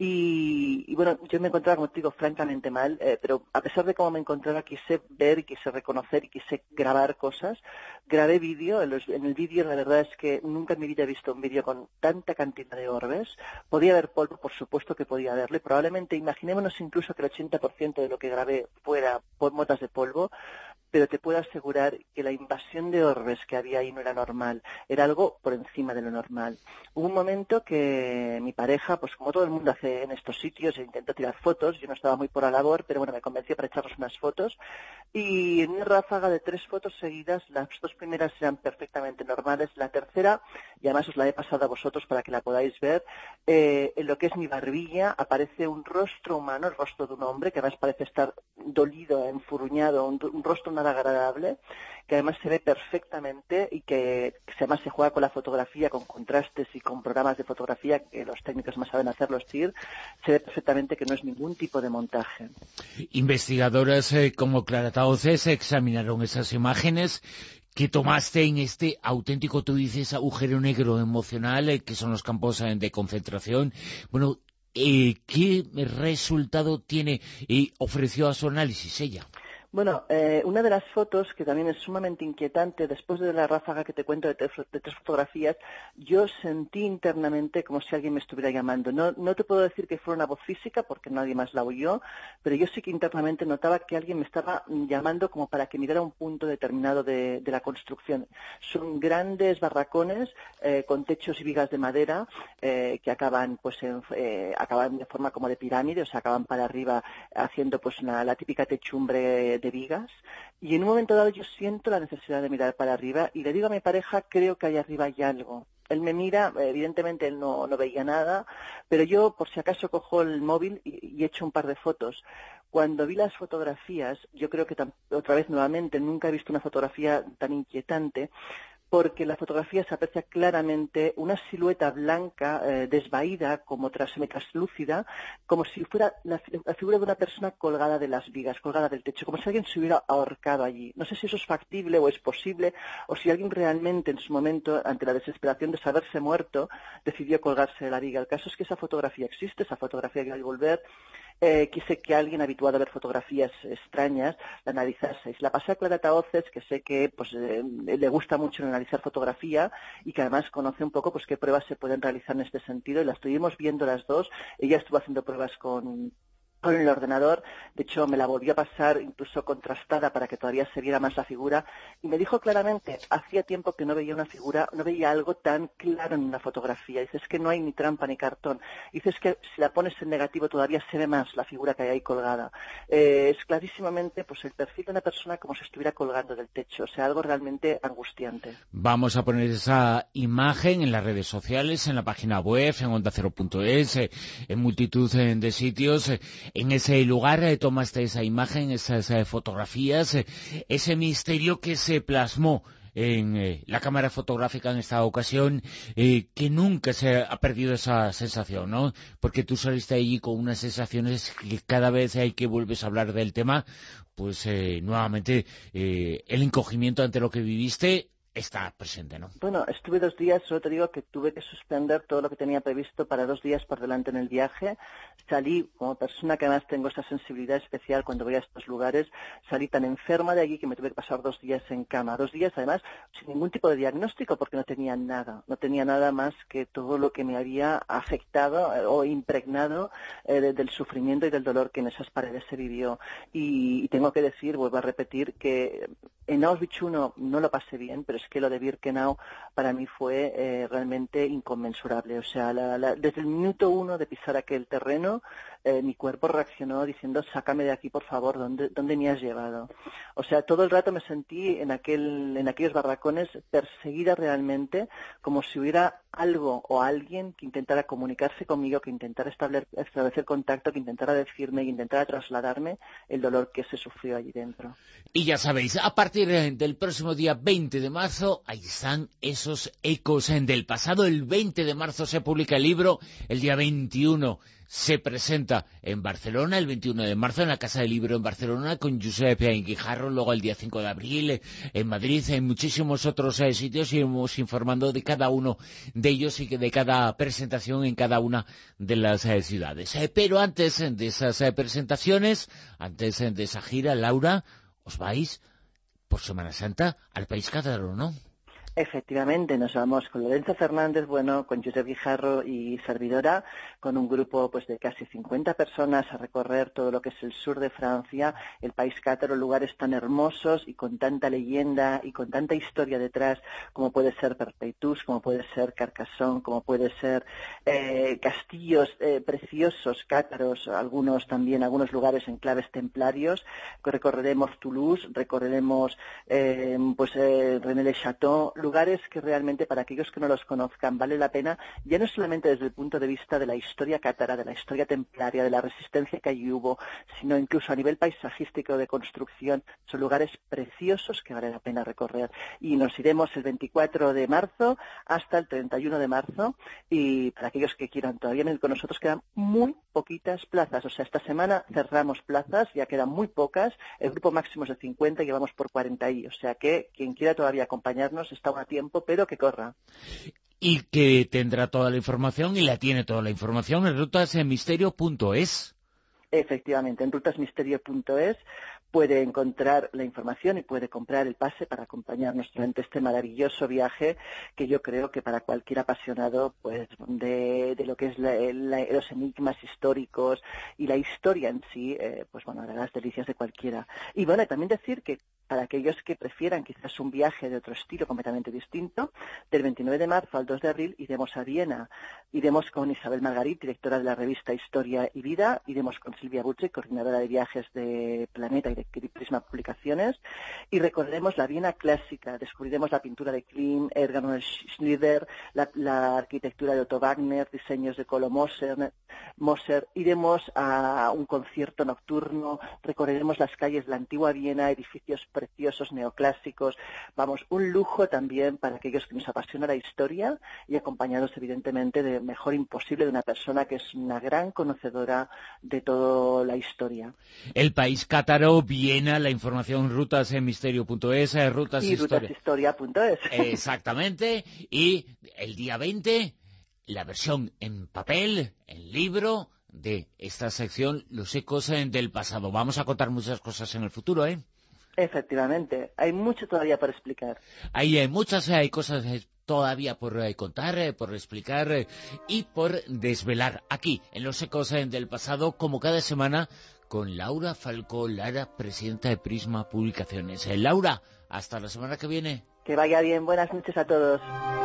y, y bueno, yo me encontraba, como te digo, francamente mal, eh, pero a pesar de cómo me encontraba quise ver y quise reconocer y quise grabar cosas. Grabé vídeo, en, los, en el vídeo la verdad es que nunca en mi vida he visto un vídeo con tanta cantidad de orbes. Podía haber polvo, por supuesto que podía haberlo, y probablemente, imaginémonos incluso que el ochenta por ciento de lo que grabé fuera por motas de polvo, pero te puedo asegurar que la invasión de orbes que había ahí no era normal, era algo por encima de lo normal. Hubo un momento que mi pareja, pues como todo el mundo hace en estos sitios, intentó tirar fotos, yo no estaba muy por la labor, pero bueno, me convenció para echarnos unas fotos, y en una ráfaga de tres fotos seguidas, las dos primeras eran perfectamente normales, la tercera, y además os la he pasado a vosotros para que la podáis ver, eh, en lo que es mi barbilla aparece un rostro humano, el rostro de un hombre, que además parece estar dolido, enfurruñado, un, un rostro nada agradable, que además se ve perfectamente y que, que además se juega con la fotografía, con contrastes y con programas de fotografía que los técnicos más saben hacer, los T I R, se ve perfectamente que no es ningún tipo de montaje. Investigadoras eh, como Clara Tauces examinaron esas imágenes que tomaste en este auténtico, tú dices, agujero negro emocional, eh, que son los campos eh, de concentración. Bueno, eh, ¿qué resultado tiene y ofreció a su análisis ella? Bueno, eh, una de las fotos que también es sumamente inquietante, después de la ráfaga que te cuento de, tres, de tres fotografías, yo sentí internamente como si alguien me estuviera llamando. No, no te puedo decir que fuera una voz física, porque nadie más la oyó, pero yo sí que internamente notaba que alguien me estaba llamando como para que mirara un punto determinado de, de la construcción. Son grandes barracones eh, con techos y vigas de madera eh, que acaban, pues, en, eh, acaban de forma como de pirámide, o sea, acaban para arriba haciendo pues una, la típica techumbre de vigas, y en un momento dado yo siento la necesidad de mirar para arriba y le digo a mi pareja, creo que ahí arriba hay algo. Él me mira, evidentemente él no, no veía nada, pero yo por si acaso cojo el móvil y, y echo un par de fotos. Cuando vi las fotografías, yo creo que otra vez nuevamente nunca he visto una fotografía tan inquietante, porque en la fotografía se aprecia claramente una silueta blanca, eh, desvaída, como semi-traslúcida, como si fuera la, la figura de una persona colgada de las vigas, colgada del techo, como si alguien se hubiera ahorcado allí. No sé si eso es factible o es posible, o si alguien realmente en su momento, ante la desesperación de saberse muerto, decidió colgarse de la viga. El caso es que esa fotografía existe, esa fotografía que hay que volver. Eh, quise que alguien habituado a ver fotografías extrañas la analizase. Y se la pasé a Clara Tahoces, que sé que pues eh, le gusta mucho analizar fotografía y que además conoce un poco pues qué pruebas se pueden realizar en este sentido, y las estuvimos viendo las dos. Ella estuvo haciendo pruebas con... con el ordenador, de hecho me la volvió a pasar incluso contrastada para que todavía se viera más la figura, y me dijo claramente, hacía tiempo que no veía una figura, no veía algo tan claro en una fotografía. Dice, es que no hay ni trampa ni cartón. Dice, es que si la pones en negativo todavía se ve más la figura que hay ahí colgada. Eh, es clarísimamente pues el perfil de una persona como si estuviera colgando del techo, o sea, algo realmente angustiante. Vamos a poner esa imagen en las redes sociales, en la página web, en onda cero punto es, en multitud de sitios. En ese lugar eh, tomaste esa imagen, esas eh, fotografías, eh, ese misterio que se plasmó en eh, la cámara fotográfica en esta ocasión, eh, que nunca se ha perdido esa sensación, ¿no? Porque tú saliste allí con unas sensaciones que cada vez hay que vuelves a hablar del tema, pues eh, nuevamente eh, el encogimiento ante lo que viviste está presente, ¿no? Bueno, estuve dos días, solo te digo que tuve que suspender todo lo que tenía previsto para dos días por delante en el viaje. Salí, como persona que además tengo esa sensibilidad especial cuando voy a estos lugares, salí tan enferma de allí que me tuve que pasar dos días en cama. Dos días, además, sin ningún tipo de diagnóstico, porque no tenía nada. No tenía nada más que todo lo que me había afectado eh, o impregnado eh, de, del sufrimiento y del dolor que en esas paredes se vivió. Y, y tengo que decir, vuelvo a repetir, que en Auschwitz uno no lo pasé bien, pero es que lo de Birkenau para mí fue eh, realmente inconmensurable. O sea, la, la, desde el minuto uno de pisar aquel terreno, eh, mi cuerpo reaccionó diciendo, sácame de aquí, por favor, ¿dónde, dónde me has llevado? O sea, todo el rato me sentí en, aquel, en aquellos barracones perseguida realmente, como si hubiera algo o alguien que intentara comunicarse conmigo, que intentara establecer, establecer contacto, que intentara decirme, que intentara trasladarme el dolor que se sufrió allí dentro. Y ya sabéis, a partir del próximo día veinte de marzo, ahí están esos ecos del pasado. El veinte de marzo se publica el libro, el día veintiuno se presenta en Barcelona, el veintiuno de marzo en la Casa del Libro en Barcelona con Josep Guijarro, luego el día cinco de abril en Madrid, en muchísimos otros eh, sitios, iremos informando de cada uno de ellos y de cada presentación en cada una de las eh, ciudades. Eh, pero antes de esas eh, presentaciones, antes eh, de esa gira, Laura, os vais por Semana Santa al país cátaro, ¿no? Efectivamente, nos vamos con Lorenzo Fernández, bueno, con Josep Guijarro y servidora, con un grupo pues de casi cincuenta personas a recorrer todo lo que es el sur de Francia, el país cátaro, lugares tan hermosos y con tanta leyenda y con tanta historia detrás, como puede ser Perpétus, como puede ser Carcassonne, como puede ser eh, castillos eh, preciosos cátaros, algunos también, algunos lugares enclaves templarios. Recorreremos Toulouse, recorreremos eh, pues eh, René-le-Château, lugares que realmente para aquellos que no los conozcan vale la pena, ya no solamente desde el punto de vista de la historia cátara, de la historia templaria, de la resistencia que allí hubo, sino incluso a nivel paisajístico de construcción. Son lugares preciosos que vale la pena recorrer. Y nos iremos el veinticuatro de marzo hasta el treinta y uno de marzo, y para aquellos que quieran todavía venir con nosotros quedan muy poquitas plazas. O sea, esta semana cerramos plazas, ya quedan muy pocas, el grupo máximo es de cincuenta y llevamos por cuarenta y, o sea que quien quiera todavía acompañarnos está a tiempo, pero que corra. Y que tendrá toda la información, y la tiene toda la información en rutas misterio punto es. Efectivamente, en rutas misterio punto es, puede encontrar la información y puede comprar el pase para acompañarnos durante este maravilloso viaje que yo creo que para cualquier apasionado pues de, de lo que es la, la, los enigmas históricos y la historia en sí, eh, pues bueno, hará las delicias de cualquiera. Y bueno, también decir que para aquellos que prefieran quizás un viaje de otro estilo completamente distinto, del veintinueve de marzo al dos de abril iremos a Viena, iremos con Isabel Margarit, directora de la revista Historia y Vida, iremos con Silvia Buche, coordinadora de viajes de Planeta y de Prisma Publicaciones, y recorreremos la Viena clásica, descubriremos la pintura de Klimt, Erdmann Schnider, la, la arquitectura de Otto Wagner, diseños de Colo Moser, Moser, iremos a un concierto nocturno, recorreremos las calles de la antigua Viena, edificios preciosos neoclásicos, vamos, un lujo también para aquellos que nos apasiona la historia y acompañados evidentemente de mejor imposible de una persona que es una gran conocedora de toda la historia. El país cátaro, Viena, la información rutas en misterio punto es, rutas y rutashistoria punto es. Exactamente, y el día veinte, la versión en papel, en libro, de esta sección, Los ecos del pasado. Vamos a contar muchas cosas en el futuro, ¿eh? Efectivamente, hay mucho todavía por explicar. Hay eh, muchas hay cosas eh, todavía por eh, contar, eh, por explicar eh, y por desvelar aquí, en Los ecos eh, del pasado, como cada semana, con Laura Falcó Lara, presidenta de Prisma Publicaciones. Eh, Laura, hasta la semana que viene. Que vaya bien, buenas noches a todos.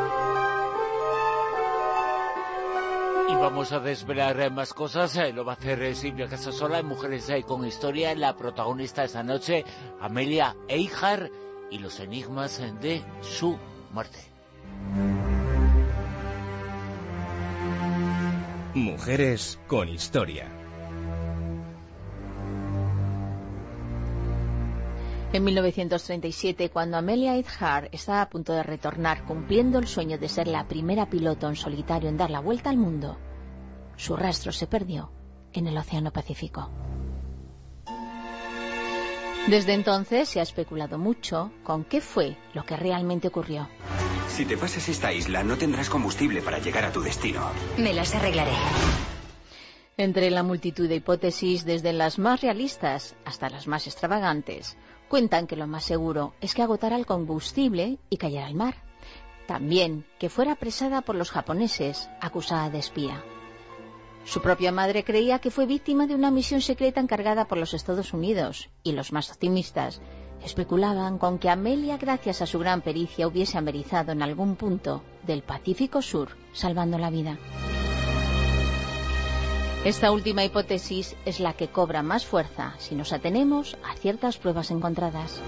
Y vamos a desvelar eh, más cosas, eh, lo va a hacer eh, Silvia Casasola en Mujeres eh, con Historia, la protagonista esta noche, Amelia Earhart, y los enigmas eh, de su muerte. Mujeres con Historia. En mil novecientos treinta y siete, cuando Amelia Earhart estaba a punto de retornar cumpliendo el sueño de ser la primera piloto en solitario en dar la vuelta al mundo, su rastro se perdió en el Océano Pacífico. Desde entonces se ha especulado mucho con qué fue lo que realmente ocurrió. Si te pasas esta isla, no tendrás combustible para llegar a tu destino. Me las arreglaré. Entre la multitud de hipótesis, desde las más realistas hasta las más extravagantes, cuentan que lo más seguro es que agotara el combustible y cayera al mar. También que fuera apresada por los japoneses, acusada de espía. Su propia madre creía que fue víctima de una misión secreta encargada por los Estados Unidos, y los más optimistas especulaban con que Amelia, gracias a su gran pericia, hubiese amerizado en algún punto del Pacífico Sur, salvando la vida. Esta última hipótesis es la que cobra más fuerza si nos atenemos a ciertas pruebas encontradas.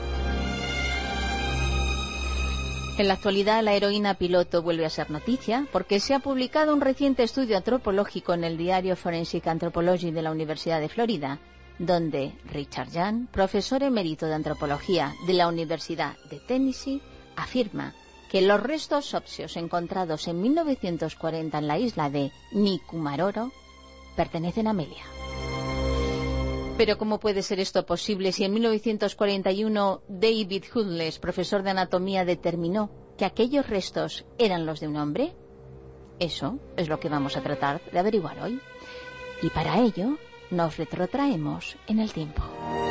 En la actualidad, la heroína piloto vuelve a ser noticia porque se ha publicado un reciente estudio antropológico en el diario Forensic Anthropology de la Universidad de Florida, donde Richard Young, profesor emérito de antropología de la Universidad de Tennessee, afirma que los restos óseos encontrados en mil novecientos cuarenta en la isla de Nikumaroro pertenecen a Amelia. Pero ¿cómo puede ser esto posible si en mil novecientos cuarenta y uno David Hudles, profesor de anatomía, determinó que aquellos restos eran los de un hombre? Eso es lo que vamos a tratar de averiguar hoy. Y para ello nos retrotraemos en el tiempo.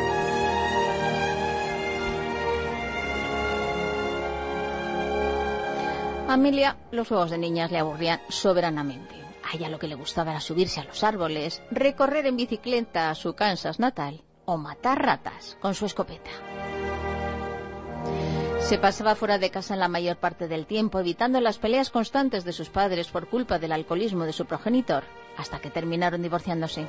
A Amelia los juegos de niñas le aburrían soberanamente. A ella lo que le gustaba era subirse a los árboles, recorrer en bicicleta a su Kansas natal o matar ratas con su escopeta. Se pasaba fuera de casa la mayor parte del tiempo, evitando las peleas constantes de sus padres por culpa del alcoholismo de su progenitor, hasta que terminaron divorciándose.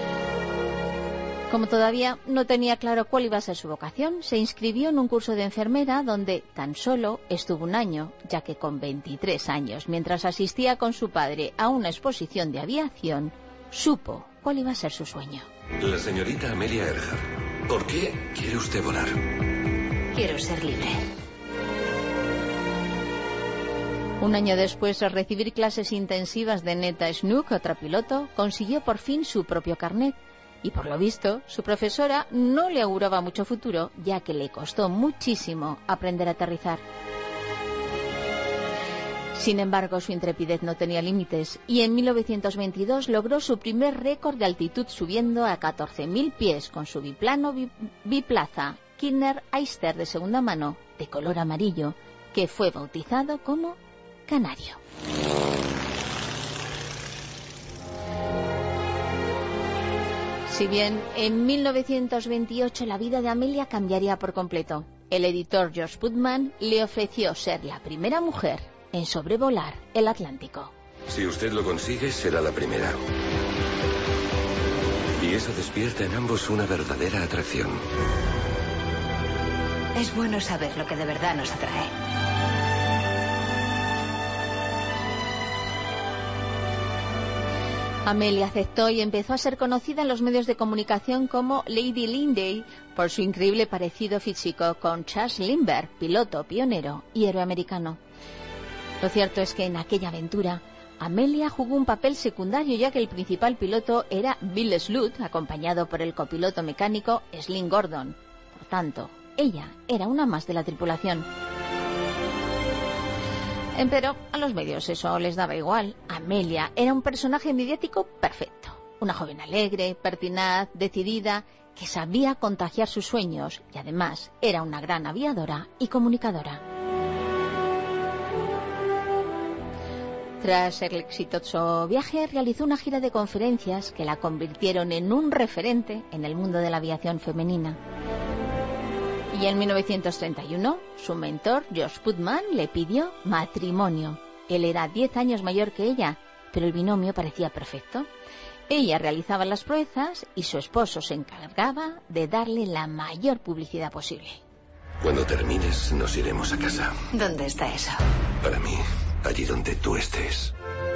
Como todavía no tenía claro cuál iba a ser su vocación, se inscribió en un curso de enfermera donde tan solo estuvo un año, ya que con veintitrés años, mientras asistía con su padre a una exposición de aviación, supo cuál iba a ser su sueño. La señorita Amelia Earhart, ¿por qué quiere usted volar? Quiero ser libre. Un año después de recibir clases intensivas de Netta Snook, otra piloto, consiguió por fin su propio carnet. Y por lo visto, su profesora no le auguraba mucho futuro, ya que le costó muchísimo aprender a aterrizar. Sin embargo, su intrepidez no tenía límites y en mil novecientos veintidós logró su primer récord de altitud subiendo a catorce mil pies con su biplano bi biplaza Kidner Aister de segunda mano, de color amarillo, que fue bautizado como Canario. Si bien en mil novecientos veintiocho la vida de Amelia cambiaría por completo, el editor George Putnam le ofreció ser la primera mujer en sobrevolar el Atlántico. Si usted lo consigue, será la primera. Y eso despierta en ambos una verdadera atracción. Es bueno saber lo que de verdad nos atrae. Amelia aceptó y empezó a ser conocida en los medios de comunicación como Lady Lindley por su increíble parecido físico con Charles Lindbergh, piloto pionero y héroe americano. Lo cierto es que en aquella aventura Amelia jugó un papel secundario, ya que el principal piloto era Bill Sloot, acompañado por el copiloto mecánico Slim Gordon. Por tanto, ella era una más de la tripulación. Pero a los medios eso les daba igual. Amelia era un personaje mediático perfecto. Una joven alegre, pertinaz, decidida, que sabía contagiar sus sueños y además era una gran aviadora y comunicadora. Tras el exitoso viaje, realizó una gira de conferencias que la convirtieron en un referente en el mundo de la aviación femenina. Y en mil novecientos treinta y uno, su mentor, George Putnam, le pidió matrimonio. Él era diez años mayor que ella, pero el binomio parecía perfecto. Ella realizaba las proezas y su esposo se encargaba de darle la mayor publicidad posible. Cuando termines, nos iremos a casa. ¿Dónde está eso? Para mí, allí donde tú estés.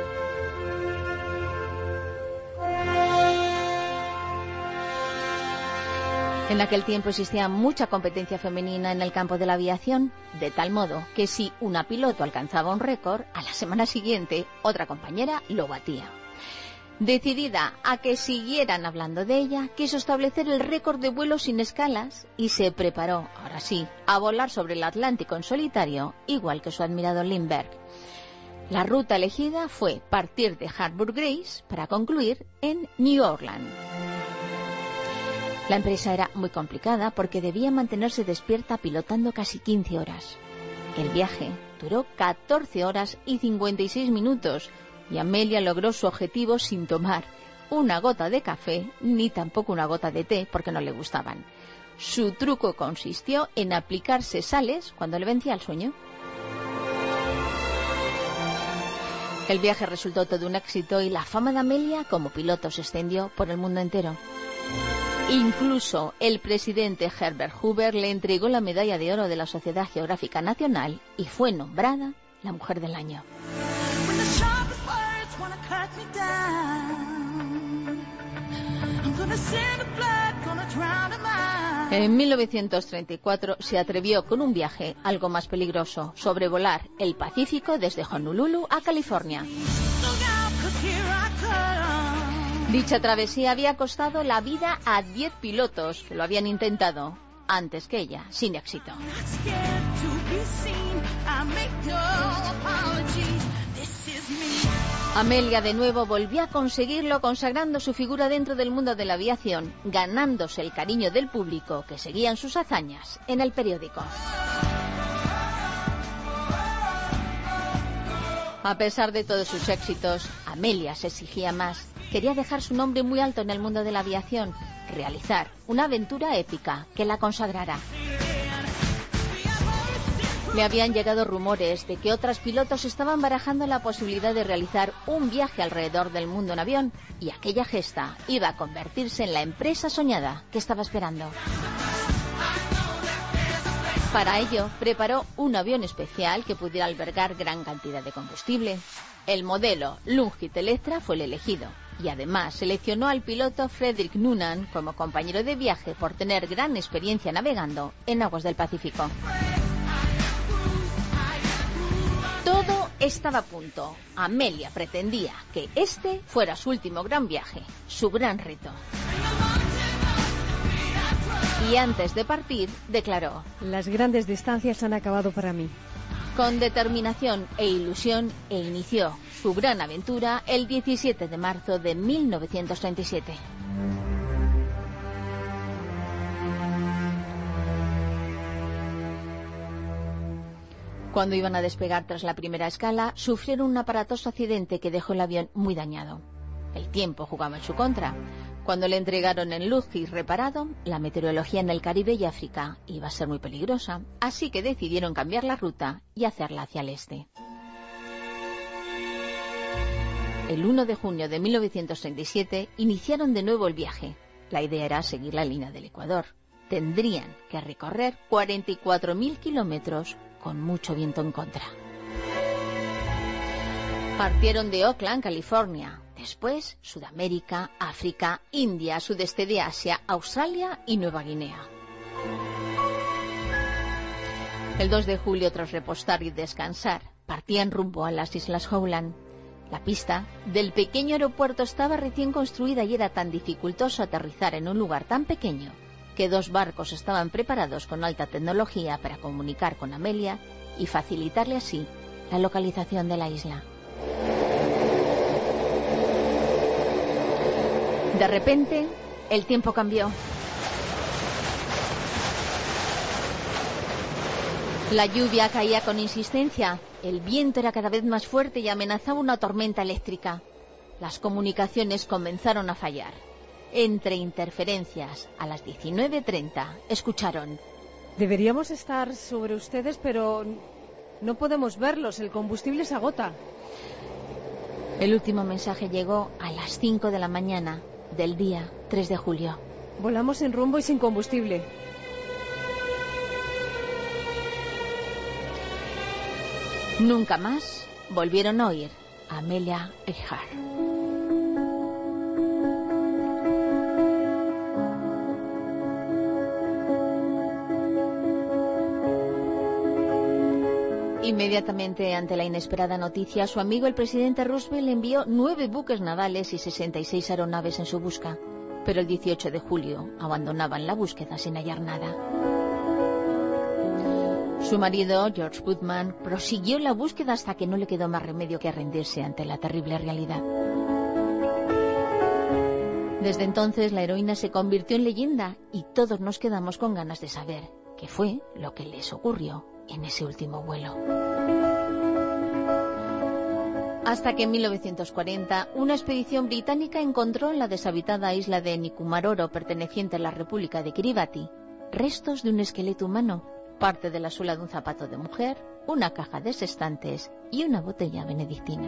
En aquel tiempo existía mucha competencia femenina en el campo de la aviación, de tal modo que si una piloto alcanzaba un récord, a la semana siguiente otra compañera lo batía. Decidida a que siguieran hablando de ella, quiso establecer el récord de vuelo sin escalas y se preparó, ahora sí, a volar sobre el Atlántico en solitario, igual que su admirado Lindbergh. La ruta elegida fue partir de Harbour Grace para concluir en New Orleans. La empresa era muy complicada porque debía mantenerse despierta pilotando casi quince horas. El viaje duró catorce horas y cincuenta y seis minutos y Amelia logró su objetivo sin tomar una gota de café ni tampoco una gota de té porque no le gustaban. Su truco consistió en aplicarse sales cuando le vencía el sueño. El viaje resultó todo un éxito y la fama de Amelia como piloto se extendió por el mundo entero. Incluso el presidente Herbert Hoover le entregó la medalla de oro de la Sociedad Geográfica Nacional y fue nombrada la Mujer del Año. En mil novecientos treinta y cuatro se atrevió con un viaje algo más peligroso, sobrevolar el Pacífico desde Honolulu a California. Dicha travesía había costado la vida a diez pilotos que lo habían intentado antes que ella, sin éxito. Amelia de nuevo volvió a conseguirlo consagrando su figura dentro del mundo de la aviación, ganándose el cariño del público que seguían sus hazañas en el periódico. A pesar de todos sus éxitos, Amelia se exigía más. Quería dejar su nombre muy alto en el mundo de la aviación, realizar una aventura épica que la consagrara. Le habían llegado rumores de que otros pilotos estaban barajando la posibilidad de realizar un viaje alrededor del mundo en avión, y aquella gesta iba a convertirse en la empresa soñada que estaba esperando. Para ello, preparó un avión especial que pudiera albergar gran cantidad de combustible. El modelo Lungit Electra fue el elegido, y además seleccionó al piloto Frederick Noonan como compañero de viaje por tener gran experiencia navegando en aguas del Pacífico. Todo estaba a punto. Amelia pretendía que este fuera su último gran viaje, su gran reto. Y antes de partir, declaró: las grandes distancias han acabado para mí. con determinación e ilusión, e inició su gran aventura el diecisiete de marzo de mil novecientos treinta y siete. Cuando iban a despegar tras la primera escala, sufrieron un aparatoso accidente que dejó el avión muy dañado. El tiempo jugaba en su contra. Cuando le entregaron el Luzhi reparado, la meteorología en el Caribe y África iba a ser muy peligrosa, así que decidieron cambiar la ruta y hacerla hacia el este. El uno de junio de mil novecientos treinta y siete iniciaron de nuevo el viaje. La idea era seguir la línea del Ecuador. Tendrían que recorrer cuarenta y cuatro mil kilómetros con mucho viento en contra. Partieron de Oakland, California. Después, Sudamérica, África, India, sudeste de Asia, Australia y Nueva Guinea. El dos de julio, tras repostar y descansar, partían rumbo a las Islas Howland. La pista del pequeño aeropuerto estaba recién construida y era tan dificultoso aterrizar en un lugar tan pequeño que dos barcos estaban preparados con alta tecnología para comunicar con Amelia y facilitarle así la localización de la isla. De repente, el tiempo cambió. La lluvia caía con insistencia, el viento era cada vez más fuerte y amenazaba una tormenta eléctrica. Las comunicaciones comenzaron a fallar. Entre interferencias, a las diecinueve treinta, escucharon: Deberíamos estar sobre ustedes, pero no podemos verlos, el combustible se agota. El último mensaje llegó a las cinco de la mañana del día tres de julio. Volamos sin rumbo y sin combustible. Nunca más volvieron a oír a Amelia Earhart. Inmediatamente ante la inesperada noticia, su amigo el presidente Roosevelt envió nueve buques navales y sesenta y seis aeronaves en su busca, pero el dieciocho de julio abandonaban la búsqueda sin hallar nada. Su marido, George Putnam, prosiguió la búsqueda hasta que no le quedó más remedio que rendirse ante la terrible realidad. Desde entonces la heroína se convirtió en leyenda y todos nos quedamos con ganas de saber qué fue lo que les ocurrió en ese último vuelo. Hasta que en mil novecientos cuarenta una expedición británica encontró en la deshabitada isla de Nikumaroro, perteneciente a la República de Kiribati, restos de un esqueleto humano, parte de la suela de un zapato de mujer, una caja de sextantes y una botella benedictina.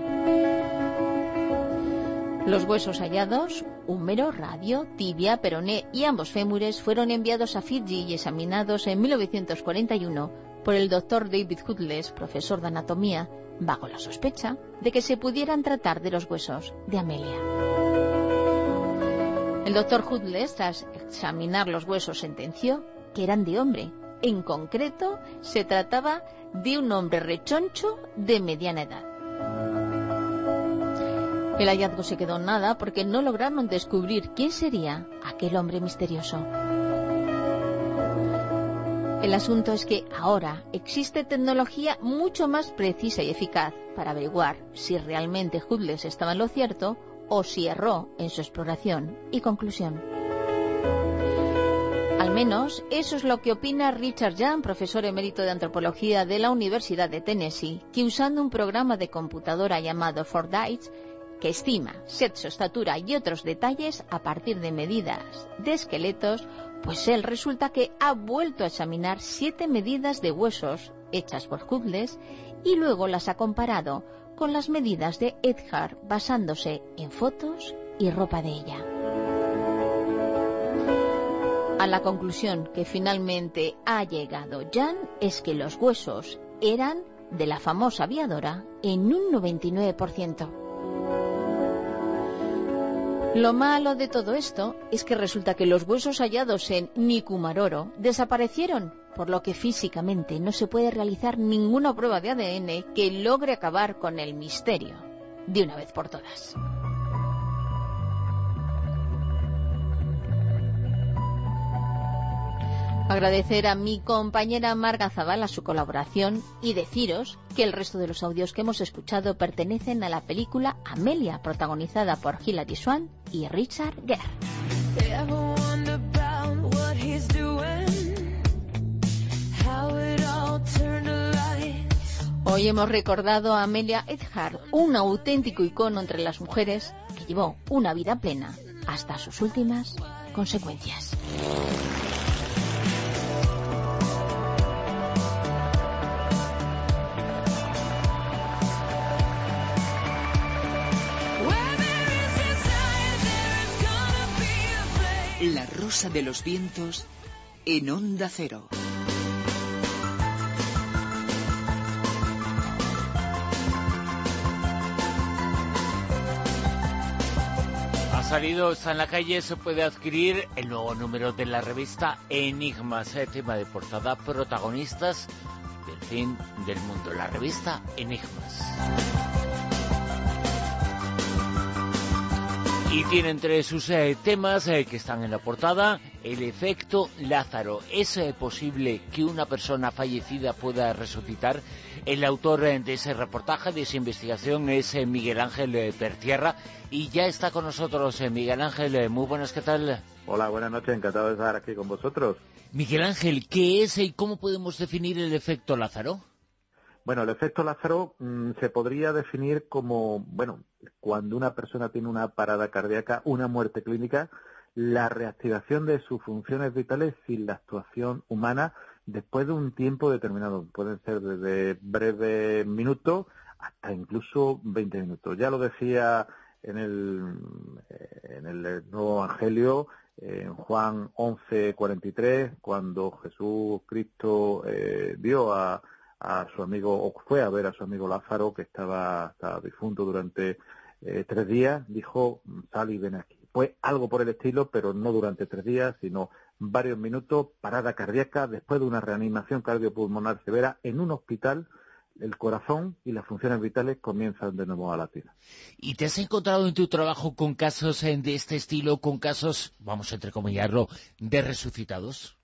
Los huesos hallados, húmero, radio, tibia, peroné y ambos fémures fueron enviados a Fiji y examinados en mil novecientos cuarenta y uno por el doctor David Hudles, profesor de anatomía, bajo la sospecha de que se pudieran tratar de los huesos de Amelia. El doctor Hudles, tras examinar los huesos, sentenció que eran de hombre. En concreto, se trataba de un hombre rechoncho de mediana edad. El hallazgo se quedó en nada porque no lograron descubrir quién sería aquel hombre misterioso. El asunto es que ahora existe tecnología mucho más precisa y eficaz para averiguar si realmente Hudles estaba en lo cierto o si erró en su exploración y conclusión. Al menos eso es lo que opina Richard Young, profesor emérito de antropología de la Universidad de Tennessee, que usando un programa de computadora llamado Fordyce, que estima sexo, estatura y otros detalles a partir de medidas de esqueletos, pues él resulta que ha vuelto a examinar siete medidas de huesos hechas por Hudles y luego las ha comparado con las medidas de Earhart basándose en fotos y ropa de ella. A la conclusión que finalmente ha llegado Jan es que los huesos eran de la famosa aviadora en un noventa y nueve por ciento. Lo malo de todo esto es que resulta que los huesos hallados en Nikumaroro desaparecieron, por lo que físicamente no se puede realizar ninguna prueba de A D N que logre acabar con el misterio de una vez por todas. Agradecer a mi compañera Marga Zavala su colaboración y deciros que el resto de los audios que hemos escuchado pertenecen a la película Amelia, protagonizada por Hilary Swank y Richard Gere. Hoy hemos recordado a Amelia Earhart, un auténtico icono entre las mujeres que llevó una vida plena hasta sus últimas consecuencias. La Rosa de los Vientos en Onda Cero. Ha salido, está en la calle, se puede adquirir el nuevo número de la revista Enigmas, eh, tema de portada, protagonistas del fin del mundo, la revista Enigmas. Y tiene entre sus eh, temas eh, que están en la portada el efecto Lázaro. ¿Es eh, posible que una persona fallecida pueda resucitar? El autor eh, de ese reportaje, de esa investigación, es eh, Miguel Ángel eh, Pertierra, y ya está con nosotros. eh, Miguel Ángel, eh, muy buenas, ¿qué tal? Hola, buenas noches, encantado de estar aquí con vosotros. Miguel Ángel, ¿qué es y cómo podemos definir el efecto Lázaro? Bueno, el efecto Lázaro mmm, se podría definir como, bueno, cuando una persona tiene una parada cardíaca, una muerte clínica, la reactivación de sus funciones vitales sin la actuación humana después de un tiempo determinado. Pueden ser desde breves minutos hasta incluso veinte minutos. Ya lo decía en el, en el nuevo Evangelio, en Juan once cuarenta y tres, cuando Jesús Cristo eh, vio a a su amigo, o fue a ver a su amigo Lázaro, que estaba, estaba difunto durante eh, tres días, dijo, sal y ven aquí. Fue algo por el estilo, pero no durante tres días, sino varios minutos, parada cardíaca, después de una reanimación cardiopulmonar severa en un hospital, el corazón y las funciones vitales comienzan de nuevo a latir. ¿Y te has encontrado en tu trabajo con casos de este estilo, con casos, vamos a entrecomillarlo, de resucitados?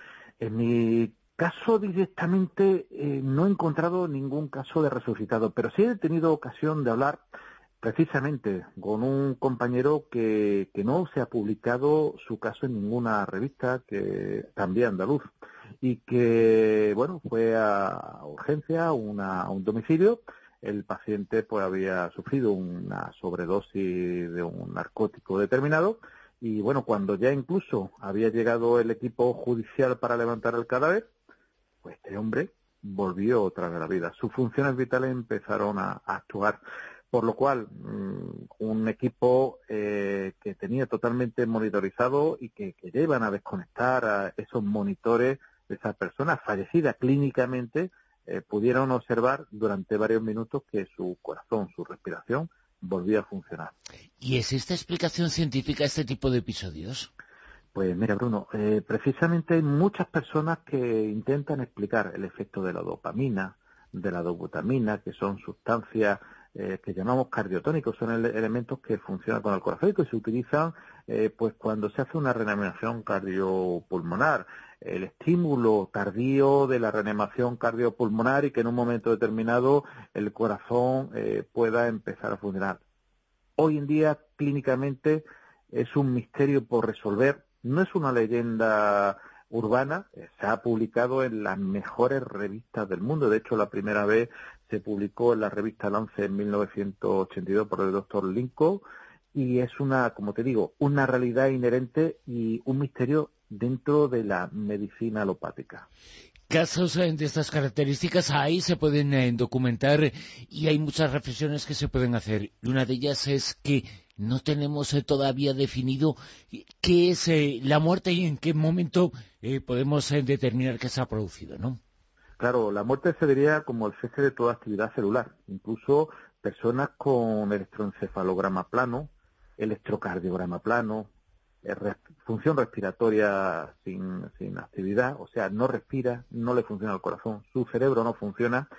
En mi caso directamente eh, no he encontrado ningún caso de resucitado, pero sí he tenido ocasión de hablar precisamente con un compañero que, que no se ha publicado su caso en ninguna revista, que también andaluz, y que, bueno, fue a urgencia, una, a un domicilio. El paciente pues había sufrido una sobredosis de un narcótico determinado, y bueno, cuando ya incluso había llegado el equipo judicial para levantar el cadáver, pues este hombre volvió tras la vida. Sus funciones vitales empezaron a, a actuar, por lo cual mmm, un equipo eh, que tenía totalmente monitorizado y que, que llevan a desconectar a esos monitores de esas personas fallecidas clínicamente, eh, pudieron observar durante varios minutos que su corazón, su respiración, volvía a funcionar. ¿Y es esta explicación científica a este tipo de episodios? Pues mira, Bruno, eh, precisamente hay muchas personas que intentan explicar el efecto de la dopamina, de la dobutamina, que son sustancias eh, que llamamos cardiotónicos, son ele elementos que funcionan con el corazón y que se utilizan eh, pues cuando se hace una reanimación cardiopulmonar. El estímulo tardío de la reanimación cardiopulmonar y que en un momento determinado el corazón eh, pueda empezar a funcionar. Hoy en día, clínicamente, es un misterio por resolver. No es una leyenda urbana, se ha publicado en las mejores revistas del mundo. De hecho, la primera vez se publicó en la revista Lancet en mil novecientos ochenta y dos por el doctor Lincoln, y es una, como te digo, una realidad inherente y un misterio dentro de la medicina alopática. Casos de estas características ahí se pueden eh, documentar, y hay muchas reflexiones que se pueden hacer. Y una de ellas es que no tenemos eh, todavía definido qué es eh, la muerte y en qué momento eh, podemos eh, determinar que se ha producido, ¿no? Claro, la muerte se diría como el cese de toda actividad celular. Incluso personas con electroencefalograma plano, electrocardiograma plano, Res, función respiratoria sin, sin actividad, o sea, no respira, no le funciona el corazón, su cerebro no funciona,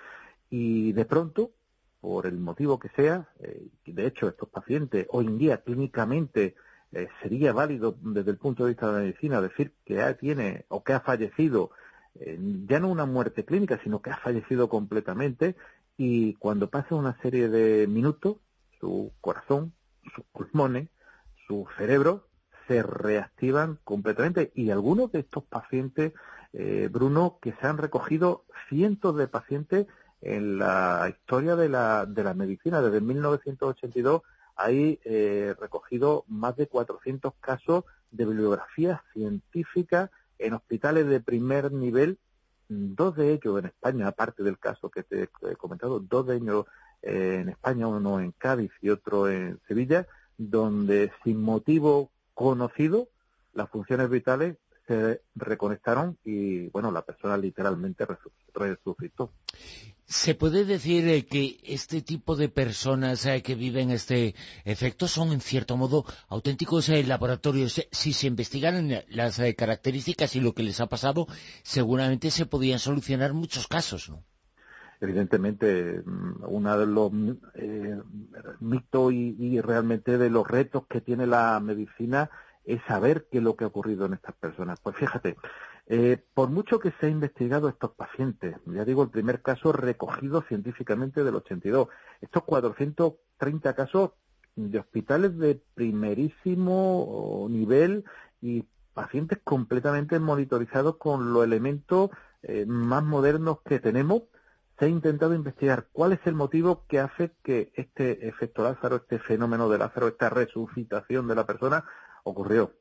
y de pronto, por el motivo que sea, eh, de hecho estos pacientes hoy en día clínicamente eh, sería válido desde el punto de vista de la medicina decir que ha, tiene o que ha fallecido, eh, ya no una muerte clínica, sino que ha fallecido completamente, y cuando pasa una serie de minutos, su corazón, sus pulmones, su cerebro se reactivan completamente. Y algunos de estos pacientes, eh, Bruno, que se han recogido cientos de pacientes en la historia de la, de la medicina. Desde mil novecientos ochenta y dos hay eh, recogido más de cuatrocientos casos de bibliografía científica en hospitales de primer nivel, dos de ellos en España, aparte del caso que te he comentado, dos de ellos eh, en España, uno en Cádiz y otro en Sevilla, donde sin motivo conocido las funciones vitales se reconectaron y, bueno, la persona literalmente resucitó. ¿Se puede decir eh, que este tipo de personas eh, que viven este efecto son, en cierto modo, auténticos eh, laboratorios? Si se investigaran las eh, características y lo que les ha pasado, seguramente se podían solucionar muchos casos, ¿no? Evidentemente, uno de los eh, mitos y, y realmente de los retos que tiene la medicina es saber qué es lo que ha ocurrido en estas personas. Pues fíjate, eh, por mucho que se ha investigado estos pacientes, ya digo, el primer caso recogido científicamente del ochenta y dos, estos cuatrocientos treinta casos de hospitales de primerísimo nivel y pacientes completamente monitorizados con los elementos eh, más modernos que tenemos, se ha intentado investigar cuál es el motivo que hace que este efecto Lázaro, este fenómeno de Lázaro, esta resucitación de la persona ocurrió.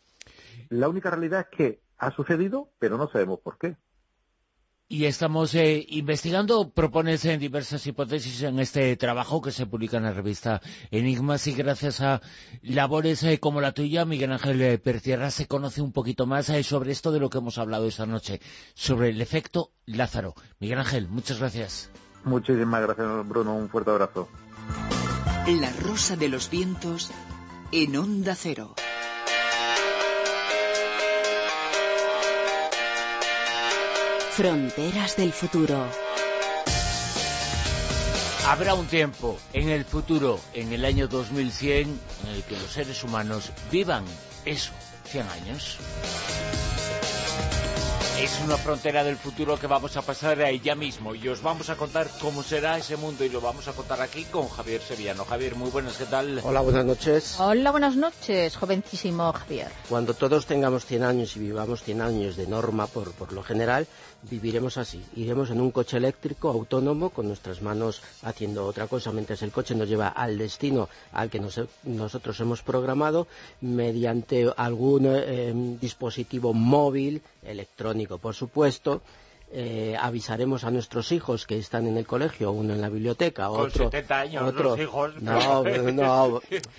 La única realidad es que ha sucedido, pero no sabemos por qué. Y estamos eh, investigando, propones en diversas hipótesis en este trabajo que se publica en la revista Enigmas, y gracias a labores eh, como la tuya, Miguel Ángel eh, Pertierra, se conoce un poquito más eh, sobre esto de lo que hemos hablado esta noche, sobre el efecto Lázaro. Miguel Ángel, muchas gracias. Muchísimas gracias, Bruno, un fuerte abrazo. La Rosa de los Vientos en Onda Cero. Fronteras del futuro. Habrá un tiempo en el futuro, en el año dos mil cien, en el que los seres humanos vivan eso, cien años. Es una frontera del futuro que vamos a pasar ahí ya mismo, y os vamos a contar cómo será ese mundo, y lo vamos a contar aquí con Javier Sevillano. Javier, muy buenas, ¿qué tal? Hola, buenas noches. Hola, buenas noches, jovencísimo Javier. Cuando todos tengamos cien años y vivamos cien años de norma, por, por lo general, viviremos así. Iremos en un coche eléctrico autónomo con nuestras manos haciendo otra cosa, mientras el coche nos lleva al destino al que nos, nosotros hemos programado, mediante algún eh, dispositivo móvil, electrónico, por supuesto. Eh, avisaremos a nuestros hijos que están en el colegio, uno en la biblioteca, con otro... Con setenta años, otro, los hijos... No, no,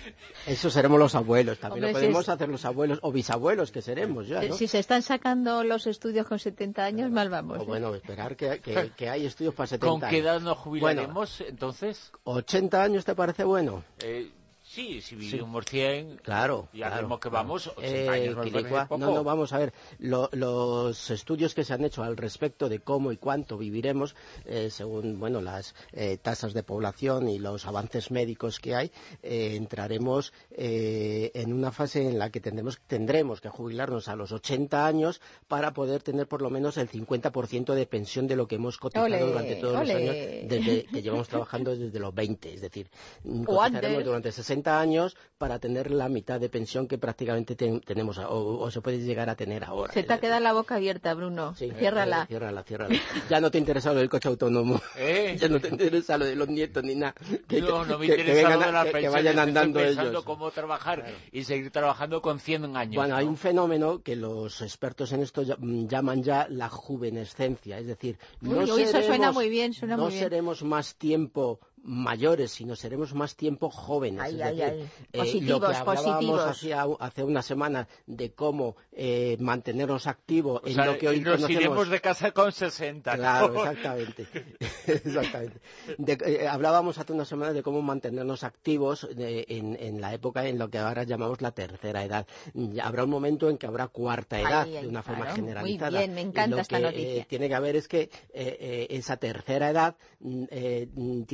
eso seremos los abuelos, también Hombre, lo podemos si es... hacer los abuelos, o bisabuelos, que seremos ya, ¿no? Si se están sacando los estudios con setenta años, mal vamos. O ¿eh? bueno, esperar que, que, que hay estudios para setenta años. ¿Con qué edad nos jubilaremos, bueno, entonces? ¿ochenta años te parece bueno? Eh... Sí, si vivimos cien, claro, ya claro, vemos que claro. vamos, ochenta eh, años nos parece poco. No, no, vamos a ver, lo, los estudios que se han hecho al respecto de cómo y cuánto viviremos, eh, según bueno las eh, tasas de población y los avances médicos que hay, eh, entraremos eh, en una fase en la que tendremos, tendremos que jubilarnos a los ochenta años para poder tener por lo menos el cincuenta por ciento de pensión de lo que hemos cotizado ole, durante todos ole. los años desde que llevamos trabajando desde los veinte, es decir, cotizaremos durante sesenta años para tener la mitad de pensión que prácticamente ten, tenemos o, o se puede llegar a tener ahora. Se te ha quedado la boca abierta, Bruno. Sí, ciérrala. Eh, ciérrala, ciérrala. Ya no te interesa lo del coche autónomo. ¿Eh? Ya no te interesa lo de los nietos ni nada. Que, no, no me que, interesa que vengan, lo de las que, pensiones, que vayan andando estoy pensando ellos. cómo trabajar claro. y seguir trabajando con cien años. Bueno, ¿no? hay un fenómeno que los expertos en esto llaman ya la juvenescencia, es decir, no, uy, seremos, eso suena muy bien, suena no muy bien. seremos más tiempo mayores, sino seremos más tiempo jóvenes. Ay, es ay, decir, ay. Eh, Positivos, lo que hablábamos positivos. Hace, hace una semana de cómo eh, mantenernos activos o en sea, lo que hoy nos conocemos. iremos de casa con sesenta. Claro, ¿no? exactamente. exactamente. De, eh, hablábamos hace una semana de cómo mantenernos activos de, en, en la época en lo que ahora llamamos la tercera edad. Habrá un momento en que habrá cuarta edad, ay, ay, de una claro. forma generalizada. Muy bien, me encanta y lo esta que, noticia. Eh, tiene que haber es que eh, eh, esa tercera edad eh, tiene que ser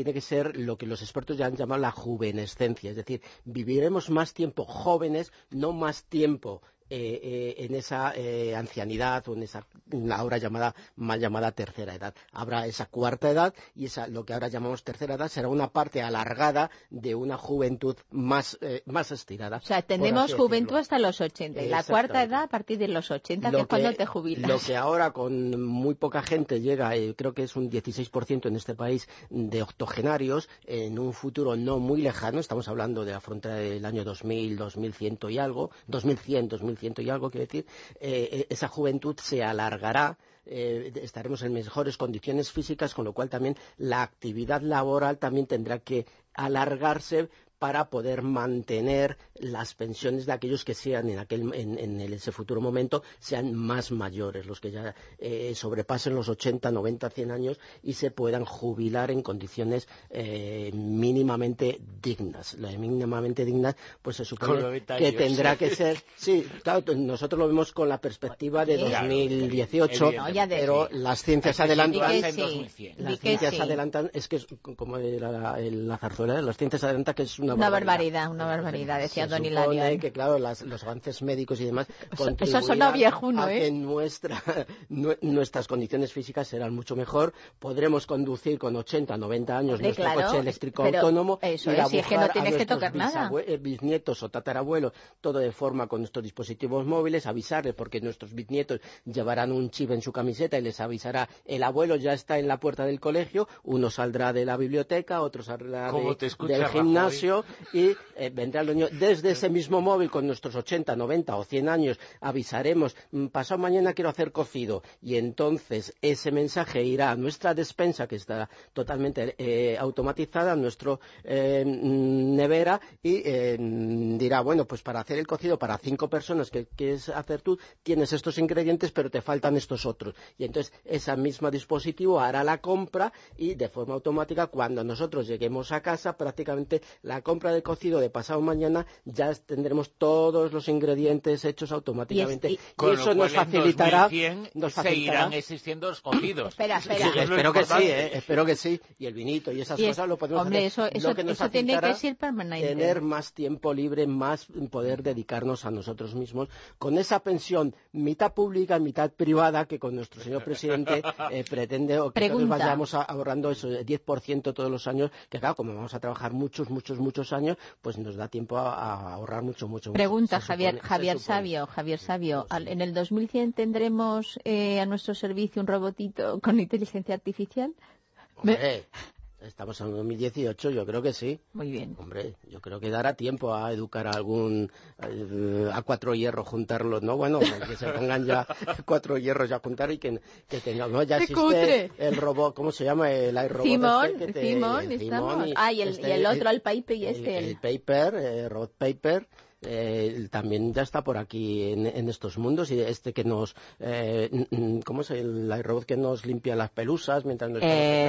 ser lo que los expertos ya han llamado la juvenescencia, es decir, viviremos más tiempo jóvenes, no más tiempo Eh, eh, en esa eh, ancianidad o en esa ahora llamada mal llamada tercera edad. Habrá esa cuarta edad y esa lo que ahora llamamos tercera edad será una parte alargada de una juventud más eh, más estirada. O sea, tenemos juventud hasta los ochenta y la cuarta edad a partir de los ochenta, que es cuando te jubilas. Lo que ahora con muy poca gente llega, eh, creo que es un dieciséis por ciento en este país de octogenarios, en un futuro no muy lejano, estamos hablando de la frontera del año dos mil, dos mil cien y algo, dos mil cien, dos mil ciento y algo, quiero decir, eh, esa juventud se alargará, eh, estaremos en mejores condiciones físicas, con lo cual también la actividad laboral también tendrá que alargarse para poder mantener las pensiones de aquellos que sean en aquel en, en ese futuro momento sean más mayores, los que ya eh, sobrepasen los ochenta, noventa, cien años y se puedan jubilar en condiciones eh, mínimamente dignas. La de mínimamente dignas, pues se supone que tendrá que ser... Sí, claro, nosotros lo vemos con la perspectiva de dos mil dieciocho, no, pero sí. las ciencias adelantan... Sí. Las ciencias sí. adelantan, es que es como la, la zarzuela, las ciencias adelantan que es una Una barbaridad, una barbaridad, decía Don Hilario. Se supone que, claro, las, los avances médicos y demás eso suena viejuno, a ¿eh? que nuestra, nu, nuestras condiciones físicas serán mucho mejor. Podremos conducir con ochenta, noventa años Hombre, nuestro claro, coche eléctrico pero autónomo. Eso es, si es que no tienes que tocar nada. Bisnietos o tatarabuelos, todo de forma con nuestros dispositivos móviles, avisarles, porque nuestros bisnietos llevarán un chip en su camiseta y les avisará, el abuelo ya está en la puerta del colegio, uno saldrá de la biblioteca, otro saldrá de, del gimnasio, y eh, vendrá el dueño desde ese mismo móvil con nuestros ochenta, noventa o cien años, avisaremos, pasado mañana quiero hacer cocido, y entonces ese mensaje irá a nuestra despensa, que está totalmente eh, automatizada, a nuestra eh, nevera, y eh, dirá, bueno, pues para hacer el cocido para cinco personas que quieres hacer tú, tienes estos ingredientes, pero te faltan estos otros, y entonces ese mismo dispositivo hará la compra, y de forma automática, cuando nosotros lleguemos a casa, prácticamente la compra de cocido de pasado mañana ya tendremos todos los ingredientes hechos automáticamente y, es, y, y eso nos facilitará, nos facilitará seguirán existiendo los cocidos. Espera, espera. Sí, espero que sí, ¿eh? espero que sí, y el vinito y esas y cosas es, lo podemos hombre, hacer. Eso, eso, lo que nos eso tiene que ser permanente. Tener más tiempo libre, más poder dedicarnos a nosotros mismos con esa pensión mitad pública, mitad privada que con nuestro señor presidente eh, pretende o que Pregunta. todos vayamos a, ahorrando eso diez por ciento todos los años, que claro, como vamos a trabajar muchos, muchos, muchos años, pues nos da tiempo a, a ahorrar mucho, mucho. Pregunta, se Javier, supone, Javier Sabio, Javier Sabio, al, ¿en el dos mil cien tendremos eh, a nuestro servicio un robotito con inteligencia artificial? Hombre, estamos en dos mil dieciocho, yo creo que sí. Muy bien. Hombre, yo creo que dará tiempo a educar a algún eh, a cuatro hierros, juntarlos, ¿no? Bueno, que se pongan ya cuatro hierros ya a juntar y que, que tengamos, ¿no? Ya existe cutre. el robot, ¿cómo se llama? El iRobot. Simón, este que te, Simón, estamos. Y, ah, y el, este, y el otro, el Paper y este. El, el Paper, el Robot Paper. Eh, también ya está por aquí en, en estos mundos, y este que nos eh, ¿cómo es el iRobot que nos limpia las pelusas mientras nos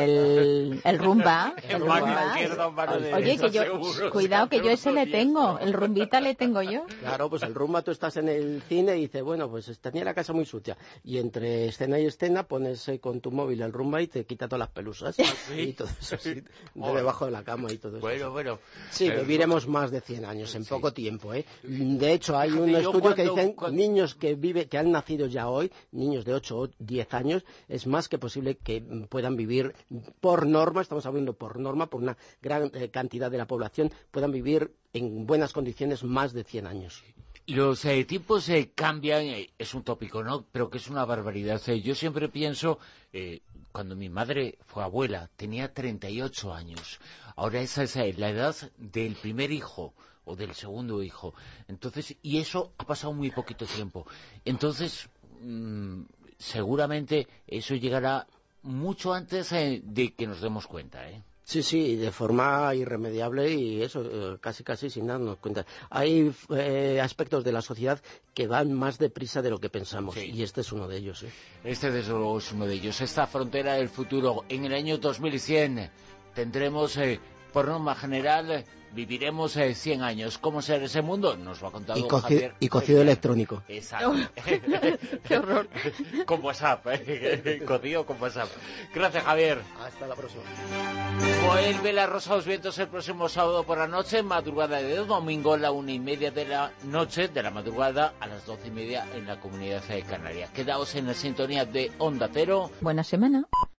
el, el Rumba el Rumba oye, que yo, cuidado que yo ese le tengo, el Rumbita le tengo yo. Claro, pues el Rumba, tú estás en el cine y dices, bueno, pues tenía la casa muy sucia, y entre escena y escena pones eh, con tu móvil el Rumba y te quita todas las pelusas. ¿Sí? Y todo eso así, de debajo de la cama y todo eso. Bueno, bueno. Sí, viviremos más de cien años en sí. poco tiempo, ¿eh? De hecho, hay un estudio cuando, que dicen cuando... niños que vive, que han nacido ya hoy, niños de ocho o diez años, es más que posible que puedan vivir por norma, estamos hablando por norma, por una gran eh, cantidad de la población, puedan vivir en buenas condiciones más de cien años. Los eh, tiempos eh, cambian, eh, es un tópico, ¿no? Pero que es una barbaridad. Eh, yo siempre pienso, eh, cuando mi madre fue abuela, tenía treinta y ocho años. Ahora esa es eh, la edad del primer hijo o del segundo hijo. Entonces, y eso ha pasado muy poquito tiempo. Entonces, mmm, seguramente eso llegará mucho antes eh, de que nos demos cuenta, ¿eh? Sí, sí, de forma irremediable y eso, eh, casi casi sin darnos cuenta. Hay eh, aspectos de la sociedad que van más deprisa de lo que pensamos, sí. Y este es uno de ellos. ¿eh? Este desde luego es uno de ellos. Esta frontera del futuro, en el año dos mil cien, tendremos, eh, por norma general, viviremos eh, cien años. ¿Cómo será ese mundo? Nos lo ha contado y coci Javier. Y cocido electrónico. Exacto. ¡Qué horror! Con WhatsApp, ¿eh? Cocido con WhatsApp. Gracias, Javier. Hasta la próxima. Pues Vuelve La Rosa de los Vientos el próximo sábado por la noche, madrugada de domingo, la una y media de la noche, de la madrugada a las doce y media en la Comunidad de Canarias. Quedaos en la sintonía de Onda Cero. Buena semana.